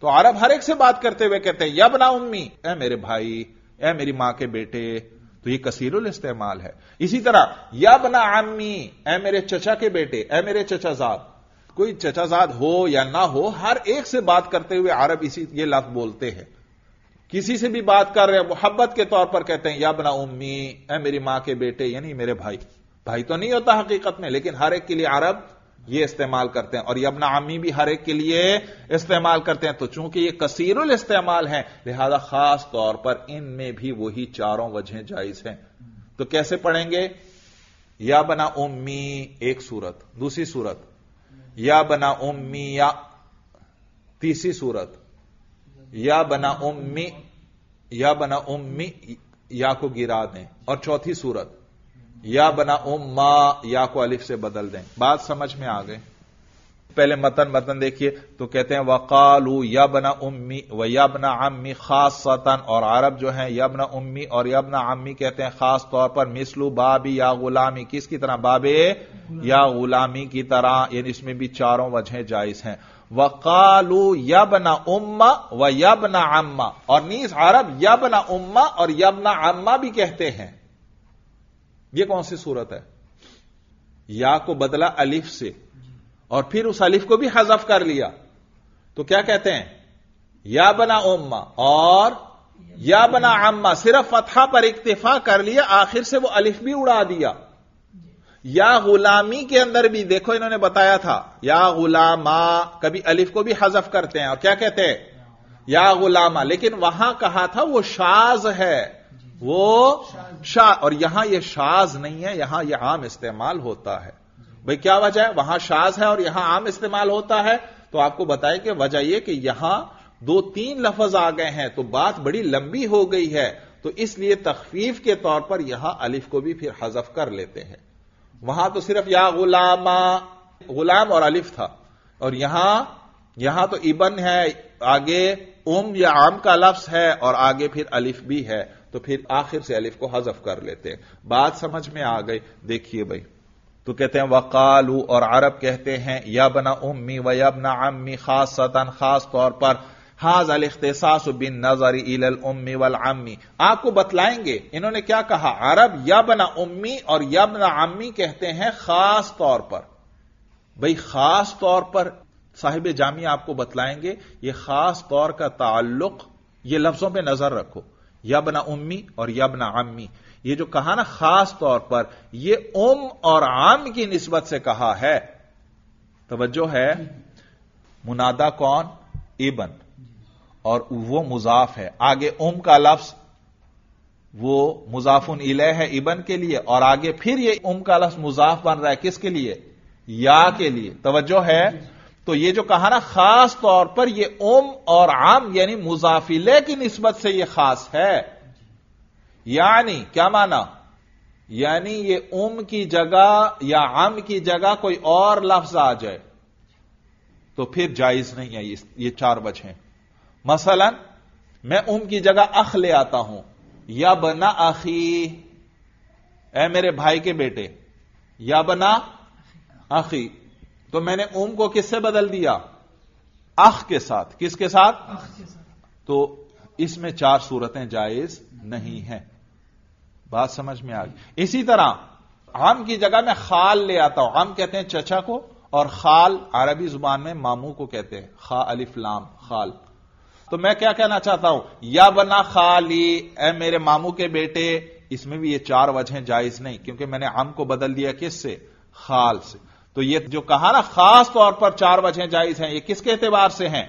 تو عرب ہر ایک سے بات کرتے ہوئے کہتے ہیں یبنا امی، اے میرے بھائی، اے میری ماں کے بیٹے، تو یہ کثیر الاستعمال ہے. اسی طرح یبنا عمی، اے میرے چچا کے بیٹے، اے میرے چچا زاد. کوئی چچا زاد ہو یا نہ ہو، ہر ایک سے بات کرتے ہوئے عرب یہ لفظ بولتے ہیں. کسی سے بھی بات کر رہے ہیں محبت کے طور پر کہتے ہیں یبنا امی، اے میری ماں کے بیٹے، یعنی میرے بھائی. بھائی تو نہیں ہوتا حقیقت میں، لیکن ہر ایک کے لیے عرب یہ استعمال کرتے ہیں. اور یبنا عمی بھی ہر ایک کے لیے استعمال کرتے ہیں. تو چونکہ یہ کثیر الاستعمال ہیں، لہذا خاص طور پر ان میں بھی وہی چاروں وجہیں جائز ہیں. تو کیسے پڑھیں گے؟ یبنا امی ایک صورت، دوسری صورت یبنا امی یا، تیسری صورت یبنا امی، یبنا امی یا کو گرا دیں، اور چوتھی صورت یبنا اما یا کو الف سے بدل دیں. بات سمجھ میں آ گئے؟ پہلے متن دیکھیے تو کہتے ہیں وقالو یبنا امی و یبنا عمی خاصتاً، اور عرب جو ہیں یبنا امی اور یبنا عمی کہتے ہیں خاص طور پر. مثلو بابی یا غلامی، کس کی طرح؟ بابے یا غلامی کی طرح، یعنی اس میں بھی چاروں وجہیں جائز ہیں. وقالو یبنا اما و یبنا عما، اور نیز عرب یبنا اما اور یبنا عما بھی کہتے ہیں. یہ کون سی صورت ہے؟ یا کو بدلا الف سے اور پھر اس الف کو بھی حذف کر لیا، تو کیا کہتے ہیں؟ یا بنا اما اور یا بنا عما، صرف فتحہ پر اکتفا کر لیا، آخر سے وہ الف بھی اڑا دیا. یا غلامی کے اندر بھی دیکھو انہوں نے بتایا تھا یا غلاما، کبھی الف کو بھی حذف کرتے ہیں اور کیا کہتے ہیں؟ یا غلاما. لیکن وہاں کہا تھا وہ شاذ ہے، وہ شاذ، اور یہاں یہ شاذ نہیں ہے، یہاں یہ عام استعمال ہوتا ہے. بھئی کیا وجہ ہے؟ وہاں شاذ ہے اور یہاں عام استعمال ہوتا ہے. تو آپ کو بتائیں کہ وجہ یہ کہ یہاں 2-3 لفظ آ گئے ہیں تو بات بڑی لمبی ہو گئی ہے، تو اس لیے تخفیف کے طور پر یہاں الف کو بھی پھر حذف کر لیتے ہیں. وہاں تو صرف یا غلاما، غلام اور الف تھا، اور یہاں تو ابن ہے، آگے یا عام کا لفظ ہے اور آگے پھر الف بھی ہے، تو پھر آخر سے الف کو حذف کر لیتے ہیں. بات سمجھ میں آ گئی؟ دیکھیے بھائی، تو کہتے ہیں وقالو، اور عرب کہتے ہیں یبنا امی و یبنا عمی خاصتاً، خاص طور پر. ھذا الاختصاص بالنظر الى الام والعم، آپ کو بتلائیں گے انہوں نے کیا کہا. عرب یبنا امی اور یبنا عمی کہتے ہیں خاص طور پر. بھئی خاص طور پر صاحب جامی آپ کو بتلائیں گے یہ خاص طور کا تعلق، یہ لفظوں پہ نظر رکھو، یبنا امی اور یبنا عمی، یہ جو کہا نا خاص طور پر، یہ اور عام کی نسبت سے کہا ہے. توجہ ہے؟ منادا کون؟ ابن، اور وہ مضاف ہے. آگے کا لفظ وہ مضاف الیہ ہے ابن کے لیے، اور آگے پھر یہ کا لفظ مضاف بن رہا ہے کس کے لیے؟ یا کے لیے. توجہ ہے؟ تو یہ جو کہا نا خاص طور پر، یہ اور عام یعنی مضاف الیہ کی نسبت سے یہ خاص ہے. یعنی کیا معنی؟ یعنی یہ کی جگہ یا عام کی جگہ کوئی اور لفظ آ جائے تو پھر جائز نہیں ہے. یہ 4 وجہیں. مثلا میں کی جگہ اخ لے آتا ہوں، یا بنا اخی، اے میرے بھائی کے بیٹے، یا بنا اخی، تو میں نے کو کس سے بدل دیا؟ اخ کے ساتھ. کس کے ساتھ؟ تو اس میں 4 صورتیں جائز نہیں ہیں. بات سمجھ میں آ گئی؟ اسی طرح عام کی جگہ میں خال لے آتا ہوں. عام کہتے ہیں چچا کو، اور خال عربی زبان میں ماموں کو کہتے ہیں، خا الف لام خال. تو میں کیا کہنا چاہتا ہوں؟ یا بنا خالی، اے میرے ماموں کے بیٹے. اس میں بھی یہ 4 وجہیں جائز نہیں، کیونکہ میں نے عام کو بدل دیا کس سے؟ خال سے. تو یہ جو کہا نا خاص طور پر 4 وجہیں جائز ہیں، یہ کس کے اعتبار سے ہیں؟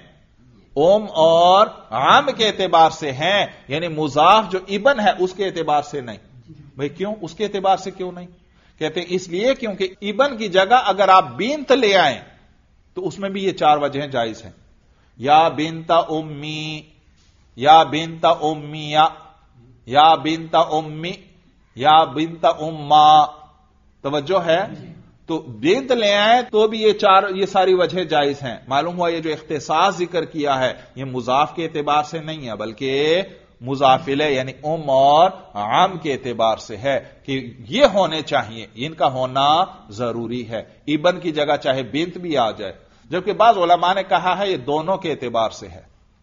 اور عام کے اعتبار سے ہیں، یعنی مضاف جو ابن ہے اس کے اعتبار سے نہیں. بھئی کیوں؟ اس کے اعتبار سے کیوں نہیں؟ کہتے ہیں اس لیے کیونکہ ابن کی جگہ اگر آپ بنت لے آئیں تو اس میں بھی یہ 4 وجہیں جائز ہیں. یا بنت امی، یا بنت امیہ، یا بنت امی، یا بنت اما. توجہ ہے؟ تو بنت لے آئیں تو بھی یہ ساری وجہ جائز ہیں. معلوم ہوا یہ جو اختصاص ذکر کیا ہے یہ مضاف کے اعتبار سے نہیں ہے، بلکہ مضاف الیہ یعنی اور عام کے اعتبار سے ہے کہ یہ ہونے چاہیے، ان کا ہونا ضروری ہے. ابن کی جگہ چاہے بنت بھی آ جائے، جبکہ بعض علماء نے کہا ہے یہ دونوں کے اعتبار سے ہے.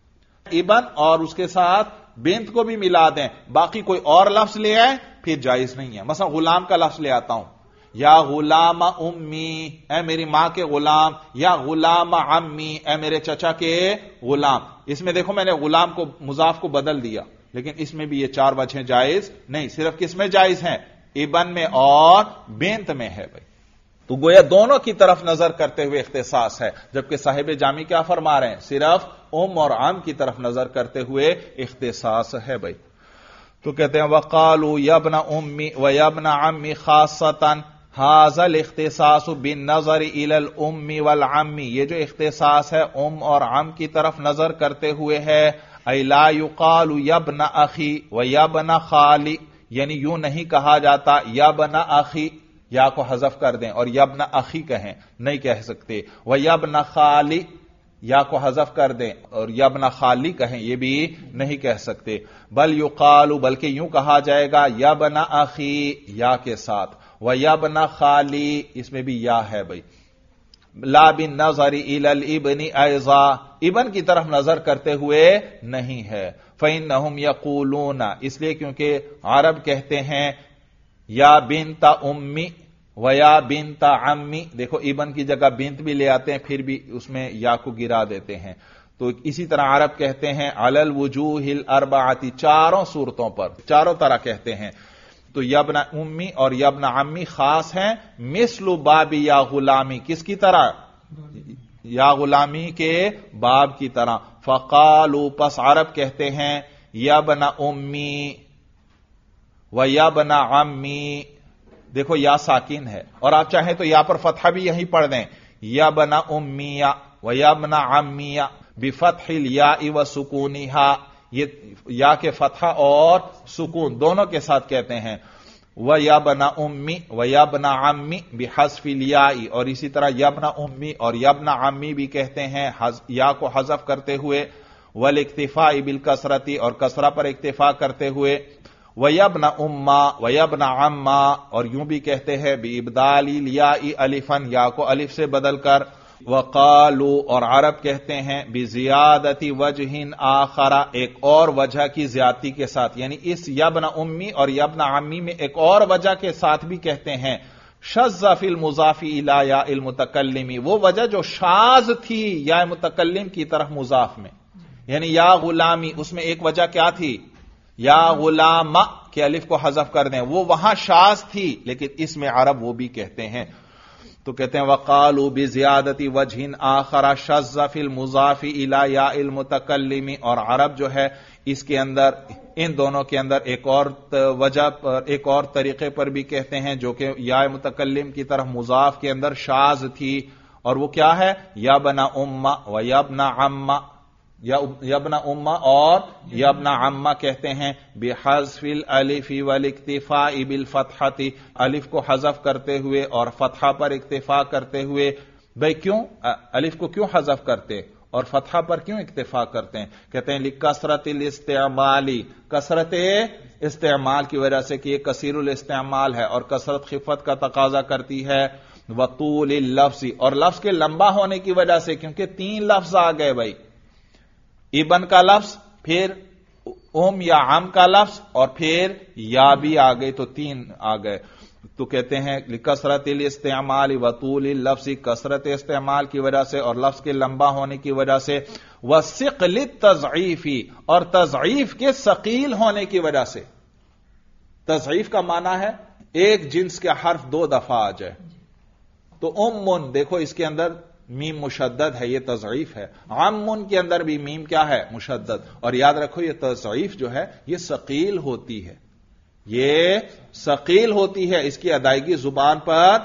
ابن اور اس کے ساتھ بنت کو بھی ملا دیں، باقی کوئی اور لفظ لے آئیں پھر جائز نہیں ہے. مثلا غلام کا لفظ لے آتا ہوں، یا غلام امی، اے میری ماں کے غلام، یا غلام عمی، اے میرے چچا کے غلام. اس میں دیکھو میں نے غلام کو مضاف کو بدل دیا، لیکن اس میں بھی یہ چار وجہیں جائز نہیں. صرف کس میں جائز ہیں؟ ابن میں اور بنت میں ہے بھائی. تو گویا دونوں کی طرف نظر کرتے ہوئے اختصاص ہے، جبکہ صاحب جامی کیا فرما رہے ہیں؟ صرف ام اور عم کی طرف نظر کرتے ہوئے اختصاص ہے بھائی. تو کہتے ہیں وقالوا یبن امی و یبن عمی خاصتاً ھذا الاختصاص بالنظر الى الام والعم. یہ جو اختصاص ہے ام اور عم کی طرف نظر کرتے ہوئے ہے. ای لا یقال یبن اخی و یبن خالی، یعنی یوں نہیں کہا جاتا یبن اخی، یا کو حذف کر دیں اور یبن اخی کہیں، نہیں کہہ سکتے. و یبن خالی، یا کو حذف کر دیں اور یبن خالی کہیں، یہ بھی نہیں کہہ سکتے. بل یقال، بلکہ یوں کہا جائے گا یبن اخی یا کے ساتھ، و یبن خالی، اس میں بھی یا ہے بھائی. لا بالنظر الی الابن ایضا، ابن کی طرف نظر کرتے ہوئے نہیں ہے. فإنہم یقولون، اس لیے کیونکہ عرب کہتے ہیں یا بنت امی و یا بنت عمی. دیکھو ابن کی جگہ بنت بھی لے آتے ہیں، پھر بھی اس میں یا کو گرا دیتے ہیں. تو اسی طرح عرب کہتے ہیں علی الوجوہ الاربعۃ، چاروں صورتوں پر، چاروں طرح کہتے ہیں. تو یبن امی اور یبن عمی خاص ہیں. مثل باب یا غلامی، کس کی طرح؟ یا غلامی کے باب کی طرح. فقالوا، پس عرب کہتے ہیں یبن امی و یبن عمی. دیکھو یا ساکن ہے، اور آپ چاہیں تو یا پر فتحہ بھی یہی پڑھ دیں، یبن امیہ و یبن عمیہ بفتح الیاء و سکونہا. یہ یا کے فتحہ اور سکون دونوں کے ساتھ کہتے ہیں. و یبن امی و یبن عمی بحذف الیاء، اور اسی طرح یبن امی اور یبن عمی بھی کہتے ہیں یا کو حذف کرتے ہوئے. والاکتفاء بالکسرۃ، اور کسرہ پر اکتفا کرتے ہوئے. وَيَبْنَ أُمَّا وَيَبْنَ عَمَّا، اور یوں بھی کہتے ہیں بِإِبْدَالِ الْيَاءِ أَلِفًا، یا کو الف سے بدل کر. وَقَالُوا، اور عرب کہتے ہیں بِزِيَادَةِ وَجْهٍ آخَرَ، ایک اور وجہ کی زیادتی کے ساتھ، یعنی اس یبن امی اور یبن عمی میں ایک اور وجہ کے ساتھ بھی کہتے ہیں. شذ فی المضاف الی یا المتکلم، وہ وجہ جو شاذ تھی یا متکلم کی طرف مضاف میں، یعنی یا غلامی، اس میں ایک وجہ کیا تھی؟ یا غلام کے الف کو حذف کر دیں، وہ وہاں شاذ تھی، لیکن اس میں عرب وہ بھی کہتے ہیں. تو کہتے ہیں وقالوا بزیادۃ وجہ آخر شذ فی المضاف الی یا المتکلم، اور عرب جو ہے اس کے اندر، ان دونوں کے اندر ایک اور وجہ پر، ایک اور طریقے پر بھی کہتے ہیں جو کہ یا متکلم کی طرف مضاف کے اندر شاذ تھی، اور وہ کیا ہے؟ یبن اما و یبن عما، یبن اما اور یبن عما کہتے ہیں بحذف الالف والاکتفاء بالفتحۃ، الف کو حذف کرتے ہوئے اور فتحہ پر اکتفا کرتے ہوئے. بھئی کیوں الف کو کیوں حذف کرتے اور فتحہ پر کیوں اکتفا کرتے ہیں؟ کہتے ہیں لکثرت الاستعمال، کثرت استعمال کی وجہ سے کہ یہ کثیر الاستعمال ہے اور کثرت خفت کا تقاضا کرتی ہے. وطول اللفظ، اور لفظ کے لمبا ہونے کی وجہ سے، کیونکہ 3 لفظ آ گئے بھائی، ابن کا لفظ، پھر ام یا عم کا لفظ، اور پھر یا بھی آ گئی، تو 3 آ گئے. تو کہتے ہیں لکثرت الاستعمال وطول اللفظ، کثرت استعمال کی وجہ سے اور لفظ کے لمبا ہونے کی وجہ سے. وثقل التضعیف، اور تضعیف کے ثقیل ہونے کی وجہ سے. تضعیف کا معنی ہے ایک جنس کے حرف 2 دفعہ آ جائے. تو امن، دیکھو اس کے اندر میم مشدد ہے، یہ تضعیف ہے. عمن کے اندر بھی میم کیا ہے؟ مشدد. اور یاد رکھو یہ تضعیف جو ہے یہ ثقیل ہوتی ہے، یہ ثقیل ہوتی ہے، اس کی ادائیگی زبان پر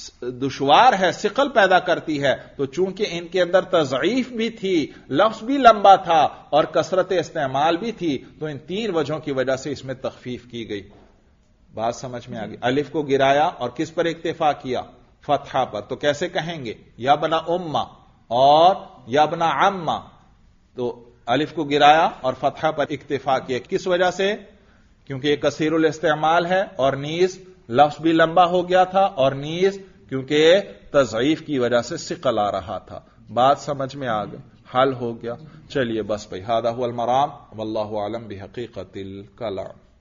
دشوار ہے، ثقل پیدا کرتی ہے. تو چونکہ ان کے اندر تضعیف بھی تھی، لفظ بھی لمبا تھا اور کثرت استعمال بھی تھی، تو ان 3 وجہوں کی وجہ سے اس میں تخفیف کی گئی. بات سمجھ میں آ گئی؟ الف کو گرایا اور کس پر اکتفا کیا؟ فتحہ پر. تو کیسے کہیں گے؟ یبن اما اور یبن عما، تو الف کو گرایا اور فتحہ پر اکتفا کیا. کس وجہ سے؟ کیونکہ یہ کثیر الاستعمال ہے، اور نیز لفظ بھی لمبا ہو گیا تھا، اور نیز کیونکہ تضعیف کی وجہ سے ثقل آ رہا تھا. بات سمجھ میں آ گئی؟ حل ہو گیا. چلیے بس بھائی، ھذا ھو المرام واللہ اعلم بحقیقت الکلام.